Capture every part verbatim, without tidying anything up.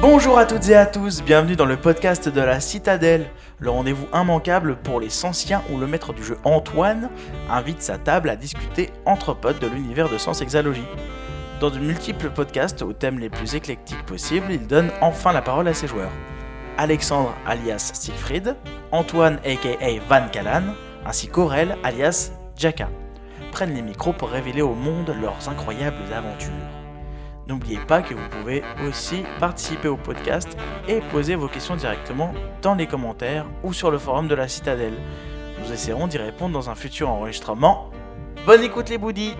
Bonjour à toutes et à tous, bienvenue dans le podcast de la Citadelle, le rendez-vous immanquable pour les Sensiens où le maître du jeu Antoine invite sa table à discuter entre potes de l'univers de Sens Exalogie. Dans de multiples podcasts aux thèmes les plus éclectiques possibles, il donne enfin la parole à ses joueurs. Alexandre alias Siegfried, Antoine aka Van Callan, ainsi qu'Aurel alias Jaka prennent les micros pour révéler au monde leurs incroyables aventures. N'oubliez pas que vous pouvez aussi participer au podcast et poser vos questions directement dans les commentaires ou sur le forum de la Citadelle. Nous essaierons d'y répondre dans un futur enregistrement. Bonne écoute les boudis!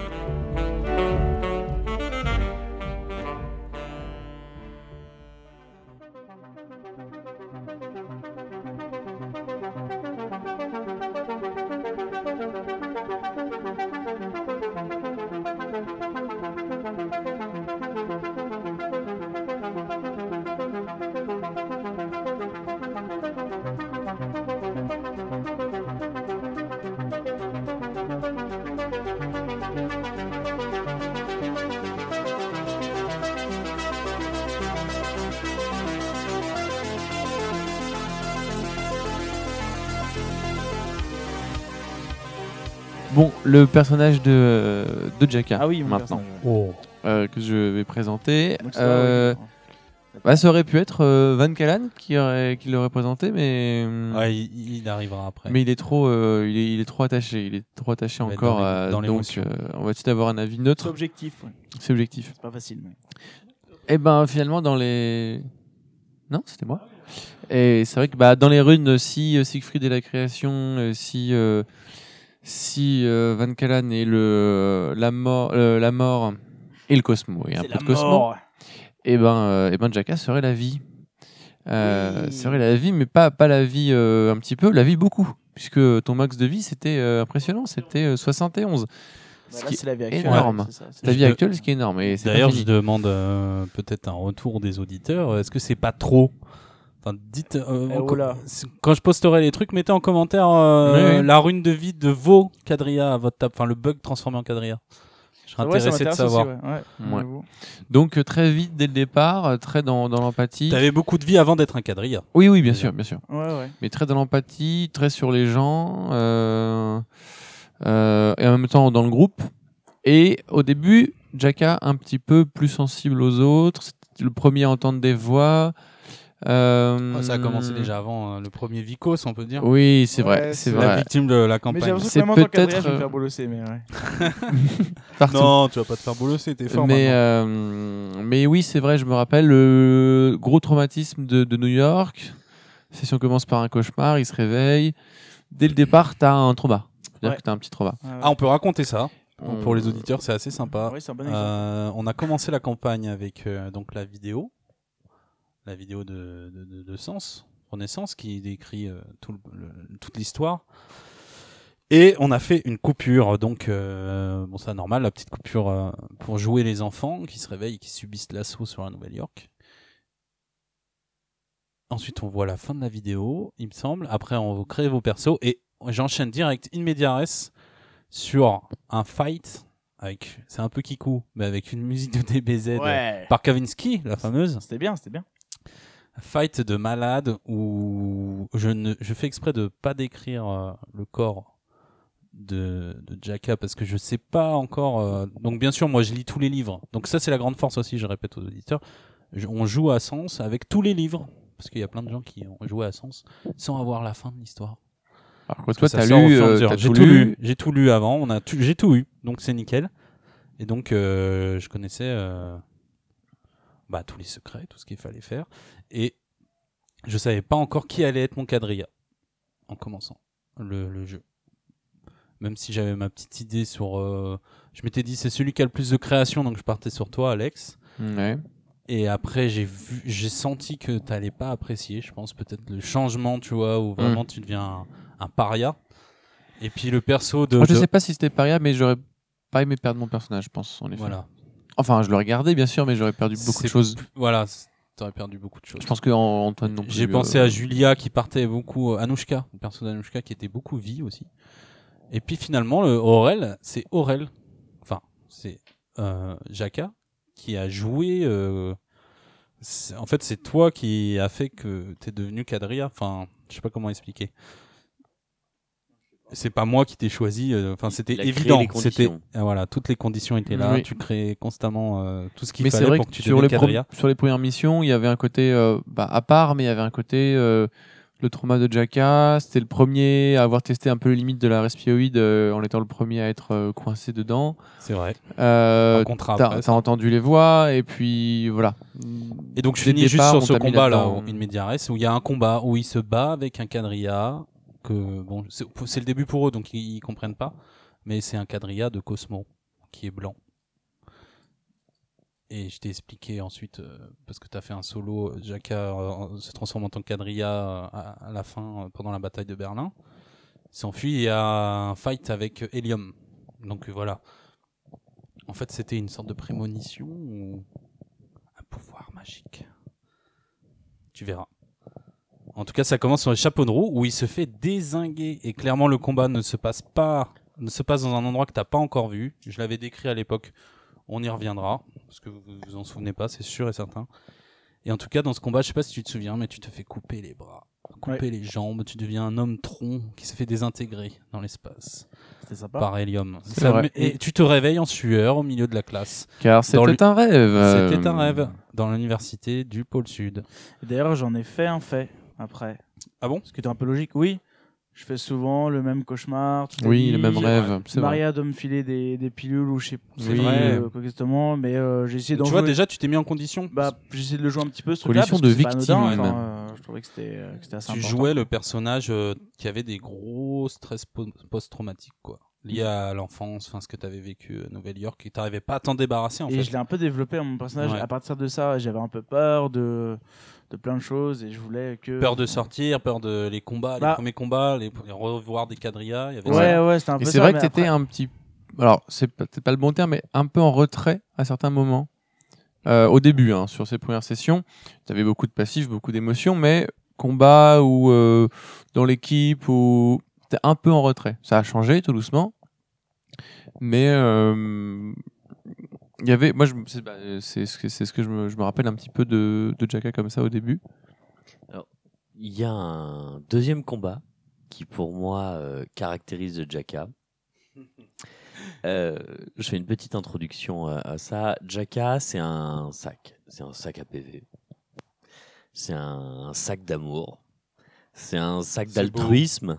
Bon, le personnage de, de Jaka, Ah oui, maintenant, oh. euh, que je vais présenter. Donc, euh, ça, oui. bah, ça aurait pu être euh, Van Callan qui, aurait, qui l'aurait présenté, mais, Ouais, il, il arrivera après. mais il, est trop, euh, il, est, il est trop attaché. Il est trop attaché Ouais, encore. dans les- à, dans donc, l'émotion. euh, on va essayer d'avoir un avis C'est neutre. objectif, ouais. C'est objectif. C'est pas facile. Mais... Et ben finalement, dans les. Non, c'était moi. Et c'est vrai que bah, dans les runes, si euh, Siegfried est la création, euh, si. Euh, Si euh, Van Callan est le, la, mort, euh, la mort et le Cosmo, et un C'est peu la de Cosmo, mort. et ben, euh, et ben Jaka serait la vie. Euh, Oui. Serait la vie, mais pas, pas la vie euh, un petit peu, la vie beaucoup. Puisque ton max de vie, c'était euh, impressionnant, c'était euh, soixante et onze. Bah Ce là, qui c'est la vie est actuelle. énorme. Ouais, c'est ça, c'est C'est la Je vie de- actuelle, ce qui est énorme. Et c'est pas D'ailleurs, fini. je demande euh, peut-être un retour des auditeurs. Est-ce que c'est pas trop Enfin, dites. euh, Eh, en oh co- là. c'est- quand je posterai les trucs, mettez en commentaire euh, Oui, oui. la rune de vie de vos quadrillas à votre table. Enfin, le bug transformé en quadrilla. Je serais Ouais, ça intéressé de m'intéresse savoir. aussi, ouais. Ouais, Ouais. j'avoue. Donc euh, très vite, dès le départ, euh, très dans, dans l'empathie. T'avais beaucoup de vie avant d'être un quadrilla. Oui, oui, bien Déjà. sûr, bien sûr. Ouais, ouais. Mais très dans l'empathie, très sur les gens, euh, euh, et en même temps dans le groupe. Et au début, Jaka un petit peu plus sensible aux autres, c'était le premier à entendre des voix. Euh, Ouais, ça a commencé déjà avant euh, le premier Vicos, on peut dire. Oui, c'est Ouais, vrai, c'est c'est La vrai. victime de la Mais campagne. j'ai l'impression que C'est même en tant peut-être, qu'Adrien, je vais me euh, faire bolosser, mais ouais. Partout. Non, tu vas pas te faire bolosser, t'es fort mais, maintenant. euh, mais oui, c'est vrai, je me rappelle le gros traumatisme de, de New York. Session commence par un cauchemar, il se réveille. Dès le départ, t'as un trauma. C'est-à-dire Ouais. que t'as un petit trauma. Ouais, ouais. Ah, on peut raconter ça. On- Pour les auditeurs, c'est assez sympa. Ouais, c'est un bon exemple. Euh, on a commencé la campagne avec euh, donc la vidéo, la vidéo de, de, de, de Sens, Renaissance, qui décrit euh, tout le- le- toute l'histoire. Et on a fait une coupure, donc euh, bon, c'est normal, la petite coupure euh, pour jouer les enfants qui se réveillent, et qui subissent l'assaut sur la Nouvelle-York. Ensuite, on voit la fin de la vidéo, il me semble. Après, on crée vos persos et j'enchaîne direct in media res sur un fight avec, c'est un peu kikou, mais avec une musique de D B Z Ouais. par Kavinsky, la fameuse. C'était bien, c'était bien. Fight de malade où je ne, je fais exprès de pas décrire euh, le corps de, de Jaka parce que je sais pas encore. euh, donc bien sûr, moi je lis tous les livres. Donc ça c'est la grande force aussi, je répète aux auditeurs. Je- on joue à Sens avec tous les livres parce qu'il y a plein de gens qui ont joué à Sens sans avoir la fin de l'histoire. Alors que Parce toi, que ça t'as sort au lu, fur et à euh, mesure. t'as J'ai tout tout lu. lu, j'ai tout lu avant. On a tout, j'ai tout eu, donc c'est nickel. Et donc euh, je connaissais euh, bah, tous les secrets, tout ce qu'il fallait faire, et je savais pas encore qui allait être mon quadrilla en commençant le, le jeu. Même si j'avais ma petite idée sur, euh, je m'étais dit c'est celui qui a le plus de création, donc je partais sur toi, Alex. Ouais. Et après, j'ai vu, j'ai senti que t'allais pas apprécier, je pense, peut-être le changement, tu vois, où vraiment Mm. tu deviens un, un paria. Et puis le perso de. Moi, je de- sais pas si c'était paria, mais j'aurais pas aimé perdre mon personnage, je pense, en effet. Voilà. Enfin, je le regardais, bien sûr, mais j'aurais perdu beaucoup C'est- de choses. Voilà, c'est- t'aurais perdu beaucoup de choses. Je pense que en- Antoine non plus. J'ai euh, pensé à Julia qui partait beaucoup, Anouchka, le perso d'Anouchka qui était beaucoup vie aussi. Et puis finalement, le Aurel, c'est Aurel. Enfin, c'est euh, Jaka qui a joué euh, c'est- en fait, c'est toi qui a fait que t'es devenu quadrilla. Enfin, je sais pas comment expliquer. C'est pas moi qui t'ai choisi. euh, Enfin, c'était Il a créé évident. les C'était conditions. ah, voilà, toutes les conditions étaient là. Oui. Tu créais constamment euh, tout ce qu'il Mais c'est fallait vrai pour que que tu sur les, deviennes pro- quadrilla. sur les premières missions, il y avait un côté euh, bah, à part, mais il y avait un côté euh, le trauma de Jaka. C'était le premier à avoir testé un peu les limites de la respioïde euh, en étant le premier à être euh, coincé dedans. C'est vrai. Euh, Un contrat t'as, après, t'as ça. entendu les voix et puis voilà. Et donc je Dès le finis juste départ, sur on ce t'a mis combat là, là-dedans. au In Medias Res, où il y a un combat où il se bat avec un quadrilla que bon, c'est, c'est le début pour eux, donc ils, ils comprennent pas. Mais c'est un quadrilla de Cosmo qui est blanc. Et je t'ai expliqué ensuite euh, parce que t'as fait un solo. Jaka euh, se transforme en tant que quadrilla euh, à, à la fin euh, pendant la bataille de Berlin. Il s'enfuit et il y a un fight avec Helium. Donc euh, voilà. En fait, c'était une sorte de prémonition ou un pouvoir magique. Tu verras. En tout cas, ça commence sur les chapeaux de roue où il se fait dézinguer et clairement le combat ne se passe pas, ne se passe dans un endroit que t'as pas encore vu. Je l'avais décrit à l'époque. On y reviendra parce que vous vous en souvenez pas, c'est sûr et certain. Et en tout cas, dans ce combat, je sais pas si tu te souviens, mais tu te fais couper les bras, couper Ouais. les jambes. Tu deviens un homme tronc qui se fait désintégrer dans l'espace C'était sympa. par Helium. C'est Ça vrai. me- Et tu te réveilles en sueur au milieu de la classe. Car Dans c'était un rêve. euh, C'était un rêve dans l'université du pôle Sud. Et D'ailleurs, j'en ai fait un fait après. Ah bon? Ce qui était un peu logique. Oui, je fais souvent le même cauchemar. toute la Oui, nuit. le même c'est rêve. vrai. C'est vrai. Maria doit me filer des, des pilules ou je sais C'est oui, vrai. euh, quoi exactement, mais euh, j'ai essayé d'en Tu vois, jouer. déjà, tu t'es mis en condition. Bah, j'ai essayé de le jouer un petit peu ce truc-là Condition parce que de c'est pas victime, anodin, même. enfin, euh, je trouvais que c'était, euh, que c'était assez tu important. jouais le personnage euh, qui avait des gros stress po- post-traumatiques, quoi. Liés à l'enfance, enfin, ce que tu avais vécu à Nouvelle-York, et t'arrivais pas à t'en débarrasser, en Et fait. je l'ai un peu développé à mon personnage. Ouais. À partir de ça, j'avais un peu peur de, de plein de choses et je voulais que. Peur de sortir, peur de les combats, les Bah. premiers combats, les, les revoir des quadrillas. Il y avait Ouais, ça. ouais, c'était un peu Et ça. c'est vrai que mais t'étais après- un petit. Alors, c'est peut-être pas le bon terme, mais un peu en retrait à certains moments. Euh, au début, hein, sur ces premières sessions, t'avais beaucoup de passifs, beaucoup d'émotions, mais combat ou euh, dans l'équipe ou t'es un peu en retrait. Ça a changé tout doucement, mais euh, il y avait. Moi, je, c'est, bah, c'est ce que c'est ce que je me, je me rappelle un petit peu de de Jaka comme ça au début. Il y a un deuxième combat qui, pour moi, euh, caractérise Jaka. Euh, je fais une petite introduction à, à ça. Jaka, c'est un sac. C'est un sac à P V. C'est un, un sac d'amour. C'est un sac C'est d'altruisme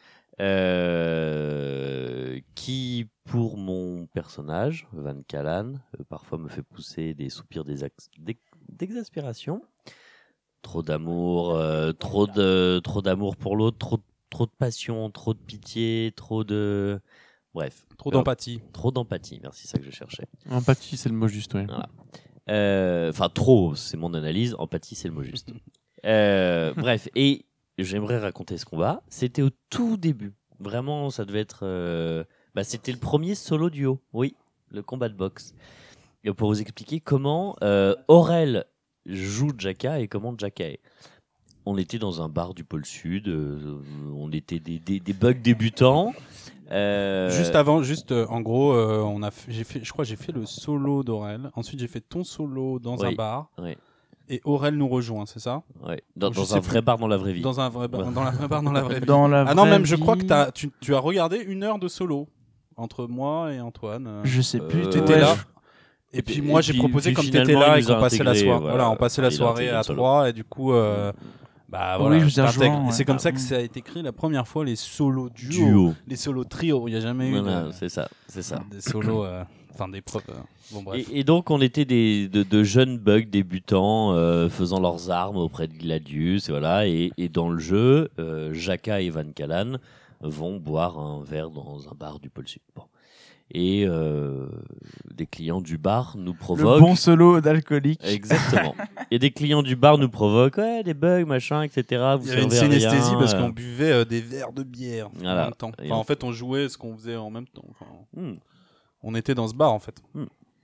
euh, qui, pour mon personnage, Van Callan, euh, parfois me fait pousser des soupirs d'exac- d'ex- d'exaspération. Trop d'amour, euh, trop de trop d'amour pour l'autre, trop trop de passion, trop de pitié, trop de bref, Trop Alors, d'empathie. trop d'empathie. Merci, c'est ça que je cherchais. Empathie, c'est le mot juste, oui. Voilà. Euh, Enfin, trop, c'est mon analyse. Empathie, c'est le mot juste. Euh, bref, et j'aimerais raconter ce combat. C'était au tout début. Vraiment, ça devait être. euh, Bah, c'était le premier solo duo. Oui, le combat de boxe. Et pour vous expliquer comment euh, Aurel joue Jaka et comment Jaka est. On était dans un bar du pôle Sud. euh, on était des, des, des bugs débutants. Euh, Juste avant, juste euh, en gros, euh, on a, f- j'ai fait, je crois, que j'ai fait le solo d'Aurel. Ensuite, j'ai fait ton solo dans Oui. un bar. Oui. Et Aurel nous rejoint, c'est ça? Ouais, dans, Je dans sais un plus. vrai bar dans la vraie vie. Dans un vrai bar, Ouais. dans la vraie bar, dans la vraie vie. Dans la Ah non, vraie même je vie, crois que t'as, tu, tu as regardé une heure de solo entre moi et Antoine. euh, Je sais plus. Euh, T'étais ouais, là. je- Et puis Et moi, puis- j'ai proposé puis comme t'étais finalement, là il et nous a qu'on passait la intégrés, soirée. voilà. Voilà, on passait la Il a soirée intégré à le solo. trois et du coup, euh, bah Oui, voilà. je vous ai t'intègres. rejoint, Et ouais. c'est comme ça que Mm. ça a été créé la première fois les solos duo, Duo. les solos trio. Il y a jamais Voilà, eu de- c'est ça, c'est ça. des solos, euh, enfin des preuves. euh, Bon bref. Et, et donc, on était des, de, de jeunes bugs débutants euh, faisant leurs armes auprès de Gladius. Et, voilà, et, et dans le jeu, euh, Jaka et Van Callan vont boire un verre dans un bar du pôle Sud. Bon. Et euh, des clients du bar nous Le provoquent. bon solo d'alcoolique. Exactement. Et des clients du bar nous provoquent, ouais, des bugs, machin, et cetera. Vous Il y avait une servez à rien, synesthésie parce euh. qu'on buvait euh, des verres de bière Voilà. en même temps. Et Enfin, on- en fait, on jouait ce qu'on faisait en même temps. Enfin, Hmm. on était dans ce bar en fait.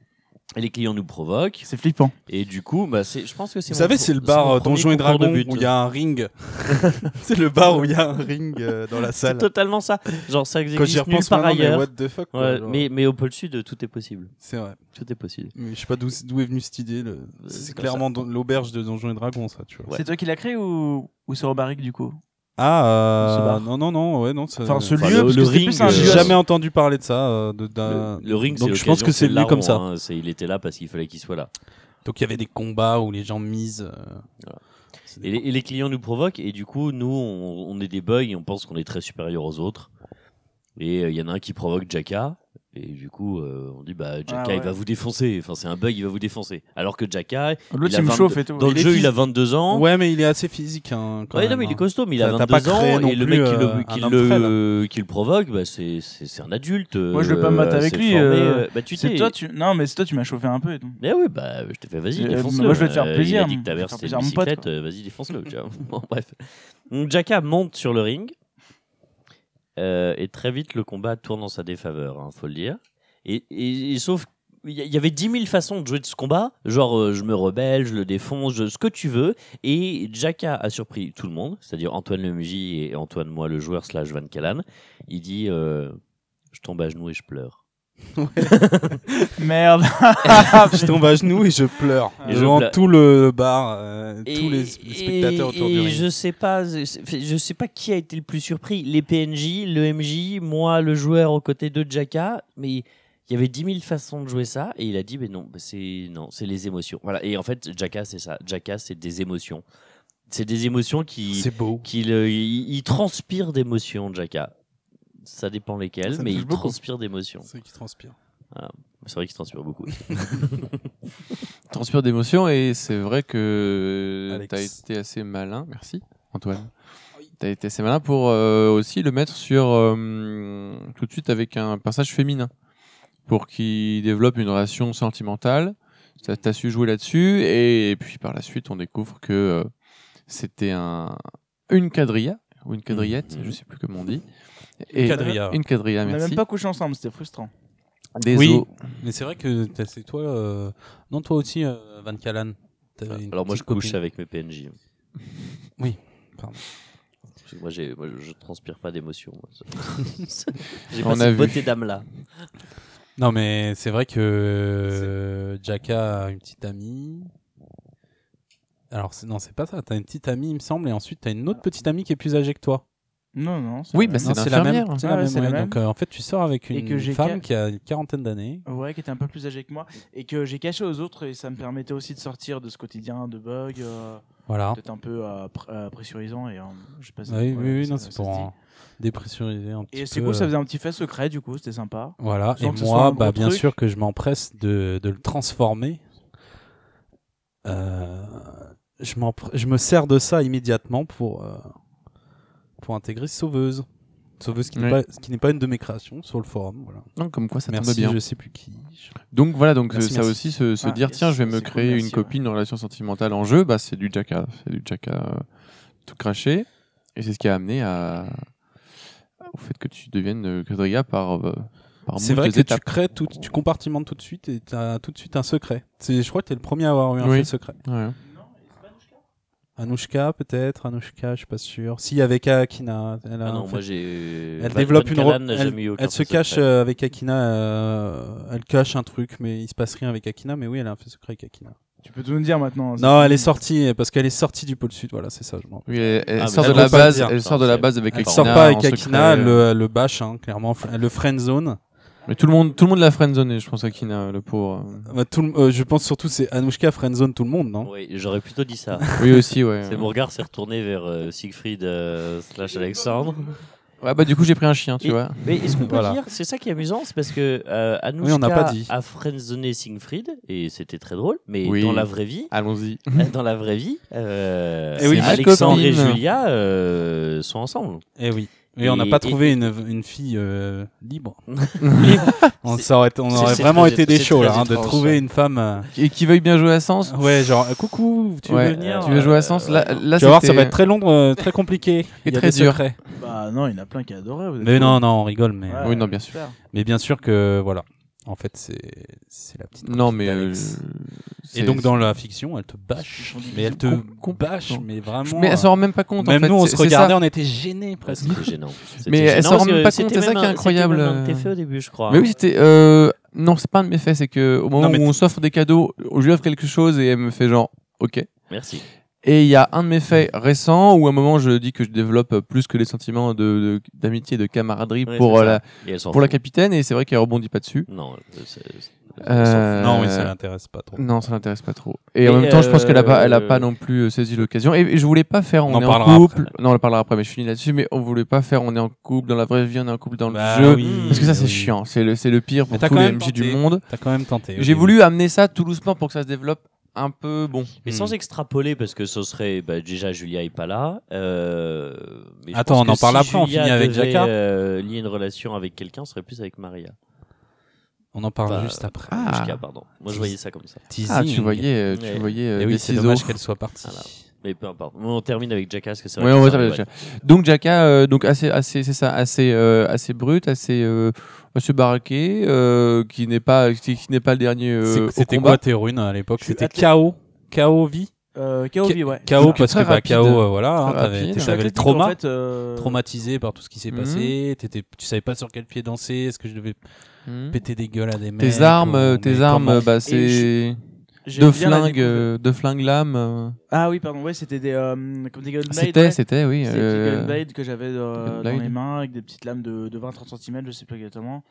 Et les clients nous provoquent. C'est flippant. Et du coup, bah, c'est, je pense que c'est Vous mon savez, pro- c'est le mon bar euh, premier Donjons et concours de Dragons but. où il y a un ring. C'est le bar où il y a un ring euh, dans la C'est salle. totalement ça. Genre, ça Quand j'y existe nulle repense part maintenant, mais ailleurs. what the fuck. quoi, Ouais, genre. mais, mais au pôle sud, tout est possible. C'est vrai. Tout est possible. Mais je sais pas d'où d'où est venue cette idée. le- c'est C'est comme clairement don- l'auberge de Donjons et Dragons, ça, tu vois. Ouais. C'est toi qui l'as créé ou, ou c'est Robaric du coup? Ah, Ce euh, bar. non, non, non, ouais, non. ça- Enfin, ce Enfin, lieu, le- parce le que c'était ring, plus un euh, J'ai lieu. jamais entendu parler de ça. euh, de- d'un- Le, le ring, Donc c'est je pense que c'est le venu comme ça. larron, hein. C'est- il était là parce qu'il fallait qu'il soit là. Donc il y avait des combats où les gens misent. euh, Voilà. c'est des- Et les, et les clients nous provoquent, et du coup, nous, on, on est des bugs, et on pense qu'on est très supérieur aux autres. Et il y en a un qui provoque Jaka, et du coup, euh, on dit, bah, Jaka, Ah ouais. il va vous défoncer. Enfin, c'est un bug, il va vous défoncer. Alors que Jaka, L'autre, il a il me vingt-deux chauffe et tout. dans le Il est jeu, fils- il a vingt-deux ans. Ouais, mais il est assez physique. Hein, quand Ouais, même, non, mais il est hein. costaud, mais il a T'as- t'as vingt-deux pas créé ans, non et le plus, mec qui euh, le, qui un homme le, frêle. qui le provoque, bah, c'est, c'est, c'est un adulte. Moi, je vais pas me battre euh, avec c'est lui, formé, euh, euh, bah, tu C'est sais. toi, tu... Non, mais c'est toi, tu m'as chauffé un peu et tout. Eh oui, bah, je t'ai fait, vas-y, Euh, défonce-le. moi, je vais te faire Euh, plaisir, Il a dit que ta je vais mère, faire c'était une plaisir à mon pote, bicyclette, quoi. euh, vas-y, défonce-le. tu vois. Bon, bref. Donc, Jaka monte sur le ring, euh, et très vite, le combat tourne en sa défaveur, hein, faut le dire. Et, et, et sauf il y, y avait dix mille façons de jouer de ce combat, genre euh, je me rebelle, je le défonce, je- ce que tu veux. Et Jaka a surpris tout le monde, c'est-à-dire Antoine le M J et Antoine, moi, le joueur slash Van Callan. Il dit euh, je tombe à genoux et je pleure. Merde. Je tombe à genoux et je pleure. Et je Devant pleure. tout le bar, euh, Et- tous les spectateurs autour et du ring. je sais pas, je sais pas qui a été le plus surpris, les P N J, le M J, moi, le joueur aux côtés de Jaka, mais il y avait dix mille façons de jouer ça, et il a dit, mais non, bah, c'est non, c'est les émotions. Voilà. Et en fait, Jaka, c'est ça. Jaka, c'est des émotions. C'est des émotions qui, C'est beau. qui le- il, il transpire d'émotions, Jaka. Ça dépend lesquelles, Ça me mais touche il beaucoup. transpire d'émotions. C'est qui transpire. C'est vrai qu'il transpire beaucoup. Transpire d'émotion et c'est vrai que Alex. tu as été assez malin, merci Antoine. Tu as été assez malin pour euh, aussi le mettre sur euh, tout de suite avec un personnage féminin pour qu'il développe une relation sentimentale. Tu as su jouer là-dessus et, et puis par la suite on découvre que euh, c'était un une quadrilla ou une quadrillette, Mhm. je sais plus comment on dit. Une quadrilla. Une quadrilla, On n'a merci. même pas couché ensemble, c'était frustrant. Des Oui. os. Mais c'est vrai que t'as- c'est toi. euh, Non, toi aussi, euh, Van Callan. T'avais une Alors moi, je petite couche copine. avec mes P N J. Oui, pardon. Parce que Moi, j'ai, moi, je transpire pas d'émotion. moi. J'ai On pas a cette vu. beauté d'âme là. Non, mais c'est vrai que euh, Jaka a une petite amie. Alors, c'est- non, c'est pas ça. T'as une petite amie, il me semble, et ensuite t'as une autre petite amie qui est plus âgée que toi. Non, non. Oui, la bah, même. c'est Non, la même. l'infirmière. C'est Ah la ouais, même, c'est la ouais. même. Donc, euh, en fait, tu sors avec Et une que j'ai femme ca- qui a une quarantaine d'années. Ouais, qui était un peu plus âgé que moi et que j'ai caché aux autres et ça me permettait aussi de sortir de ce quotidien de bug, euh, Voilà. peut-être un peu euh, pr- euh, pressurisant et euh, je sais pas si- Oui, ouais, oui, oui, ça- non, ça c'est se pour dit. euh, dépressuriser un petit Et peu. c'est cool, ça euh, faisait un petit fait secret du coup, c'était sympa. Voilà. Sans Et que ce soit moi, un bah, gros bien truc. sûr que je m'empresse de, de le transformer. Euh, je, m'empre- je me sers de ça immédiatement pour, euh, pour intégrer Sauveuse. Sauveuse qui n'est Oui. pas, qui n'est pas une de mes créations sur le forum. Voilà. Non, comme quoi ça tombe Merci, bien. je sais plus qui. Donc voilà, donc Merci, euh, ça merci. aussi se, se Ah, dire yes, tiens, je vais me c'est cool, créer merci, une copine, une relation sentimentale en jeu, bah c'est du Jaka, c'est du Jaka euh, tout craché, et c'est ce qui a amené à au fait que tu deviennes euh, quadrilla par euh, par C'est moult vrai que tu étapes. crées tout, tu compartimentes tout de suite et tu as tout de suite un secret. C'est, je crois que tu es le premier à avoir eu un Oui. fait secret. Ouais. Anouchka peut-être, Anouchka, je suis pas sûr. Si avec Akina, elle a Ah non, un fait- moi j'ai. Elle Van- développe Van une Callan ro- n'a elle, jamais eu aucun elle se fait cache secret. euh, avec Akina, euh, elle cache un truc, mais il se passe rien avec Akina. Mais oui, elle a un fait secret avec Akina. Tu peux tout nous dire maintenant. Non, elle est sortie parce qu'elle est sortie du pôle sud. Voilà, c'est ça. Je m'en rappelle. Oui, elle, elle Ah, sort mais de elle la veut pas base, le dire. elle sort de la base avec Elle Akina. sort pas avec en Akina, secret. elle le, elle le bâche hein, clairement, elle le friend zone. Mais tout le monde, tout le monde l'a friendzoné, je pense Akina, le pauvre. Bah, tout le- euh, je pense surtout c'est Anouchka friend zone tout le monde, non? Oui, j'aurais plutôt dit ça. Oui aussi, ouais. C'est mon regard s'est retourné vers euh, Siegfried euh, slash Alexandre. Ouais, bah du coup j'ai pris un chien, tu Et- vois. Mais est-ce qu'on peut Voilà. dire, c'est ça qui est amusant, c'est parce que euh, Anouchka Oui, on n'a pas dit. a friendzoné Siegfried et c'était très drôle, mais Oui. dans la vraie vie, Allons-y. dans la vraie vie, euh, Eh oui, Alexandre ma et copine. Julia euh, sont ensemble. Eh oui. Et on n'a Et- pas et- trouvé une, une fille euh, libre. on C'est- ça aurait, on c'est- aurait c'est vraiment très- été des c'est chauds très là, hein, de étrange, trouver ça. une femme. euh, Et qui veuille bien jouer à Sens. Ouais, genre euh, coucou, tu Ouais, veux venir tu veux jouer à Sens. Là, euh, là Tu vas voir, ça c'était- va être très long, euh, très compliqué. Il y a très des dur. secrets. Bah non, il y en a plein qui adoraient. vous êtes Mais fous. non, non, on rigole. Mais, Ouais, Oui, non, bien sûr. super. mais bien sûr que voilà. En fait, c'est c'est la petite. Non, copine mais. euh, d'Alex. c'est- Et donc dans la fiction, elle te bâche, mais elle te Com- complètement. bâche, mais vraiment. Mais elle s'en rend même pas compte. Même en fait. nous, on c'est- se c'est regardait, ça. on était gênés presque. C'était gênant. C'était Mais elle gênant s'en rend parce même que pas c'était compte, c'est ça même qui est un- incroyable. C'était même un de tes faits au début, je crois. Mais oui, c'était. Euh... Non, c'est pas un de mes faits, c'est que au moment Non, mais où t- on s'offre des cadeaux, je lui offre quelque chose et elle me fait genre, ok. Merci. Et il y a un de mes faits récents où à un moment je dis que je développe plus que les sentiments de, de- d'amitié et de camaraderie Ouais, pour, c'est euh, ça. la, Et elle s'en pour la fout. capitaine et c'est vrai qu'elle rebondit pas dessus. Non, c'est- c'est- Euh, Non, oui, ça l'intéresse pas trop. Non, ça l'intéresse pas trop. Et, Et en même temps, je pense qu'elle a pas, elle a euh, pas non plus euh, saisi l'occasion. Et, et je voulais pas faire on, On en est en parlera couple. après. Non, on en parlera après, mais je finis là-dessus. Mais on voulait pas faire on est en couple dans la vraie vie, on est en couple dans Bah le jeu. oui, Parce que ça, c'est oui. chiant. C'est le, c'est le pire Mais pour t'as tous quand les même M J du tenté. monde. T'as quand même tenté. au J'ai début. voulu amener ça tout doucement pour que ça se développe un peu bon. Mais Hmm. sans extrapoler, parce que ce serait bah, déjà Julia est pas là. Euh, mais je Attends, pense on en que parle si après, on Julia finit avec devait, Jaka. euh, lier une relation avec quelqu'un, ce serait plus avec Maria. On en parle Enfin, juste après. Ah. Jaka, pardon. Moi, je voyais ça comme ça. Teasing. Ah, tu voyais, euh, tu Ouais. voyais euh, Et oui, des c'est ciseaux. dommage qu'elle soit partie. Voilà. Mais peu importe. On termine avec Jaka, parce que c'est Ouais, vrai. on que va ça, terminer ouais. avec Jaka. Donc Jaka, euh, donc assez, assez, c'est ça, assez, euh, assez brut, assez, euh, assez baraqué, euh, qui n'est pas, qui, qui n'est pas le dernier euh, C'est- au C'était combat. quoi tes runes à l'époque? Je suis C'était athlétique. K O K O vie Euh, K O V, ouais. K O Donc, parce très que bah, rapide. K O, euh, voilà, hein, Très t'avais rapide. t'avais Je suis le athlétique, trauma, en fait, euh, traumatisé par tout ce qui s'est Mhm. passé. T'étais- Tu savais pas sur quel pied danser. Est-ce que je devais Hmm. péter des gueules à des mecs? Tes armes, ou- euh, mais tes armes, comment- bah c'est j'aime deux bien la flingues, découverte. euh, deux flingues lames. euh. Ah oui, pardon, ouais, c'était des, euh, comme des gunblades. C'était, ouais. c'était, oui. C'était euh, des gunblades que j'avais euh, dans gunblade. les mains avec des petites lames de, de vingt à trente centimètres, je sais plus exactement.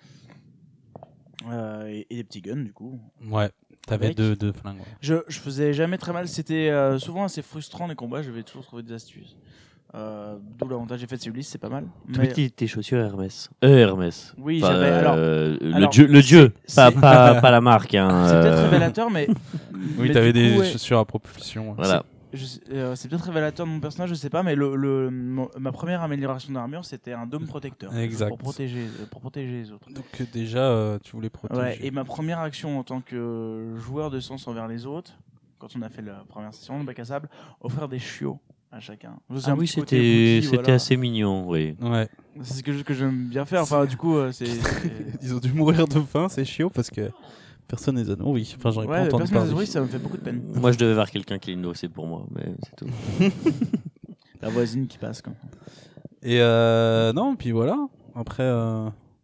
Euh, et, et des petits guns, du coup. Ouais, t'avais Avec. deux, deux flingues. ouais. Je, je faisais jamais très mal, c'était euh, souvent assez frustrant les combats, j'avais toujours trouvé des astuces. Euh, D'où l'avantage j'ai fait de Ulysse, c'est pas mal. Tout Mais- petit, tes chaussures Hermès. Euh, Hermès. Oui, Enfin, j'avais. Alors, euh, le alors, dieu, le dieu, c'est- pas, c'est- pas, pas la marque. Hein, c'est peut-être euh, révélateur, mais. Oui, mais t'avais du des coup, ouais, chaussures à propulsion. ouais. Voilà. je sais- euh, c'est peut-être révélateur de mon personnage, je sais pas, mais le, le- mon- ma première amélioration d'armure, c'était un dôme protecteur. Exact. Pour protéger, euh, pour protéger les autres. Donc euh, déjà, euh, tu voulais protéger. Ouais, et ma première action en tant que joueur de sens envers les autres, quand on a fait la première session, le bac à sable, offrir des chiots à chacun. C'est Ah un oui, petit côté c'était rookie, c'était voilà. assez mignon, oui. Ouais. C'est ce que je- que j'aime bien faire. Enfin, du coup, euh, c'est. c'est- Ils ont dû mourir de faim, c'est chiant parce que personne les a nourris. Enfin, j'aurais Ouais, pas entendu personne parler. n'a oui, ça me fait beaucoup de peine. Moi, je devais voir quelqu'un qui les nourrissait pour moi, mais c'est tout. La voisine qui passe, quoi. Et euh, non, puis voilà. Après, euh,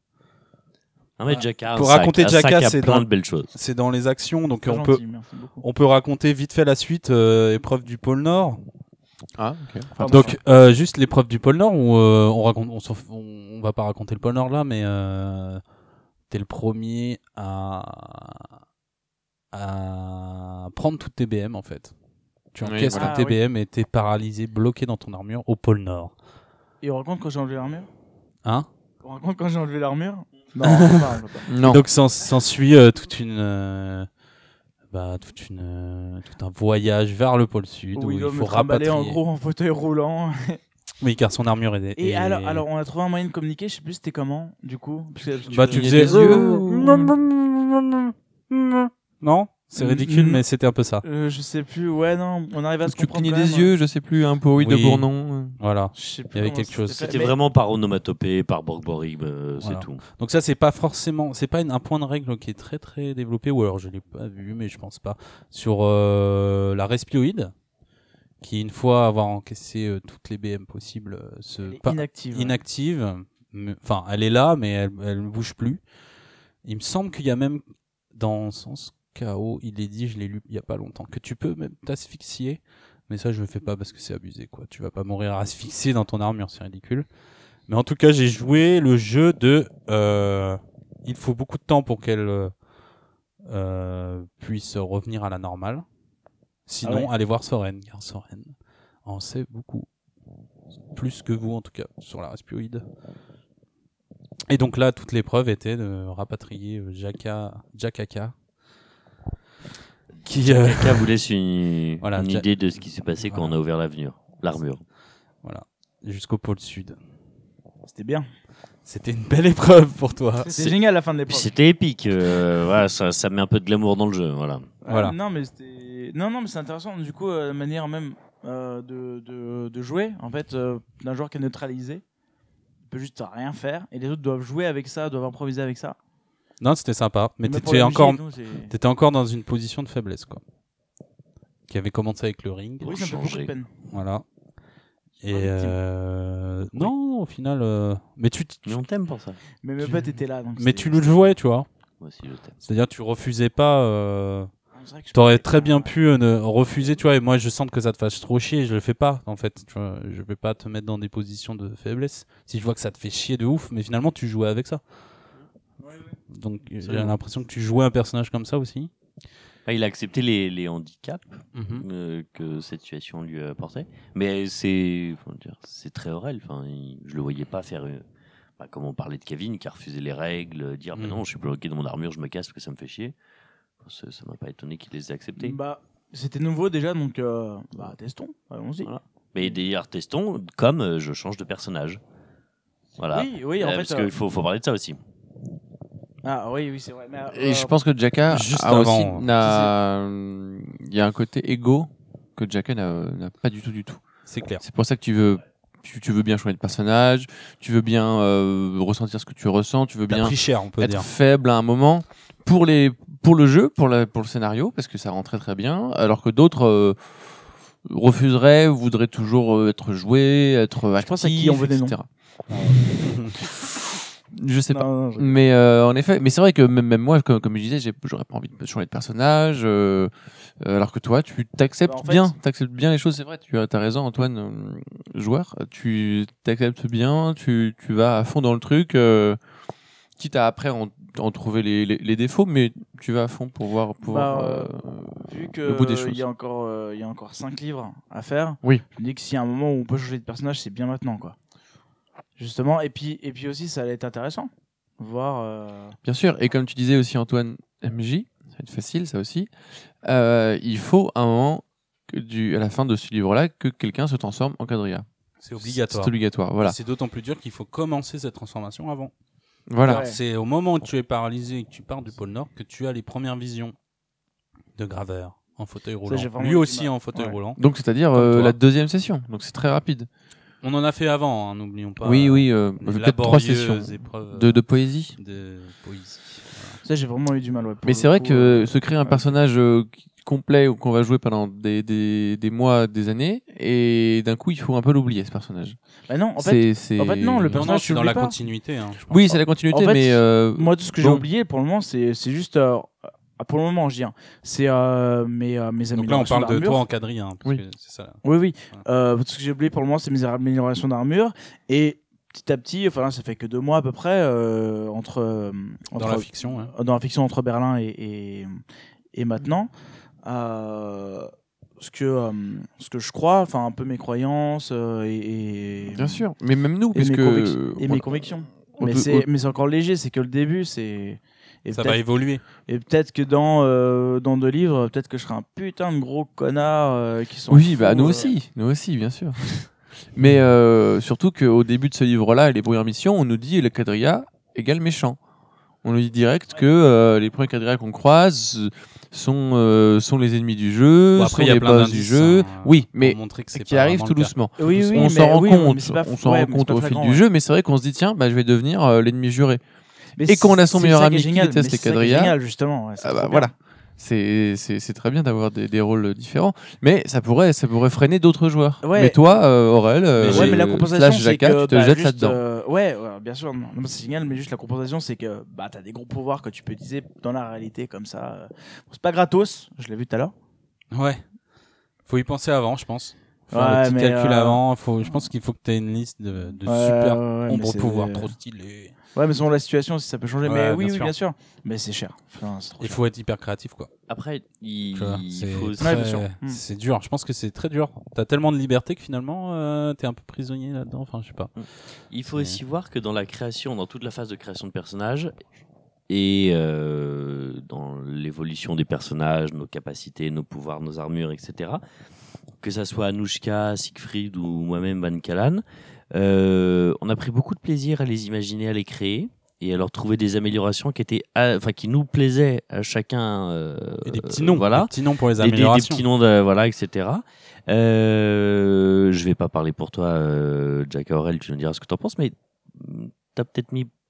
Ah, mais Jaka, Pour un sac, raconter un Jaka, sac à c'est plein dans- de belles choses. c'est dans les actions, donc Très on peut gentil, merci beaucoup. on peut raconter vite fait la suite. euh, épreuve du pôle Nord. Ah, ok. Pardon. Donc euh, juste l'épreuve du pôle Nord où euh, on raconte, on, s'en f- on, on va pas raconter le pôle Nord là, mais euh, t'es le premier à à prendre toutes tes B M en fait. Tu Oui, encaisses voilà. toutes tes Ah, oui. B M et t'es paralysé, bloqué dans ton armure au pôle Nord. Et on raconte quand j'ai enlevé l'armure Hein? On raconte quand j'ai enlevé l'armure Non, on peut pas, on peut pas. Non. Donc s'en- s'ensuit euh, toute une euh, bah, toute une euh, tout un voyage vers le pôle Sud où Où il il doit faut me trimballer rapatrier. en gros en fauteuil roulant. Oui, car son armure est. Et est- alors, alors, on a trouvé un moyen de communiquer, je sais plus c'était comment, du coup. Parce que Bah tu Il y a faisais. des yeux. Non, c'est Mm, ridicule, mm. mais c'était un peu ça. Euh, je sais plus, ouais, non, on arrive à se Tu comprendre. clignais quand des même, yeux, je sais plus, un pour oui, deux Oui. pour non. Voilà. Je sais plus Il y avait comment quelque ça chose. s'était fait, C'était mais- vraiment par onomatopée, par borborigme, euh, Voilà. c'est tout. Donc ça, c'est pas forcément, c'est pas une- un point de règle qui est très très développé, ou alors je l'ai pas vu, mais je pense pas. Sur euh, la respioïde, qui une fois avoir encaissé euh, toutes les B M possibles, euh, se Elle est pa- inactive. ouais. inactive. mais- Enfin, elle est là, mais elle, elle ne bouge plus. Il me semble qu'il y a même dans Sens K O, il est dit, je l'ai lu il y a pas longtemps, que tu peux même t'asphyxier. Mais ça, je le fais pas parce que c'est abusé, quoi. Tu vas pas mourir asphyxié dans ton armure, c'est ridicule. Mais en tout cas, j'ai joué le jeu de. Euh, il faut beaucoup de temps pour qu'elle euh, euh, puisse revenir à la normale. Sinon, Ah ouais. allez voir Soren, car Soren en sait beaucoup. Plus que vous, en tout cas, sur la respioïde. Et donc là, toute l'épreuve était de rapatrier euh, Jaka, Jakaka. Qui, euh, Jaka vous laisse une, Voilà, une Ja- idée de ce qui s'est passé quand on a ouvert l'avenir, l'armure. voilà, jusqu'au pôle sud. C'était bien. C'était une belle épreuve pour toi. C'est génial la fin de Puis l'épreuve. c'était épique, euh, voilà, ça, ça met un peu de glamour dans le jeu, voilà. Ah, Voilà. Non, mais c'était. Non, non, mais c'est intéressant. Du coup, euh, la manière même euh, de, de, de jouer, en fait, euh, d'un joueur qui est neutralisé, il peut juste rien faire, et les autres doivent jouer avec ça, doivent improviser avec ça. Non, c'était sympa, mais Même pour t'étais la encore, musique et tout, c'est- t'étais encore dans une position de faiblesse, quoi. Qui avait commencé avec le ring. Oui, ça me fait beaucoup de changer. peine. Voilà. Et pas victime. euh... non, au final, euh... mais tu, t- Mais on t'aime pour ça. Mais mes Tu- potes étaient là. Donc mais c'est- tu le jouais, tu vois. Moi aussi, je t'aime. C'est-à-dire, tu refusais pas. Euh... C'est vrai que je T'aurais parlais très avec- bien pu euh, ne refuser, tu vois. Et moi, je sens que ça te fasse trop chier, je le fais pas, en fait. Tu vois, je vais pas te mettre dans des positions de faiblesse. Si je vois que ça te fait chier de ouf, mais finalement, tu jouais avec ça. Donc, j'ai Absolument. l'impression que tu jouais un personnage comme ça aussi. Ah, il a accepté les, les handicaps Mhm. euh, que cette situation lui apportait. Mais c'est comment dire, c'est très Aurel. Enfin, il- je le voyais pas faire. euh, bah, comme on parlait de Kevin, qui a refusé les règles, dire bah Mm. non, je suis bloqué dans mon armure, je me casse parce que ça me fait chier. Enfin, ça ça m'a pas étonné qu'il les ait acceptés. Bah, c'était nouveau déjà, donc euh, bah, testons. Allons-y. Voilà. Mais d'ailleurs, testons comme euh, je change de personnage. Voilà. Oui, oui, en Euh, fait. parce euh, qu'il faut, faut parler de ça aussi. Ah oui, oui, c'est vrai. Mais, Et euh, je pense que Jaka Juste a avant, aussi hein. n'a- il y a un côté égo que Jaka n'a n'a pas du tout du tout. C'est clair. C'est pour ça que tu veux tu, tu veux bien changer de personnage, tu veux bien euh, ressentir ce que tu ressens, tu veux T'as bien pris cher, on peut être dire. faible à un moment pour les pour le jeu, pour la, pour le scénario parce que ça rend très très bien, alors que d'autres euh, refuseraient, voudraient toujours euh, être joués, être actifs, pense à qui on veut des et noms. cetera. Je sais non, pas. non, je- Mais euh, en effet, mais c'est vrai que même, même moi, comme, comme je disais, j'ai- j'aurais pas envie de changer de personnage, euh, euh, alors que toi, tu t'acceptes Bah, en fait- bien, t'acceptes bien les choses. C'est vrai, tu as, t'as raison, Antoine, euh, joueur, tu t'acceptes bien, tu, tu vas à fond dans le truc, euh, quitte à après en, en trouver les, les, les défauts, mais tu vas à fond pour voir, pour Bah, voir, euh, euh, Vu le bout des qu'il choses. y a encore euh, il y a encore cinq livres à faire, Oui. je me dis que s'il y a un moment où on peut changer de personnage, c'est bien maintenant, quoi. Justement, et puis et puis aussi, ça allait être intéressant, voir. euh, Bien sûr, et comme tu disais aussi Antoine M J, ça va être facile ça aussi, euh, il faut à un moment, que du, à la fin de ce livre-là, que quelqu'un se transforme en quadrilla. C'est obligatoire. C'est obligatoire, voilà. C'est d'autant plus dur qu'il faut commencer cette transformation avant. Voilà. Ouais. C'est au moment où tu es paralysé et que tu pars du pôle Nord que tu as les premières visions de Graveur en fauteuil roulant. j'ai vraiment Lui eu du aussi mal. en fauteuil Ouais. roulant. Donc c'est-à-dire Comme euh, toi. la deuxième session, donc c'est très rapide. On en a fait avant, hein, n'oublions pas. oui, oui, euh, les peut-être trois laborieuses sessions épreuves de, de poésie. de poésie. Ça, j'ai vraiment eu du mal. Ouais, pour Mais le c'est vrai coup, que euh, se créer un ouais. personnage euh, qui- complet ou qu'on va jouer pendant des, des, des mois, des années, et d'un coup il faut un peu l'oublier ce personnage. Bah non, en fait, C'est- c'est- en fait, non, le Non, non, personnage, c'est tu dans l'oublies la pas. continuité. Hein, je pense. Oui, c'est la continuité, En fait, mais euh, moi, tout ce que j'ai bon. oublié pour le moment, c'est c'est juste. euh, pour le moment, je dis, hein, c'est euh, mes, euh, mes Donc là, on améliorations parle de d'armure. toi en quadrille, hein, parce Oui. que c'est ça. Oui, oui. Voilà. Euh, tout ce que j'ai oublié pour le moment, c'est mes améliorations d'armure. Et petit à petit, enfin là, ça fait que deux mois à peu près, euh, entre, euh, Dans entre- la fiction, hein. dans la fiction entre Berlin et, et, et maintenant. Euh, ce, que, euh, ce que je crois, enfin un peu mes croyances euh, et, et- bien sûr. Mais même nous, et, mes, puisque convic- et on- mes convictions. on Mais te- c'est on- mais c'est encore léger, c'est que le début, c'est. Et Ça va peut-être évoluer. et peut-être que dans, euh, dans deux livres, peut-être que je serai un putain de gros connard euh, qui sont. Oui, bah fous, nous euh. aussi, nous aussi, bien sûr. Mais euh, surtout qu'au début de ce livre-là, les premières missions, on nous dit le quadrilla égale méchant. On nous dit direct que euh, les premiers quadrillas qu'on croise sont, euh, sont les ennemis du jeu, Bon, sont après, il y a les plein boss du d'indices. jeu. hein, oui, pour mais montrer que c'est qui pas arrive vraiment tout le cas. doucement. Oui, oui, on mais- s'en rend oui, mais compte, c'est pas- on s'en ouais, rend mais c'est compte pas au très fil grand, du ouais. jeu, mais c'est vrai qu'on se dit tiens, bah, je vais devenir euh, l'ennemi juré. Mais Et qu'on a son c'est meilleur ça qui est ami qui génial, déteste mais les c'est ça qui est quadrillas. génial, justement. ouais, c'est Ah trop bah bien. voilà. C'est c'est c'est très bien d'avoir des, des rôles différents, mais ça pourrait ça pourrait freiner d'autres joueurs. Ouais. Mais toi, euh, Aurel, euh, Ouais, mais la compensation, slash c'est Jaka, que tu te bah, jettes juste, là-dedans. euh, ouais, ouais, bien sûr, non, non, c'est génial, mais juste la compensation, c'est que bah t'as des gros pouvoirs que tu peux utiliser dans la réalité comme ça. euh. Bon, c'est pas gratos, je l'ai vu tout à l'heure. Ouais. Faut y penser avant, je pense. Faire Ouais, le petit mais, calcul euh, avant. Faut, je pense qu'il faut que tu aies une liste de, de Ouais, super ouais, ouais, mais ombres c'est- pouvoirs trop stylés. Ouais, mais selon la situation, si ça peut changer. Ouais, mais oui, bien oui, sûr. bien sûr. Mais c'est cher. Enfin, c'est trop Il cher. faut être hyper créatif, quoi. Après, il, Tu vois, il c'est faut aussi. Ouais, très- bien sûr. Hmm. c'est dur. Je pense que c'est très dur. T'as tellement de liberté que finalement, euh, t'es un peu prisonnier là-dedans. Enfin, je sais pas. Il faut C'est- aussi voir que dans la création, dans toute la phase de création de personnages et euh, dans l'évolution des personnages, nos capacités, nos pouvoirs, nos armures, et cetera, que ça soit Anouchka, Siegfried ou moi-même Van Callan, euh, on a pris beaucoup de plaisir à les imaginer, à les créer et à leur trouver des améliorations qui étaient, à- enfin, qui nous plaisaient à chacun. euh, Et des petits noms. voilà. Des petits noms pour les Des- des, des améliorations. petits noms, de, voilà, et cetera. Euh, je vais pas parler pour toi, euh, Jack Aurel, tu nous diras ce que tu en penses, mais tu as peut-être mis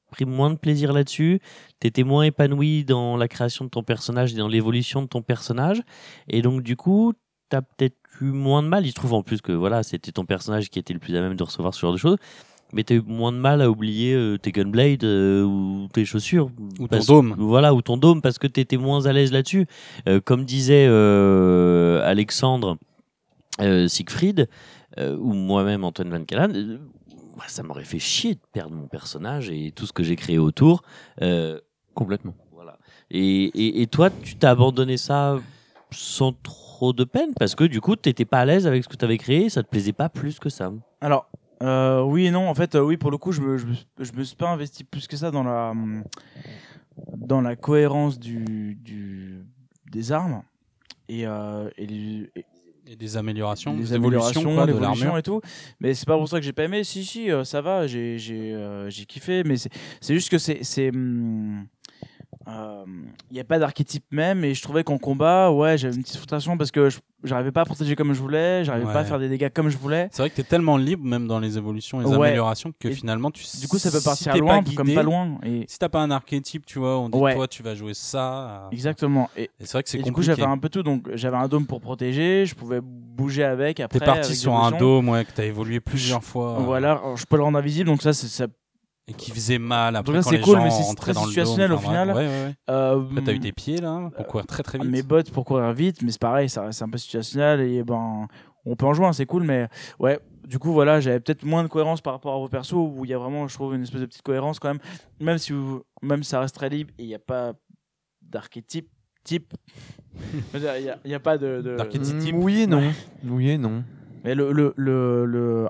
pris moins de plaisir là-dessus, t'étais moins épanoui dans la création de ton personnage et dans l'évolution de ton personnage, et donc du coup, t'as peut-être eu moins de mal. Il se trouve en plus que voilà, c'était ton personnage qui était le plus à même de recevoir ce genre de choses, mais t'as eu moins de mal à oublier euh, tes Gunblade euh, ou tes chaussures. Ou ton Parce- dôme. Voilà, ou ton dôme, parce que t'étais moins à l'aise là-dessus. Euh, comme disait euh, Alexandre euh, Siegfried, euh, ou moi-même Antoine Van Callan, euh, bah, ça m'aurait fait chier de perdre mon personnage et tout ce que j'ai créé autour. Euh, Complètement. voilà. Et, et, et toi, tu t'as abandonné ça sans trop de peine, parce que du coup, t'étais pas à l'aise avec ce que t'avais créé, ça te plaisait pas plus que ça. Alors, euh, oui et non. En fait, euh, oui, pour le coup, je me, je, me, je me suis pas investi plus que ça dans la, hum, dans la cohérence du, du, des armes et, euh, et, les, et Et des améliorations, les des améliorations, évolutions quoi, de l'évolution l'armure. et tout. Mais c'est pas pour ça que j'ai pas aimé. Si, si, euh, ça va, j'ai, j'ai, euh, j'ai kiffé. Mais c'est, c'est juste que c'est, c'est, hum, euh, y a pas d'archétype même, et je trouvais qu'en combat, ouais, j'avais une petite frustration parce que je, j'arrivais pas à protéger comme je voulais, j'arrivais Ouais. pas à faire des dégâts comme je voulais. C'est vrai que t'es tellement libre, même dans les évolutions et les Ouais. améliorations, que Et finalement, tu Du coup, ça peut si partir t'es loin, pas comme guidé, pas loin. Et Si t'as pas un archétype, tu vois, on dit Ouais. toi, tu vas jouer ça. euh, exactement. Et, Et c'est vrai que c'est et du coup, compliqué. j'avais un peu tout. Donc, j'avais un dôme pour protéger, je pouvais bouger avec. Après, T'es parti avec sur des un évolutions. dôme, ouais, que t'as évolué plusieurs fois. euh, Voilà, alors, je peux le rendre invisible, donc ça, c'est ça. Et qui faisait mal après là, quand c'est les cool, gens mais c'est rentraient très dans le dôme. situationnel, au enfin, final. bref. Ouais, ouais, ouais. Euh, Après, t'as eu tes pieds là pour courir très très vite. mes bottes pour courir vite, mais c'est pareil, ça c'est un peu situationnel et ben on peut en jouer, hein, c'est cool, mais ouais, du coup voilà, j'avais peut-être moins de cohérence par rapport à vos persos où il y a vraiment, je trouve, une espèce de petite cohérence quand même, même si vous, même si ça reste très libre et il n'y a pas d'archétype type, il y, a- il y a pas de, de... D'archétype. type. Mm, Oui et non. Oui et non. Mais le, le, le, le-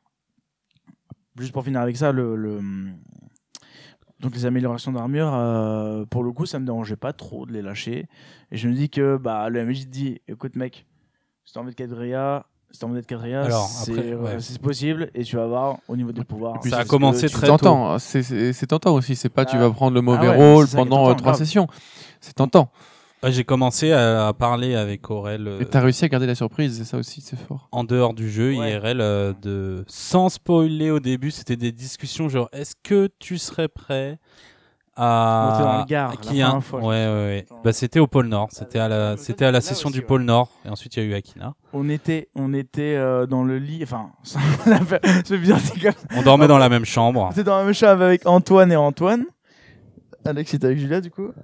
juste pour finir avec ça, le, le... donc les améliorations d'armure, euh, pour le coup, ça me dérangeait pas trop de les lâcher. Et je me dis que bah, le M J te dit, écoute mec, si t'as envie de Quadrilla, si t'as envie d'être Quadrilla, Alors, c'est après, ouais. euh, c'est possible, et tu vas voir au niveau des pouvoirs. Ça c'est a ce commencé que tu- très C'est tôt. tentant. C'est- C'est c'est tentant aussi. C'est pas tu Ah. vas prendre le mauvais Ah ouais, rôle c'est ça qui est pendant tentant, euh, trois grave. sessions. C'est tentant. Ouais, j'ai commencé à, à parler avec Aurel euh, Et t'as réussi à garder la surprise. C'est ça aussi, c'est fort. en dehors du jeu, Ouais. I R L, euh, de... sans spoiler au début, c'était des discussions genre est-ce que tu serais prêt à. On était dans le Gard, la Qui a- première fois, je Ouais, me ouais, souviens. ouais. Attends. Bah, c'était au pôle Nord, c'était à la, Là c'était à la aussi, session du ouais. pôle Nord, et ensuite il y a eu Akina. On était, on était euh, dans le lit, enfin, ça fait bizarre, c'est comme ça. On dormait dans la même chambre. On était dans la même chambre avec Antoine et Antoine. Alex était avec Julia, du coup.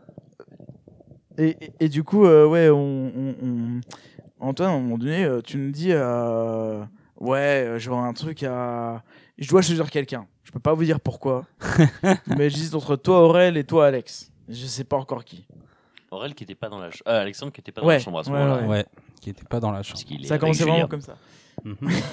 Et, et, et du coup, euh, ouais, on, on, on- Antoine, à un moment donné, euh, tu me dis, euh, ouais, euh, j'aurais un truc à. Je dois choisir quelqu'un. Je peux pas vous dire pourquoi. Mais j'hésite entre toi, Aurel, et toi, Alex. Je sais pas encore qui. Aurel qui était pas dans la ch- euh, Alexandre qui était pas dans Ouais, la chambre à ce ouais, moment-là. ouais. Ouais, qui était pas dans la chambre. Parce qu'il est Ça a avec commencé Julien. vraiment comme ça. Mhm.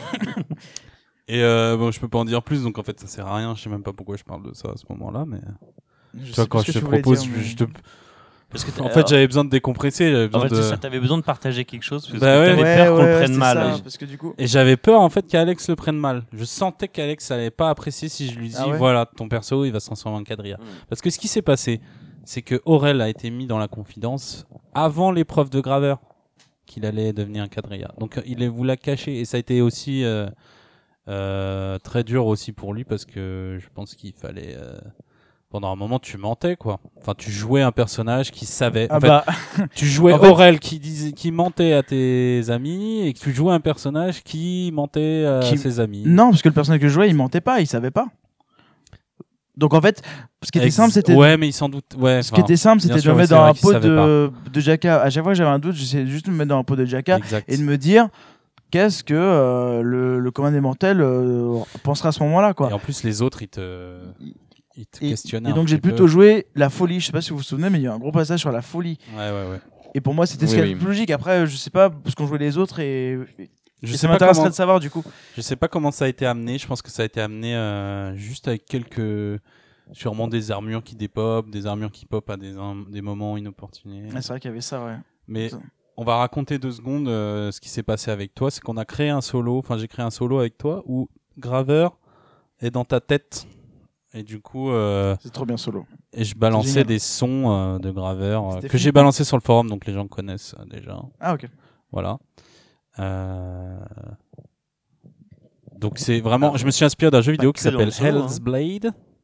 Et euh, bon, je peux pas en dire plus, donc en fait ça sert à rien. Je sais même pas pourquoi je parle de ça à ce moment-là, mais Je tu sais vois, quand plus ce je que te tu voulais propose, dire, je- mais- je te. Parce que En t'as- fait, j'avais besoin de décompresser. J'avais En besoin fait, c'est de... ça, t'avais besoin de partager quelque chose parce Bah que ouais. t'avais Ouais, peur qu'on ouais, le prenne c'est mal. ça, parce que du coup, Et j'avais peur en fait qu'Alex le prenne mal. Je sentais qu'Alex allait pas apprécier si je lui dis Ah ouais voilà, ton perso il va se transformer en quadrilla. Mm. Parce que ce qui s'est passé, c'est que Aurel a été mis dans la confidence avant l'épreuve de graveur qu'il allait devenir un quadrilla. Donc euh, il vous l'a caché et ça a été aussi euh, euh, très dur aussi pour lui parce que je pense qu'il fallait euh, pendant un moment tu mentais quoi. Enfin tu jouais un personnage qui savait. En ah fait, bah, tu jouais en fait- Aurel qui disait, qui mentait à tes amis et que tu jouais un personnage qui mentait à Qui- ses amis. non, parce que le personnage que je jouais, il mentait pas, il savait pas. Donc en fait, ce qui était Ex- simple, c'était Ouais, mais il s'en doute. Ouais. ce qui était simple, c'était bien de sûr, me oui, mettre c'est dans vrai un qu'il pot savait de, de Jaka. À chaque fois que j'avais un doute, j'essayais juste de me mettre dans un pot de Jaka Exact. et de me dire qu'est-ce que euh, le, le commandant mortel euh, pensera à ce moment-là, quoi. Et en plus, les autres, ils te, ils te Et, questionnaient. et donc un j'ai petit plutôt joué la folie. Je sais pas si vous vous souvenez, mais il y a un gros passage sur la folie. peu. Ouais, ouais, ouais. Et pour moi, c'était ce Oui, qui est oui. le plus logique. Après, je sais pas parce qu'on jouait les autres et, et Je ça sais pas m'intéresserait comment. de savoir du coup. Je sais pas comment ça a été amené. Je pense que ça a été amené euh, juste avec quelques, sûrement des armures qui dépopent, des armures qui pop à des, des moments inopportunés. Ah, c'est vrai qu'il y avait ça, ouais. Mais Ça. on va raconter deux secondes euh, ce qui s'est passé avec toi. C'est qu'on a créé un solo. Enfin, j'ai créé un solo avec toi où Graveur est dans ta tête. Et du coup, euh, C'est trop bien solo. et je balançais génial. des sons euh, de Graveur euh, C'était que j'ai flippant. balancé sur le forum, donc les gens connaissent euh, déjà. Ah ok. Voilà. Euh... Donc c'est vraiment. Je me suis inspiré d'un jeu vidéo qui que dans s'appelle le solo, Hell's Blade.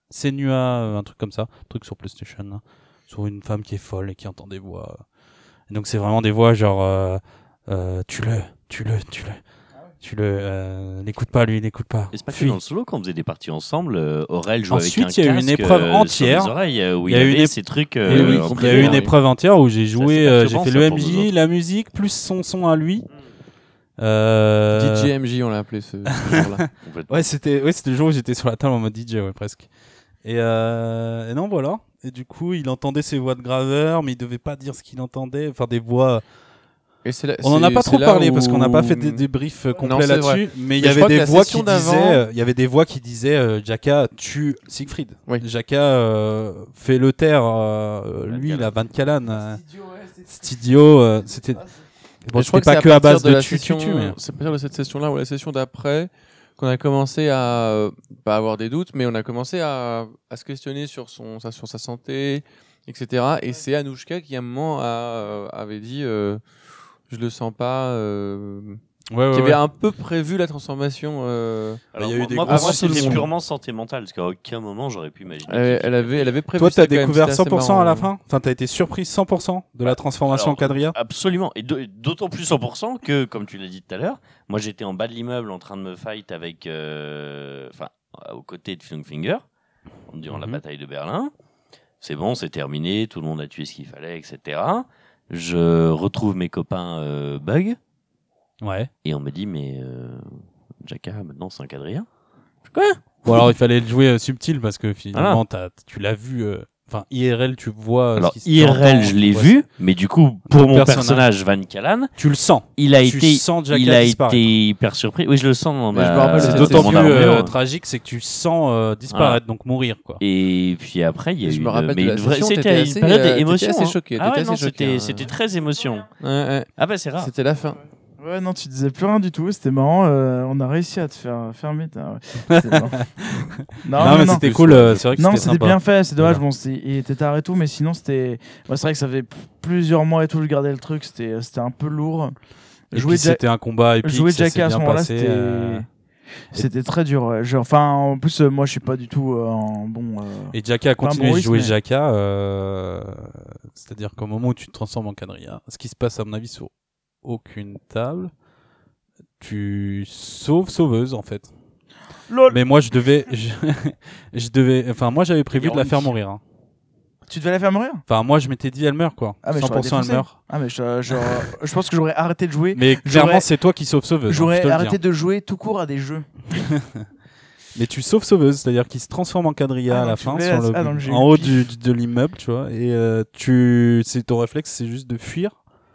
Senua, euh, un truc comme ça, un truc sur PlayStation, là, sur une femme qui est folle et qui entend des voix. euh. Et donc c'est vraiment des voix genre euh, euh, tue-le, tue-le, tue-le, tue-le, euh, n'écoute pas lui, n'écoute pas. Et c'est pas que Fuis. dans le solo, quand on faisait des parties ensemble, euh, Aurel jouait Ensuite, avec il y un a eu une casque épreuve euh, entière. sur les oreilles, euh, où Il il y y a eu avait une ép- ces trucs. Et Euh, oui, en il y a eu une primaire. épreuve entière où j'ai Ça, joué, c'est euh, j'ai perturbant, fait ça, le pour nous M J, autres. la musique, plus son son à lui. Euh... D J M J, on l'a appelé ce, ce jour-là. Complètement. Ouais, c'était ouais, c'était le jour où j'étais sur la table en mode D J, ouais, presque. Et, euh... et non, voilà. Et du coup, il entendait ses voix de graveur, mais il devait pas dire ce qu'il entendait. Enfin, des voix. Et c'est là- On en a c'est- pas c'est trop là parlé où- parce qu'on n'a pas fait des débriefs euh, complets c'est vrai. là-dessus. Mais il y Mais je avait crois que des la voix qui session d'avant- disaient, euh, il y avait des voix qui disaient, euh, Jaka tue Siegfried. Oui. Jaka euh, fait le taire, euh, lui, la Van Callan. Euh, cet idiot, euh, c'était. Bon, Et je crois c'était pas c'est que à partir base de, la tu, tu, session, tu, mais. c'est à partir de cette session-là ou la session d'après qu'on a commencé à euh, pas avoir des doutes, mais on a commencé à, à se questionner sur son, sa, sur sa santé, et cetera. Et c'est Anouchka qui à un moment a, euh, avait dit, euh, je le sens pas, euh, Ouais, ouais, qui avait ouais. un peu prévu la transformation. Euh, Alors, il y a eu moi, des moi, grosses pour moi, c'était solutions. purement santé mentale, parce qu'à aucun moment, j'aurais pu imaginer. elle, qu'il- elle avait, elle avait prévu. Toi, t'as ça quand même, découvert c'était cent assez pour cent à la marrant. fin. Enfin, t'as été surpris cent pour cent de la transformation en Alors, quadrilla. Absolument, et d- d'autant plus cent pour cent que, comme tu l'as dit tout à l'heure, moi j'étais en bas de l'immeuble en train de me fight avec, euh, enfin, aux côtés de Flungfinger durant la Mhm. bataille de Berlin. C'est bon, c'est terminé, tout le monde a tué ce qu'il fallait, et cetera. Je retrouve mes copains euh, Bug Ouais. et on me dit mais euh, Jaka maintenant c'est un quadrilla. Bon, alors il fallait le jouer euh, subtil parce que finalement, t'as- tu l'as vu. euh, Enfin, I R L, tu vois. euh, Alors ce qui se I R L t'entend, je tu l'ai vois- vu, mais du coup pour Le mon personnage. personnage Van Callan, Tu le sens. il a Tu été, sens Jaka il a disparaître. été hyper surpris. Oui je le sens dans Mais je me ma- rappelle de C'est cette d'autant session plus mon euh, armure. tragique, c'est que tu sens euh, disparaître, donc mourir, quoi. Et puis après, il y a Et eu je me une, rappelle mais de la une vraie, session, c'était t'étais une assez, période euh, t'étais d'émotion. assez hein. choqué, Ah ouais, t'étais non, assez choqué, c'était, hein. c'était très émotion. Ouais, ouais. Ah bah c'est rare. C'était la fin. Ouais, non, tu disais plus rien du tout, c'était marrant. euh, on a réussi à te faire fermer. ta- ouais. C'était marrant. non, Non, mais non, c'était cool, euh, c'est vrai que non, c'était c'était sympa. bien fait, c'est dommage. Voilà. Bon, c'était- il était tard et tout, mais sinon, c'était. Ouais, c'est vrai que ça fait p- plusieurs mois et tout, je gardais le truc, c'était c'était un peu lourd. Et Jouer puis Ja- c'était un combat épique, jouer ça s'est Jaka à ce bien moment-là, passé. c'était. euh, C'était très dur. ouais. Je- Enfin, en plus, euh, moi, je suis pas du tout euh, en bon. euh, Et Jaka a Pas un continué de bruit, jouer mais- Jaka, euh, c'est-à-dire qu'au moment où tu te transformes en quadrilla, ce qui se passe à mon avis sur aucune table, tu sauves sauveuse en fait. Lol. Mais moi je devais, je, je devais, enfin moi j'avais prévu de la Ironique. faire mourir. hein. Tu devais la faire mourir. Enfin moi je m'étais dit elle meurt quoi, Ah, mais je cent pour cent t'aurais elle meurt. Ah, mais je, je, je pense que j'aurais arrêté de jouer. Mais clairement J'aurais- c'est toi qui sauves sauveuse. hein, je J'aurais te le dis, arrêté hein. de jouer tout court à des jeux. Mais tu sauves sauveuse, c'est-à-dire qu'il se transforme en quadrilla Ah, à la donc tu fin voulais sur la- le, ah, donc j'ai en eu haut le du, pif. de l'immeuble, tu vois, et euh, tu, c'est ton réflexe, c'est juste de fuir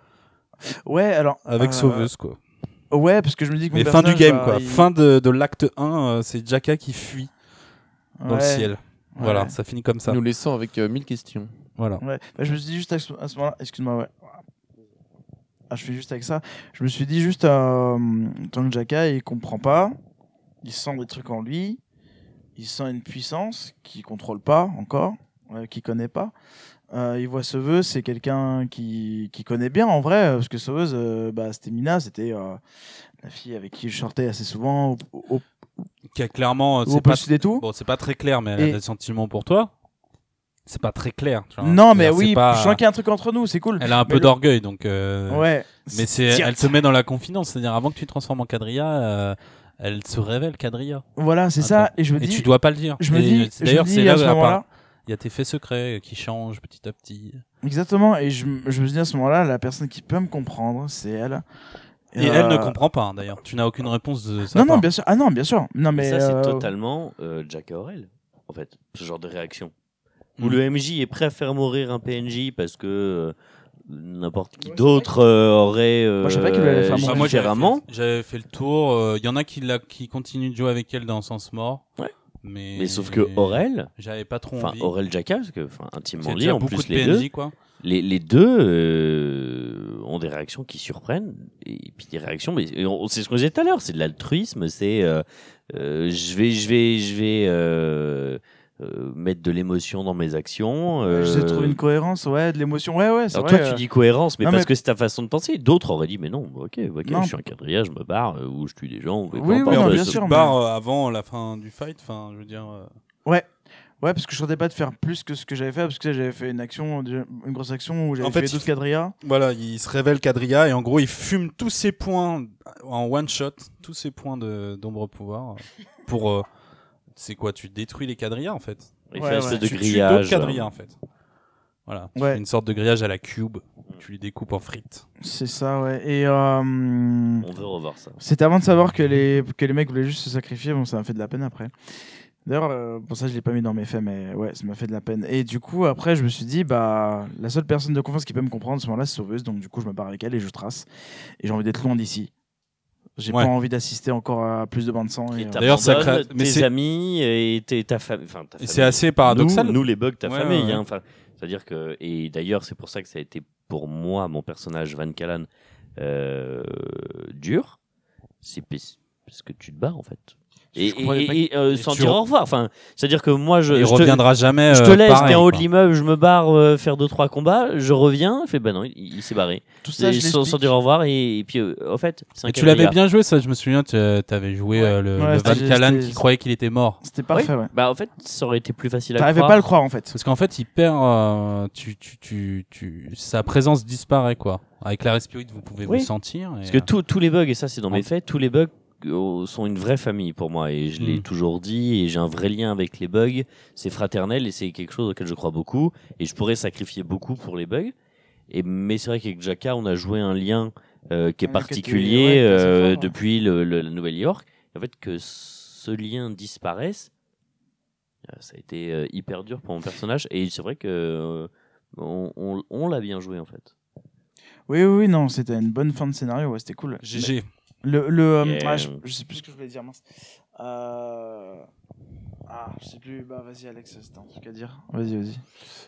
Ouais, alors. avec euh, sauveuse quoi. Ouais, parce que je me dis que mon Mais fin du personnage, game bah, quoi, il- fin de, de l'acte un, euh, c'est Jaka qui fuit dans le Ouais, ciel. Voilà, ouais. ça finit comme ça. Nous laissons avec euh, mille questions. Voilà. Ouais. Bah, je me suis dit juste à ce, à ce moment-là, excuse-moi, ouais. Ah, je fais juste avec ça. Je me suis dit juste, euh, tant que Jaka, il comprend pas, il sent des trucs en lui, il sent une puissance qu'il contrôle pas encore, euh, qu'il connaît pas. Euh, il voit Sauveuse, c'est quelqu'un qui, qui connaît bien en vrai, parce que Sauveuse, euh, bah, c'était Mina, c'était euh, la fille avec qui je sortais assez souvent au, au, Qui a clairement, euh, au c'est pas, poste et tout. bon, c'est pas très clair, mais elle Et- a des sentiments pour toi. C'est pas très clair. Tu vois. Non, mais C'est-à-dire, c'est oui, pas- je sens qu'il y a un truc entre nous, c'est cool. Elle a un Mais peu le- d'orgueil, donc. euh, Ouais. Mais c'est, Tiens. elle te met dans la confidence, c'est-à-dire avant que tu te transformes en quadrilla, euh, elle se révèle quadrilla. Voilà, c'est Attends. ça. Et je me Et dis, tu dois pas le dire. je me Et dis, c'est- d'ailleurs, je me c'est dis là à ce la part- moment-là, il y a tes faits secrets qui changent petit à petit. exactement. Et je, m- je me suis dit à ce moment-là, la personne qui peut me comprendre, c'est elle. Et Euh, elle ne comprend pas, hein, d'ailleurs. Tu n'as aucune réponse de sa Non, part. non, bien sûr. Ah non, bien sûr. Non, mais Mais ça, c'est euh, totalement euh, Jaka Aurel, en fait, ce genre de réaction. Où Mm. le M J est prêt à faire mourir un P N J parce que euh, n'importe qui d'autre euh, aurait euh, Moi, je savais qu'il allait faire agi mourir. Bah, moi, j'avais différemment. fait, j'avais fait le tour. Il y en a qui, l'a- qui continuent de jouer avec elle dans Sens Mort. Ouais. Mais, Mais sauf que Aurel, j'avais pas trop enfin envie. Aurel Jaka, parce que enfin C'est intimement liés déjà en beaucoup plus de les P N J, deux, quoi. les, les deux euh, ont des réactions qui surprennent et puis des réactions, mais on- c'est ce qu'on disait tout à l'heure, c'est de l'altruisme, c'est euh, euh, je vais je vais je vais euh, euh, mettre de l'émotion dans mes actions. euh, j'ai trouvé une cohérence, ouais, de l'émotion. Ouais, ouais, c'est Alors vrai. toi, euh, tu dis cohérence, mais non, parce mais- que c'est ta façon de penser. D'autres auraient dit, mais non, ok, ok, Non. je suis un quadrilla, je me barre, euh, ou je tue des gens. Ou peu Oui, importe. oui, non, en bien plus, sûr, tu mais- pars euh, avant la fin du fight. Enfin, je veux dire. euh, Ouais, Ouais, parce que je sentais pas de faire plus que ce que j'avais fait, parce que j'avais fait une action, une grosse action où j'avais En fait, fait douze quadrillas. Voilà, il se révèle quadrilla et en gros, il fume tous ses points en one shot, tous ses points de d'ombre pouvoir euh, pour. Euh, c'est quoi? Tu détruis les quadrillas en fait. Il Ouais, fait un ouais. espèce de Tu tues d'autres grillage. quadrillas en fait. Voilà, tu Ouais. fais une sorte de grillage à la cube. Tu les découpes en frites. C'est ça, ouais. Et euh, On veut revoir ça. c'était avant de savoir que les, que les mecs voulaient juste se sacrifier. Bon, ça m'a fait de la peine après. D'ailleurs, euh, pour ça, je l'ai pas mis dans mes faits, mais ouais, ça m'a fait de la peine. Et du coup, après, je me suis dit, bah, la seule personne de confiance qui peut me comprendre à ce moment-là, c'est Sauveuse. Donc, du coup, je me barre avec elle et je trace. Et j'ai envie d'être loin d'ici. J'ai Ouais. pas envie d'assister encore à plus de bains de sang. Et, Et euh, D'ailleurs, ça t'abandonnes crée- mais tes c'est- amis et t'es- ta famille. Enfin, ta Et famille. c'est assez paradoxal. Nous, nous, les bugs, ta Ouais, famille. ouais, ouais. Hein, enfin, c'est-à-dire que. Et d'ailleurs, c'est pour ça que ça a été pour moi, mon personnage Van Callan, euh, dur. C'est parce parce que tu te bats, en fait. Et, Je comprenais et- pas et, euh, Et sans tu dire re- au revoir. Enfin, c'est-à-dire que moi, je. il je te- reviendra jamais. Je te euh, laisse, pareil, t'es en haut de quoi. l'immeuble, je me barre euh, faire deux trois combats, je reviens, il fait bah non, il, il s'est barré. tout ça, Et je sans, sans l'explique. dire au revoir et, et puis euh, en fait, c'est un Et tu l'avais quadrilla. bien joué, ça, je me souviens, tu avais joué Ouais. euh, le, Ouais, le Van c'était- Callan c'était- qui croyait qu'il était mort. C'était parfait, ouais. Bah en fait, ça aurait été plus facile à T'arrivais croire. pas à le croire, en fait. Parce qu'en fait, il perd. euh, tu, tu, tu, tu, sa présence disparaît, quoi. Avec la respirite, vous pouvez Oui. vous sentir. Et, Parce que tous tous les bugs, et ça c'est dans mes Ouais. faits, tous les bugs euh, sont une vraie famille pour moi et je l'ai Mm. toujours dit et j'ai un vrai lien avec les bugs, c'est fraternel et c'est quelque chose auquel je crois beaucoup et je pourrais sacrifier beaucoup pour les bugs. Et, mais c'est vrai qu'avec Jaka, on a joué un lien euh, qui est Un lien qui était- particulier ouais, qui est assez euh, fort. depuis le, le- la Nouvelle-York. En fait, que ce lien disparaisse, euh, ça a été euh, hyper dur pour mon personnage et c'est vrai que euh, on, on- on l'a bien joué en fait. Oui, oui, oui, non, c'était une bonne fin de scénario, ouais, c'était cool. G G. Le, le, euh, Yeah. ah, je, je sais plus ce que je voulais dire, mince. Euh... Ah, je sais plus. Bah, vas-y, Alex, c'était un truc à dire. Vas-y, vas-y.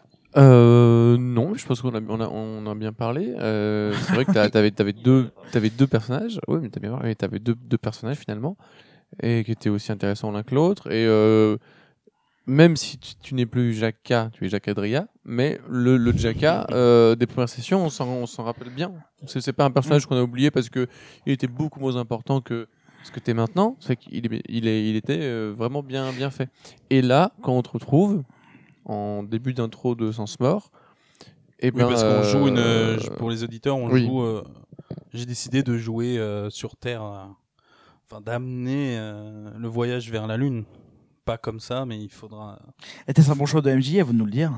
Euh, non, je pense qu'on a, on a, on a bien parlé. Euh, c'est vrai que t'as- t'avais, t'avais deux, t'avais deux personnages. Oui, mais t'as bien parlé. T'avais deux, deux personnages finalement, et qui étaient aussi intéressants l'un que l'autre. Et euh, même si tu, tu n'es plus Jaka, tu es Jaka Dria, mais le, le Jaka euh, des premières sessions, on s'en, on s'en rappelle bien. C'est, c'est pas un personnage qu'on a oublié parce que il était beaucoup moins important que ce que t'es maintenant. C'est qu'il est, il est, il était euh, vraiment bien, bien fait. Et là, quand on te retrouve en début d'intro de Sens Mort, et Oui, parce qu'on joue une. euh, Pour les auditeurs, on oui. joue. euh, J'ai décidé de jouer euh, sur Terre. euh, Enfin, d'amener euh, le voyage vers la Lune. Pas comme ça, mais il faudra. Était-ce un bon choix de M J, à vous de nous le dire?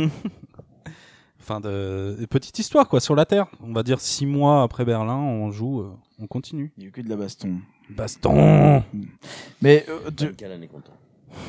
Enfin, de... de petite histoire, quoi, sur la Terre. On va dire six mois après Berlin, on joue, euh, on continue. Il y a eu que de la baston. Baston. Mais euh, de- Van Callan est content.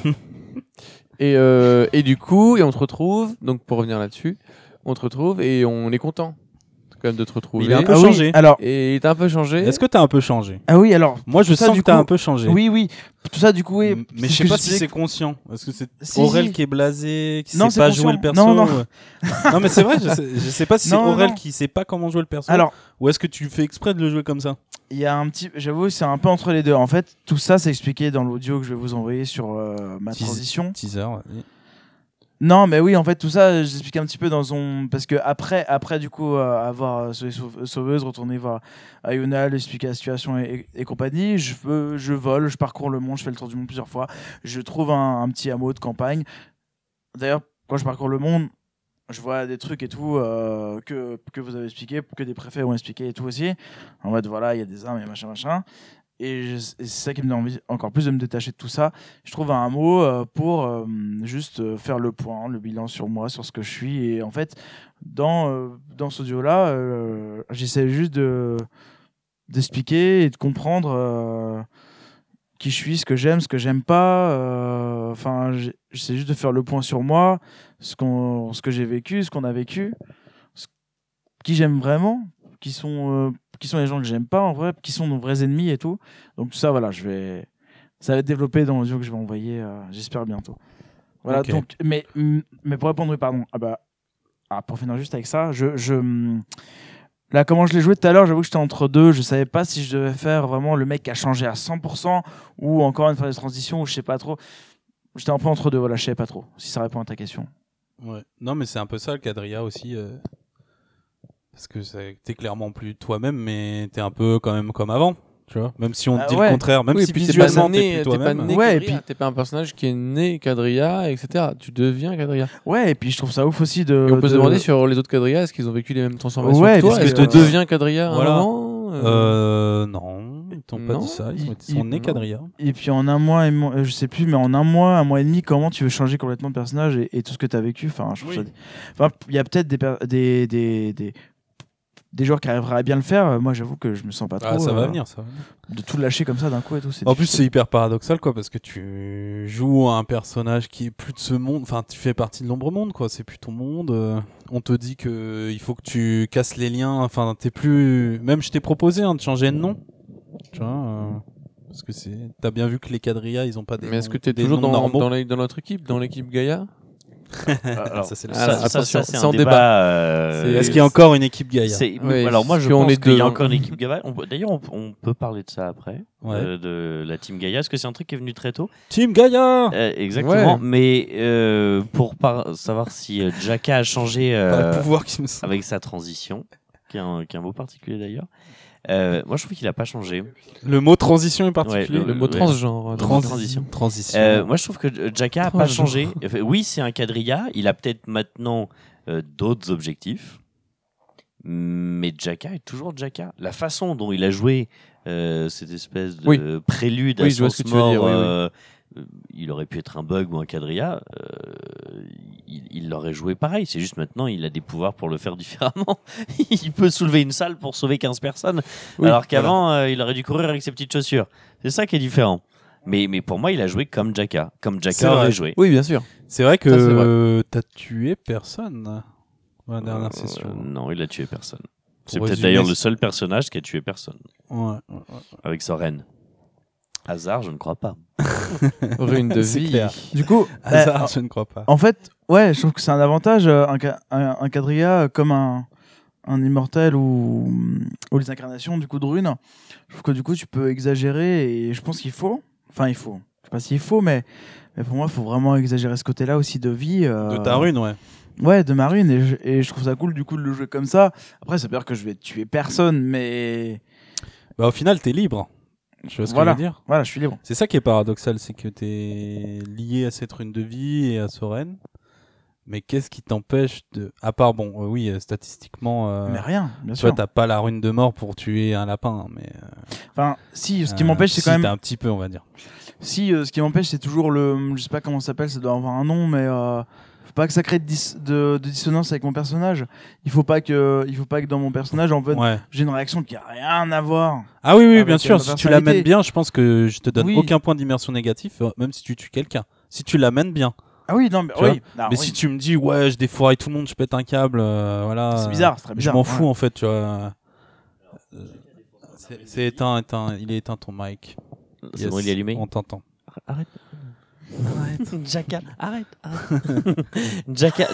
Et, euh, et du coup, et on te retrouve, donc pour revenir là-dessus, on te retrouve et on est content quand même de te retrouver. Il a un peu ah oui, changé. alors, Et t'as un peu changé. Est-ce que t'as un peu changé? ah oui, alors, Moi, je Tout ça, sens du que t'as coup- un peu changé. oui, oui, tout ça, du coup, oui. M- c'est Mais je ce sais que pas je si disais c'est que- conscient. Est-ce que c'est Si, Aurel si. qui est blasé, qui Non, sait c'est pas conscient. jouer le perso? Non, non. euh. Non, mais c'est vrai, je sais, je sais pas si c'est Non, Aurel non. qui sait pas comment jouer le perso. Alors, Ou est-ce que tu fais exprès de le jouer comme ça? il y a un petit, j'avoue, c'est un peu entre les deux. En fait, tout ça, c'est expliqué dans l'audio que je vais vous envoyer sur euh, ma Tease- transition. Teaser, vas-y. Non, mais oui, en fait, tout ça, j'explique un petit peu dans son. Parce que après, après du coup, euh, avoir euh, sauvé Sauve- Sauveuse, retourner voir Ayuna, lui expliquer la situation et, et compagnie, je, veux, je vole, je parcours le monde, je fais le tour du monde plusieurs fois, je trouve un, un petit hameau de campagne. D'ailleurs, quand je parcours le monde, je vois des trucs et tout euh, que, que vous avez expliqué, que des préfets ont expliqué et tout aussi. En mode, voilà, il y a des armes et machin, machin. Et, je- et c'est ça qui me donne envie encore plus de me détacher de tout ça. Je trouve un mot euh, pour euh, juste euh, faire le point, le bilan sur moi, sur ce que je suis. Et en fait, dans, euh, dans ce audio-là, euh, j'essaie juste de, d'expliquer et de comprendre euh, qui je suis, ce que j'aime, ce que j'aime pas. euh, Enfin, j'ai- j'essaie juste de faire le point sur moi, ce, qu'on, ce que j'ai vécu, ce qu'on a vécu, ce- qui j'aime vraiment, qui sont, euh, qui sont les gens que j'aime pas en vrai, qui sont nos vrais ennemis et tout. Donc tout ça, voilà, je vais, ça va être développé dans l'audio que je vais envoyer, euh, j'espère bientôt. Voilà. Ok. Donc, mais, mais pour répondre, oui, pardon. Ah bah, ah, pour finir juste avec ça, je, je là, comment je l'ai joué tout à l'heure, j'avoue que j'étais entre deux. Je savais pas si je devais faire vraiment le mec qui a changé à cent pour cent ou encore une phase de transition ou je sais pas trop. J'étais un peu entre deux, voilà, je savais pas trop si ça répond à ta question. Ouais. Non, mais c'est un peu ça le quadrilla aussi. euh, Parce que c'est- t'es clairement plus toi-même, mais t'es un peu quand même comme avant. Tu vois, même si on Ah dit ouais. le contraire, même Oui, si puis t'es pas visuellement né, t'es plus t'es pas toi-même. né Ouais, et Quadrilla, puis- t'es pas un personnage qui est né Quadrilla, et cetera. Tu deviens Quadrilla. Ouais, et puis je trouve ça ouf aussi de. Et on peut se de- demander sur les autres Quadrilla, est-ce qu'ils ont vécu les mêmes transformations Ouais, que toi? parce Est-ce que, que tu euh, deviens Quadrilla à voilà. un moment euh, Euh, non, ils t'ont pas Non. dit ça. Ils, sont- ils Il- sont nés non. Quadrilla. Et puis en un mois, et mo- euh, je sais plus, mais en un mois, un mois et demi, comment tu veux changer complètement de personnage et, et tout ce que tu as vécu. Enfin, je trouve Oui. ça. Enfin, il y a peut-être des, per- des, des, des, des joueurs qui arriveraient à bien le faire. Moi, j'avoue que je me sens pas trop. Ah, ça va euh, venir, ça. va venir. De tout lâcher comme ça d'un coup et tout. c'est En plus, difficile. c'est hyper paradoxal, quoi, parce que tu joues un personnage qui est plus de ce monde. Enfin, tu fais partie de l'ombre monde, quoi. C'est plus ton monde. euh, On te dit que il faut que tu casses les liens. Enfin, t'es plus. Même, je t'ai proposé hein, de changer de nom. Tu vois. euh, Parce que c'est. T'as bien vu que les quadrillas, ils ont pas des. Mais est-ce noms- que tu es des toujours noms dans, normaux. dans, les- dans notre équipe, dans l'équipe Gaïa? Alors, Ça, c'est le Ah, ça, seul. là, ça, ça, attention, c'est c'est un en débat. débat. euh, C'est- Est-ce qu'il y a encore une équipe Gaïa c'est- Oui, alors moi parce je qu'on pense est qu'il y deux, a hein. encore une équipe Gaïa. On peut- D'ailleurs on, on peut parler de ça après, Ouais. euh, de la team Gaïa. Est-ce que c'est un truc qui est venu très tôt? Team Gaïa. Euh, Exactement. Ouais. Mais euh, pour par- savoir si euh, Jaka a changé Pas euh, le pouvoir qui me semble. avec sa transition, qui est un, qui est un mot particulier d'ailleurs. Euh, moi je trouve qu'il a pas changé. Le mot transition est particulier. Ouais, Le mot ouais. transgenre. Le donc. mot Transi- transition. Transition. Euh, moi, je trouve que euh, Jaka a Oh, pas je- changé. Enfin, oui, c'est un quadrilla. Il a peut-être maintenant euh, d'autres objectifs. Mais Jaka est toujours Jaka. La façon dont il a joué euh, cette espèce de Oui. prélude Oui, à je vois sens ce que tu veux mort, dire, oui, oui. euh, euh, il aurait pu être un bug ou un quadrilla. euh, il, il l'aurait joué pareil. C'est juste maintenant, il a des pouvoirs pour le faire différemment. Il peut soulever une salle pour sauver quinze personnes. Oui, alors qu'avant, euh, il aurait dû courir avec ses petites chaussures. C'est ça qui est différent. Mais, mais pour moi, il a joué comme Jaka. Comme C'est Jaka vrai. aurait joué. Oui, bien sûr. C'est vrai que Ça, c'est vrai. euh, t'as tué personne dans la dernière Euh, session. non, il a tué personne. Pour C'est peut-être résumer, d'ailleurs c'est- le seul personnage qui a tué personne. Ouais, ouais, ouais. Avec sa reine. Hasard, je ne crois pas. Rune de C'est vie. clair. Du coup, Hasard, bah, je ne crois pas. en fait, ouais, je trouve que c'est un avantage, euh, un, ca- un, un quadrilla euh, comme un, un immortel ou, ou les incarnations du coup de rune. Je trouve que du coup, tu peux exagérer et je pense qu'il faut. Enfin, il faut. Je sais pas s'il faut, mais, mais pour moi, il faut vraiment exagérer ce côté-là aussi de vie. euh, De ta rune, ouais. Ouais, de ma rune. Et je, et je trouve ça cool du coup de le jouer comme ça. Après, ça veut dire que je vais tuer personne, mais Bah, au final, t'es libre. Tu vois ce Voilà. que je veux dire? voilà, je suis libre. C'est ça qui est paradoxal, c'est que t'es lié à cette rune de vie et à Soren. Mais qu'est-ce qui t'empêche de. À part, bon, euh, oui, euh, statistiquement. euh, Mais rien, bien Tu vois, sûr. t'as pas la rune de mort pour tuer un lapin. Mais. euh, Enfin, si, ce qui euh, m'empêche, c'est si, quand même. t'as un petit peu, on va dire. Si, euh, ce qui m'empêche, c'est toujours le. Je sais pas comment ça s'appelle, ça doit avoir un nom, mais. Euh... Faut pas que ça crée de, dis- de, de dissonance avec mon personnage. Il faut pas que, il faut pas que dans mon personnage, en fait, Ouais. j'ai une réaction qui a rien à voir. Ah oui, oui, Avec, bien euh, sûr. ma Si tu personnalité. l'amènes bien, je pense que je te donne Oui. aucun point d'immersion négatif, euh, même si tu tues quelqu'un. Si tu l'amènes bien. Ah oui, non, mais Tu oui. Ah, mais oui. si tu me dis, ouais, je défouraille tout le monde, je pète un câble, euh, voilà. C'est bizarre, c'est très Je bizarre. m'en ouais. fous, en fait, tu vois. Euh, C'est c'est éteint, éteint. Il est éteint ton mic. C'est Yes, bon, il est allumé. On t'entend. Arrête. Arrête. Jaka, arrête. arrête. Jaka.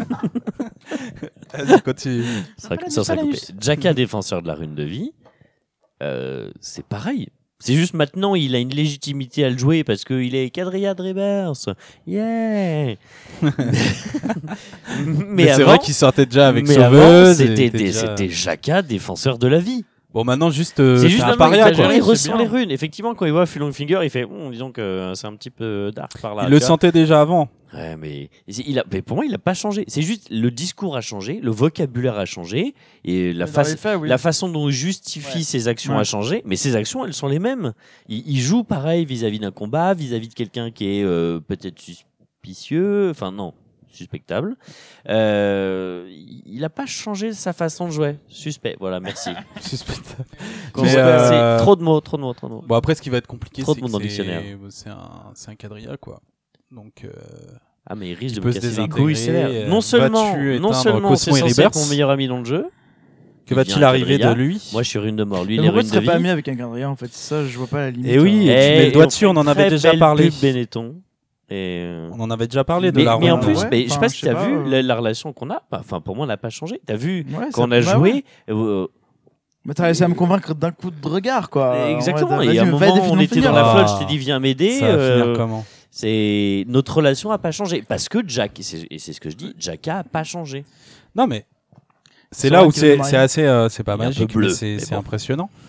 Vas-y, continue. Ça sera- ça sera coupé. Jaka, défenseur de la rune de vie, euh, c'est pareil. C'est juste maintenant, il a une légitimité à le jouer parce qu'il est quadrilla de reverse. Yeah! mais Mais c'est avant, vrai qu'il sortait déjà avec mais avant, Sauveuse. et c'était était des- déjà- c'était Jaka, défenseur de la vie. Bon, maintenant, juste. euh, c'est juste t'es un maintenant, il, paria, quoi. exagère, il C'est ressent bien. les runes. Effectivement, quand il voit Fulong Finger, il fait, bon, disons que c'est un petit peu dark par là. Il tu le vois. sentait déjà avant. Ouais, mais, il a, mais pour moi, il n'a pas changé. C'est juste le discours a changé, le vocabulaire a changé, et la, Mais dans face, les faits, oui. la façon dont il justifie Ouais. ses actions Ouais. a changé, mais ses actions, elles sont les mêmes. Il, il joue pareil vis-à-vis d'un combat, vis-à-vis de quelqu'un qui est euh, peut-être suspicieux, enfin non, suspectable. Euh, il n'a pas changé sa façon de jouer. Suspect, voilà, merci. Suspectable. Quand Mais, c'est- euh, c'est trop de mots, trop de mots, trop de mots. Bon, après, ce qui va être compliqué, Trop c'est de monde que dans le c'est- dictionnaire. c'est un, c'est un quadrilla, quoi. Donc, euh, Ah, mais il risque il de peut me se casser les désintégrer, couilles, c'est l'air. euh, Non seulement, vas-tu non éteindre seulement c'est Cosmo et censé être Rebirth mon meilleur ami dans le jeu, que il va-t-il vient arriver quadrilla. de lui? Moi, je suis rune de mort. Lui, Mais il est pourquoi rune tu de serais pas vie. ami avec un quadrilla en fait? C'est ça, je vois pas la limite. Et oui, euh. et tu mets le Et doigt on dessus, on en fait une avait très déjà belle parlé. pub Benetton. Et euh, On en avait déjà parlé de mais, la mais en rune. plus, ouais, mais je sais enfin, pas je si sais tu as pas, vu euh. la, la relation qu'on a. Enfin, pour moi, elle n'a pas changé. Tu as vu Ouais, quand on ça- a bah joué. ouais. euh, Mais t'as réussi à me convaincre d'un coup de regard, quoi. exactement. Ouais, Et à un vas-y, moment, va définir on le était finir. dans la Ah. flotte. Je t'ai dit, viens m'aider. Ça va euh, finir comment? c'est notre relation a pas changé parce que Jack et c'est et c'est ce que je dis. Jaka a pas changé. Non, mais c'est C'est là vrai où qu'il c'est est c'est assez. euh, c'est pas Il est un peu magique, bleu, mais c'est mais c'est bon. impressionnant.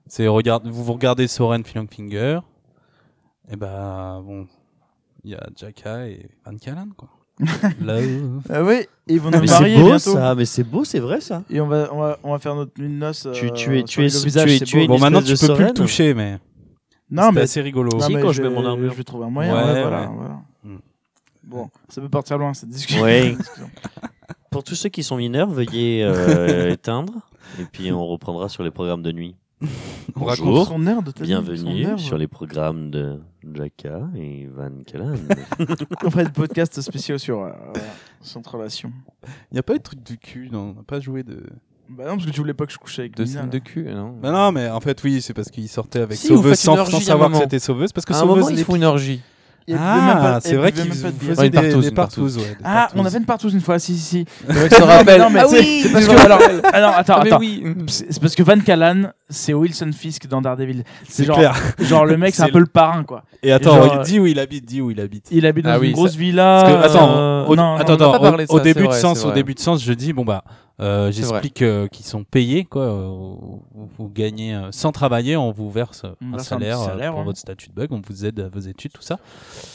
C'est regarde, vous vous regardez Soren Filongfinger, et bah bon, il y a Jaka et Van Callen quoi. Love. Ah oui, ils vont nous Mais c'est marier beau bientôt. ça, mais c'est beau, c'est vrai ça. Et on va, on va, on va faire notre une noce. Tu- euh, tu es- tu sur es- le tu visage, es- c'est tu beau. es- Bon une maintenant espèce tu de peux plus le Soren. toucher mais Non, c'était mais assez rigolo. non, Si, mais quand je mets mon armure. Je vais trouver un moyen. Ouais, Ouais, voilà, ouais. voilà. Mm. Bon, ça peut partir loin cette discussion. Ouais. Pour tous ceux qui sont mineurs, veuillez euh, éteindre. Et puis on reprendra sur les programmes de nuit. On Ils Bonjour, sont nerds, t'as dit, ils sont bienvenue nerds. sur les programmes de Jaka et Van Callen. On ferait des podcasts spéciaux sur euh, cette relation. Il n'y a pas eu de truc du cul, non, on n'a pas joué de. Bah non, parce que tu voulais pas que je couche avec Deux Mina, scènes là. de cul, non Bah non, mais en fait oui, c'est parce qu'il sortait avec Si, vous Sauveuse faites une sans, orgie sans à un savoir que moment. c'était Sauveuse parce que À un Sauveuse. moment, les- ils font une orgie. Et elle buvait même pas- Ah, c'est elle vrai buvait qu'ils même pas de vous bière. faisaient une des, partouze, des une partous, ouais. des Ah, on partous. avait une partouze une fois, si, si, si. Le mec se rappelle. Non, mais Ah tu sais, oui, c'est parce je que, me alors, rappelle. alors, attends, Ah, mais attends. oui. C'est c'est parce que Van Callen, c'est Wilson Fisk dans Daredevil. C'est C'est genre, clair. genre le mec, c'est un C'est peu le parrain, quoi. Et attends, genre, il dit où il habite, dis où il habite. Il habite dans Ah une oui, grosse ça- villa. Parce que, attends, euh, au, non, attends, non, on n'a attends, pas parlé de au, au ça, c'est début de vrai, sens, c'est au vrai. début de sens, je dis bon bah, euh, C'est j'explique euh, qu'ils sont payés quoi, euh, vous, vous gagnez euh, sans travailler, on vous verse euh, On un verse un salaire, petit euh, salaire, pour ouais. votre statut de bug, on vous aide à vos études, tout ça.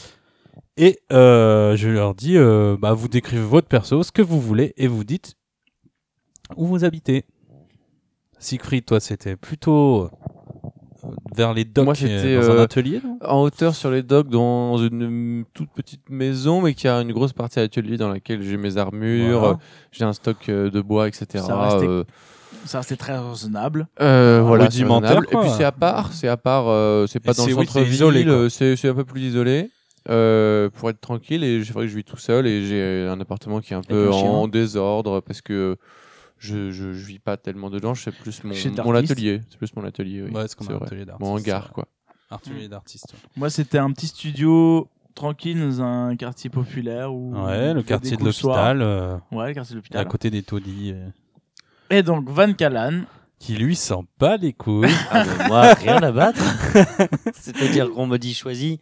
Et euh, je leur dis, euh, bah vous décrivez votre perso, ce que vous voulez, et vous dites où vous habitez. Siegfried, toi, c'était plutôt euh, vers les docks, Moi, euh, c'était, dans un euh, atelier, non En hauteur sur les docks, dans une euh, toute petite maison, mais qui a une grosse partie atelier dans laquelle j'ai mes armures, Voilà. euh, j'ai un stock euh, de bois, et cetera. Ça restait- euh, Ça, c'était très raisonnable. euh, voilà, c'est rudimentaire, raisonnable. quoi. Et puis c'est à part, c'est à part, euh, c'est pas Et dans c'est- le oui, c'est centre-ville, isolé, quoi. euh, c'est c'est un peu plus isolé. Euh, pour être tranquille, et c'est vrai que je vis tout seul et j'ai un appartement qui est un peu un chien. en désordre parce que je, je, je vis pas tellement dedans, c'est plus mon, Chez mon d'artiste. atelier, c'est plus mon atelier, oui. Ouais, c'est comme un vrai. atelier d'artiste. Mon c'est hangar, vrai. quoi. Atelier d'artiste. ouais. Moi, c'était un petit studio tranquille dans un quartier populaire. Où Ouais, on le fait quartier des de coups le soir. l'hôpital, euh, Ouais, le quartier de l'hôpital. à côté des taudis, euh, Et donc, Van Callen, qui lui s'en bat les couilles. Ah, mais moi, rien à battre. C'est-à-dire qu'on me dit choisis.